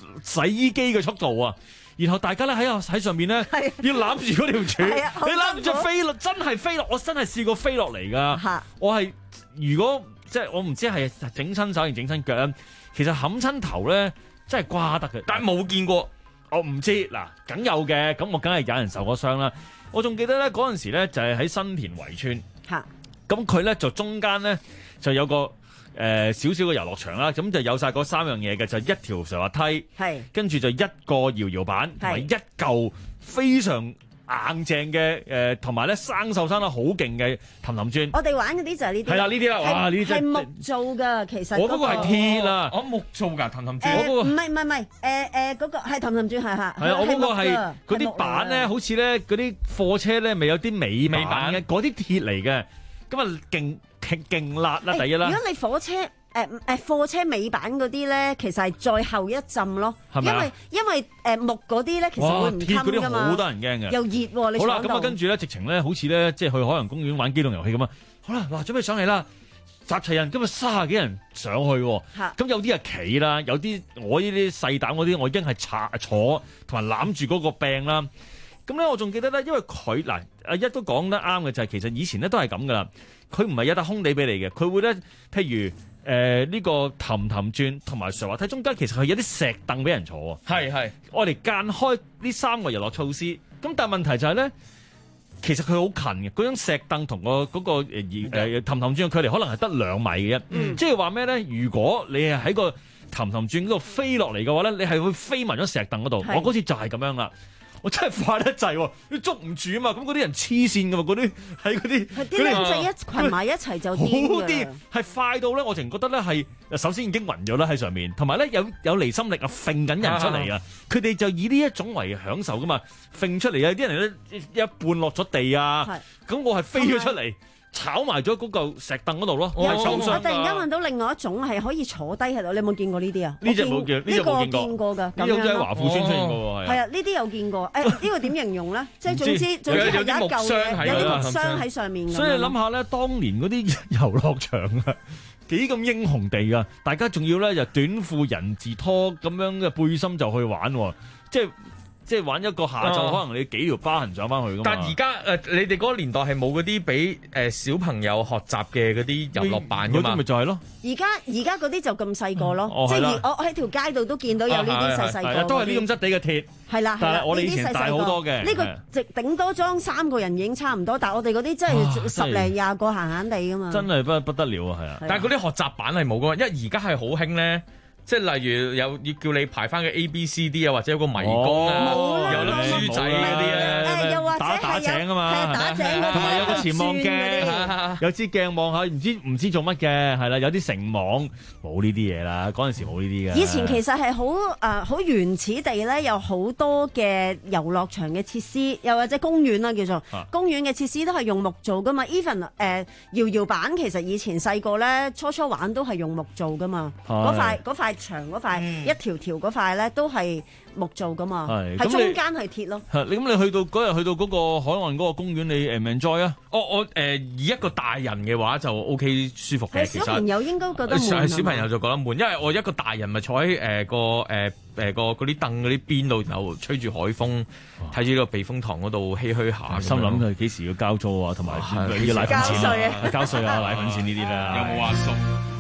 洗衣機嘅速度啊！然後大家咧喺喺上面咧，要攬住嗰條柱，你攬住隻飛落，真係飛落，我真係試過飛落嚟噶。我係如果即係我唔知係整親手定整親腳咧，其實冚親頭咧真係瓜得嘅，但係冇見過。我唔知嗱，梗有嘅，咁我梗係有人受過傷啦。我仲記得咧嗰陣時咧就係喺新田圍村，咁佢咧就中間咧就有個。誒少少嘅遊樂場啦，咁就有晒嗰三樣嘢嘅，就一條上滑梯，跟住就一個搖搖板，同埋一嚿非常硬淨嘅誒，同埋咧生鏽生得好勁嘅氹氹轉。 我哋玩嗰啲就係呢啲。係啦，呢啲啦，哇！呢啲係木做㗎，其實。 我嗰個係鐵啦， 我木做㗎氹氹轉。 誒唔係唔係唔係，誒誒嗰個係氹氹轉係係。係啊， 我嗰個係嗰啲板咧，好似咧嗰啲貨車咧，咪有啲尾板嘅，嗰啲鐵嚟嘅，咁啊勁。勁勁辣啦！第一啦， 如果你火車誒誒、呃、貨車尾板嗰啲咧，其實係再後一浸咯，係咪因為因為誒、呃、木嗰啲咧，其實會唔襟㗎嘛， 好多人驚嘅， 又熱喎、啊。你好啦，咁啊跟住咧，直情咧好似咧即係去海洋公園玩機動遊戲咁啊！好啦，嗱準備上嚟啦，集齊人，今日卅幾人上去喎，咁有啲係企啦，有啲我呢啲細膽嗰啲，我已經係坐坐同埋攬住嗰個柄啦。咁咧我仲記得咧，因為佢嗱阿一都講得啱嘅就係、是、其實以前咧都係咁噶啦。佢唔係有笪空地俾你嘅，佢會咧，譬如誒呢、呃這個氹氹轉同埋上滑梯中間，其實係有啲石凳俾人坐喎。 係係， 我哋間開呢三個遊樂措施。咁但係問題就係咧，其實佢好近嘅，嗰張石凳同個嗰個誒誒氹氹轉嘅距離可能係得兩米嘅啫。嗯、即係話咩咧？如果你係喺個氹氹轉嗰度飛落嚟嘅話咧，你係會飛埋咗石凳嗰度。我嗰次就係咁樣啦。我真係快得滯喎，你捉唔住啊嘛！咁嗰啲人黐線噶嘛，嗰啲喺嗰啲， 啲僆仔一群埋一齊就癲好啲，係快到咧，我淨覺得咧係首先已經暈咗啦喺上面，同埋咧有有離心力啊，揈緊人出嚟啊！佢哋就以呢一種為享受噶嘛，揈出嚟啊！啲人咧一半落咗地啊，咁我係飛咗出嚟。炒埋咗嗰嚿石凳嗰度咯，我突然間揾到另外一種係可以坐低喺度，你有冇見過呢啲啊？ 呢隻冇見，呢隻冇見過㗎。呢個喺華富村出現過喎， 係啊，呢啲有見過。誒，呢個點形容咧？即係總之總之係有一嚿嘢，有啲木箱喺上面。 所以你諗下咧，當年嗰啲遊樂場啊，幾咁英雄地啊！大家仲要咧就短褲人字拖咁樣嘅背心就去玩，即係。即係玩一個下晝，可能你幾條疤痕上翻去㗎嘛。 但係而家誒，你哋嗰個年代係冇嗰啲俾誒小朋友學習嘅嗰啲遊樂板㗎嘛？ 嗰啲咪就係咯。 而家而家嗰啲就咁細個咯，即係我喺條街度都見到有呢啲細細個， 都係呢種質地嘅鐵。 係啦， 但係我哋以前大好多嘅。 呢個直頂多裝三個人已經差唔多，但係我哋嗰啲真係十零廿個閒閒地㗎嘛。 真係不不得了啊！係啊， 但係嗰啲學習版係冇㗎嘛，因為而家係好興咧。即係例如有要叫你排翻個 A B C D 啊，或者有個迷宮啊，有粒珠仔嗰啲咧， 又或者打打井啊嘛， 打井嗰啲， 同埋有個潛望鏡，有支鏡望下，唔知唔知做乜嘅，係啦，有啲繩網，冇呢啲嘢啦，嗰陣時冇呢啲嘅。 以前其實係好誒好原始地咧，有好多嘅遊樂場嘅設施，又或者公園啦叫做公園嘅設施都係用木做噶嘛。Even 誒搖搖板其實以前細個咧初初玩都係用木做噶嘛，嗰塊嗰塊。長嗰塊、嗯、一條條嗰塊咧都係木做噶嘛，係中間係鐵咯。 係你咁你去到嗰日去到嗰個海岸嗰個公園，你誒唔 enjoy 啊？ 我我誒、呃、以一個大人嘅話就 O K 舒服嘅，其實小朋友應該覺得悶。 小朋友就覺得悶，因為我一個大人咪坐喺誒、呃、個誒誒個嗰啲凳嗰啲邊度，然後吹住海風，睇住呢個避風塘嗰度唏噓下。心諗佢幾時要交租啊？同埋要奶粉錢啊？交稅啊！奶粉錢呢啲啦。 有冇阿叔？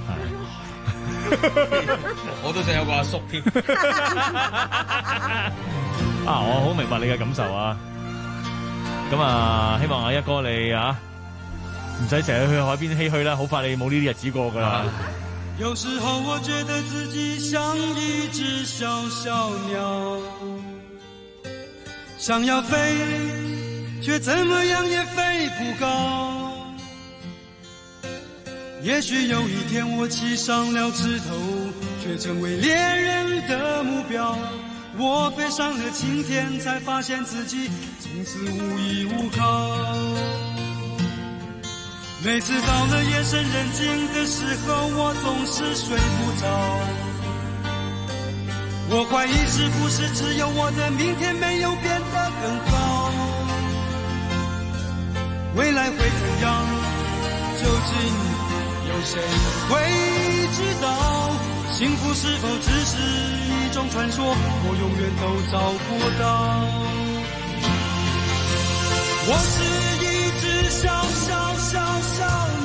我都想有個阿叔添啊！我好明白你嘅感受啊！咁啊，希望阿一哥你啊，唔使成日去海邊唏噓啦，好快你冇呢啲日子過噶啦。 有時候我覺得自己像一隻小小鳥，想要飛，卻怎麼樣也飛不高。也許有一天我騎上了枝頭，卻成為獵人的目標。我飛上了青天，才發現自己從此無依無靠。每次到了夜深人靜的時候，我總是睡不着。我懷疑是不是只有我的明天沒有變得更好？未來會怎樣？究竟有誰會知道？ 幸福是否只是一種傳說，我永遠都找不到。我是一隻小小小小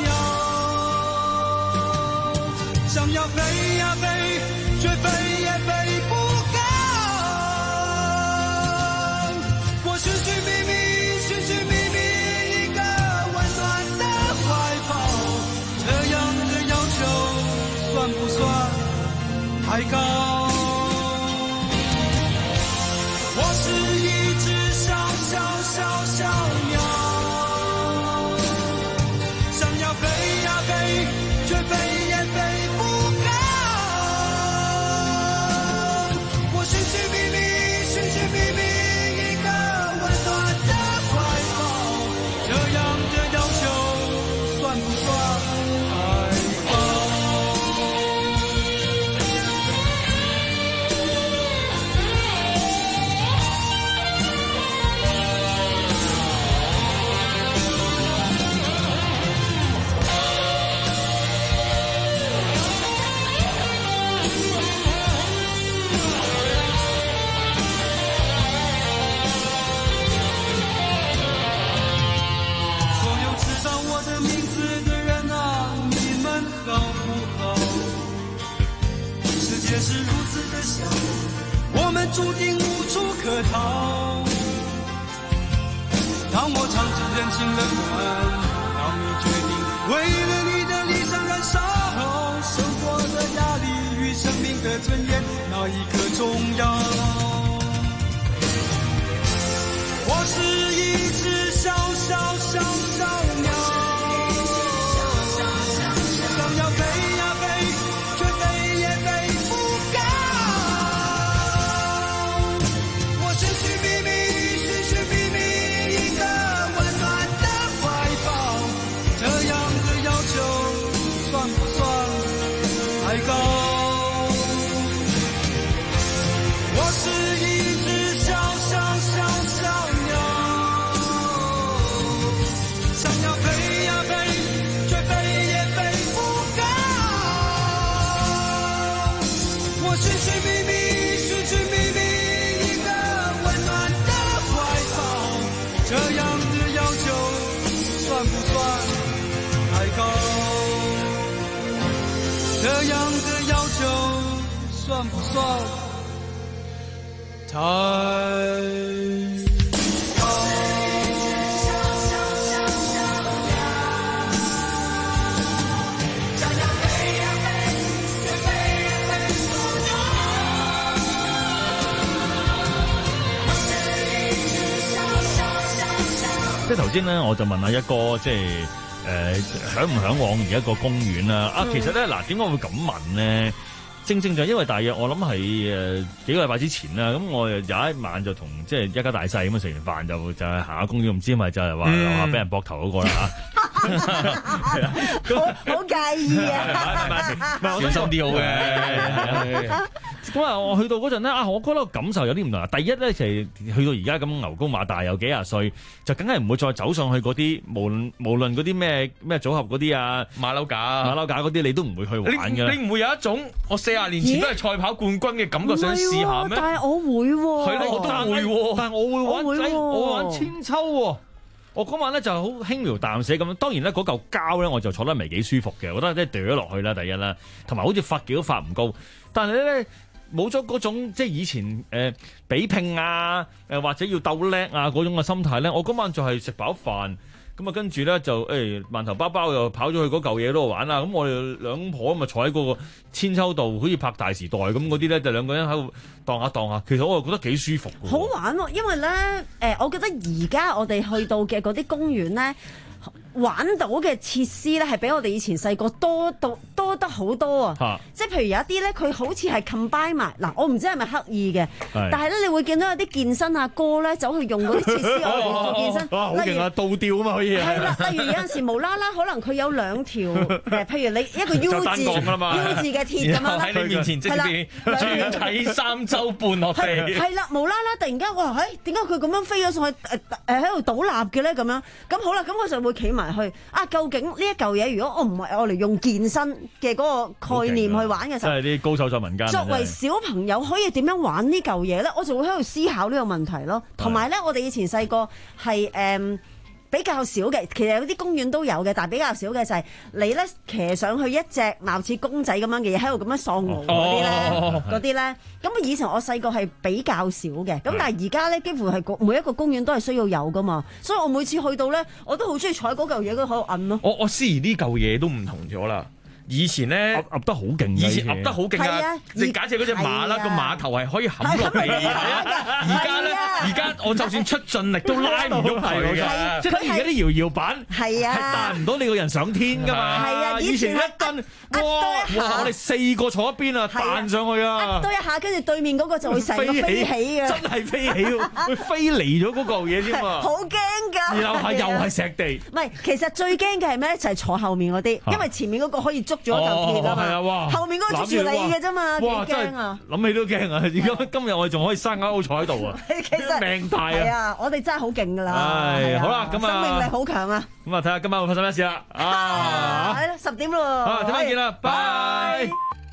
鳥，想要飛呀飛，卻飛也飛不高。我尋尋覓覓，尋尋覓覓一個溫暖的懷抱，這樣的要求算不算太高？我是一隻小小小小鳥，想要飛呀飛，卻飛也飛不高。我尋尋覓覓，尋尋覓覓一個溫暖的懷抱，這樣的要求算不算太高？世界是如此的小，我們注定無處可逃。當我唱着任性的歌，當你決定為了你的理想燃燒，生活的壓力與生命的尊嚴，哪一個重要？我是一隻小小小小鳥，想要飛呀飛，卻飛也飛不高。我尋尋覓覓，尋尋覓覓一個溫暖的懷抱，這樣的要求算不算太高？我是一隻小小小小鳥，想要飛呀飛，卻飛也飛不高。我尋尋覓覓，尋尋覓覓一個溫暖的懷抱，這樣的要求算不算太高？這樣的要求算不算太高？ 即係頭先咧，我就問阿一哥，即係誒嚮唔嚮往而家個公園啊？啊，其實咧嗱，點解會咁問咧？正正就係因為大約我諗係誒幾個禮拜之前啦，咁我有一晚就同即係一家大細咁啊，食完飯就就係行下公園，唔知係咪就係話話俾人膊頭嗰個啦嚇， 好好介意啊！ 小心啲好嘅。咁啊，我去到嗰陣咧，啊，我覺得個感受有啲唔同啊。第一咧就係去到而家咁牛高馬大，有幾廿歲，就梗係唔會再走上去嗰啲，無論無論嗰啲咩咩組合嗰啲啊， 馬騮架、 馬騮架嗰啲，你都唔會去玩嘅。 你唔會有一種我四十年前都係賽跑冠軍嘅感覺，想試下咩？ 但係我會喎， 係咯，我都會喎， 但係我會玩， 我會喎， 我玩千秋喎。我嗰晚咧就好輕描淡寫咁，當然咧嗰嚿膠咧我就坐得唔係幾舒服嘅，我覺得即係掉咗落去啦，第一啦，同埋好似發幾都發唔高，但係咧冇咗嗰種即係以前誒、呃、比拼啊，誒、呃、或者要鬥叻啊嗰種嘅心態咧，我嗰晚就係食飽飯。咁啊，跟住咧就誒萬頭包包又跑咗去嗰嚿嘢度玩啦。咁我哋兩婆咁啊坐喺嗰個千秋度，好似拍大時代咁嗰啲咧，就兩個人喺度蕩下蕩下。其實我又覺得幾舒服嘅。 好玩喎、哦，因為咧誒、呃，我覺得而家我哋去到嘅嗰啲公園咧，玩到嘅設施咧係比我哋以前細個多到多得好多啊！啊即係譬如有一啲咧，佢好似係 combine 埋嗱，我唔知係咪刻意嘅，但係咧你會見到有啲健身阿哥咧走去用嗰啲設施我哋做健身， 哇！好勁啊，倒吊啊嘛可以。 係啦，例如有陣時無啦啦，可能佢有兩條誒，譬如你一個 U 字 U 字嘅鐵咁樣喺你面前即係轉體三周半落地。 係啦，無啦啦突然間哇，誒點解佢咁樣飛咗上去誒誒喺度倒立嘅咧咁樣？咁好啦，咁我就會企埋。 埋去啊！究竟呢一嚿嘢，如果我唔係我嚟用健身嘅嗰個概念去玩嘅時候， 即係啲高手在民間。 作為小朋友可以點樣玩呢嚿嘢咧？我就會喺度思考呢個問題咯。同埋咧，我哋以前細個係誒比較少嘅，其實有啲公園都有嘅，但係比較少嘅就係你咧騎上去一隻貌似公仔咁樣嘅嘢喺度咁樣喪瘍嗰啲咧，嗰啲咧。咁以前我細個係比較少嘅，咁但係而家咧幾乎係每一個公園都係需要有噶嘛，所以我每次去到咧，我都好中意坐喺嗰嚿嘢嗰度喺度揞咯。 我我思疑呢嚿嘢都唔同咗啦。以前咧噏噏得好勁， 以前噏得好勁啊！你假設嗰隻馬啦，個馬頭係可以冚落地嘅。而家咧，而家我就算出盡力都拉唔喐佢嘅， 即係而家啲搖搖板係啊， 係彈唔到你個人上天㗎嘛。 係啊， 以前一蹬，哇哇！我哋四個坐一邊啊，彈上去啊， 多一下，跟住對面嗰個就會成個飛起嘅， 真係飛起喎，會飛離咗嗰嚿嘢添啊！ 好驚㗎！ 然後係又係石地。 唔係，其實最驚嘅係咩咧？就係坐後面嗰啲，因為前面嗰個可以捉住嗰嚿鐵啊嘛，後面嗰個捉住你嘅啫嘛，幾驚啊！ 諗起都驚啊！而家今日我哋仲可以生勾坐喺度啊， 其實命大啊！ 係啊，我哋真係好勁㗎啦！ 係好啦，咁啊， 生命力好強啊！ 咁啊，睇下今晚會發生咩事啦！啊， 係啦，十點咯， 啊，聽晚見啦，拜。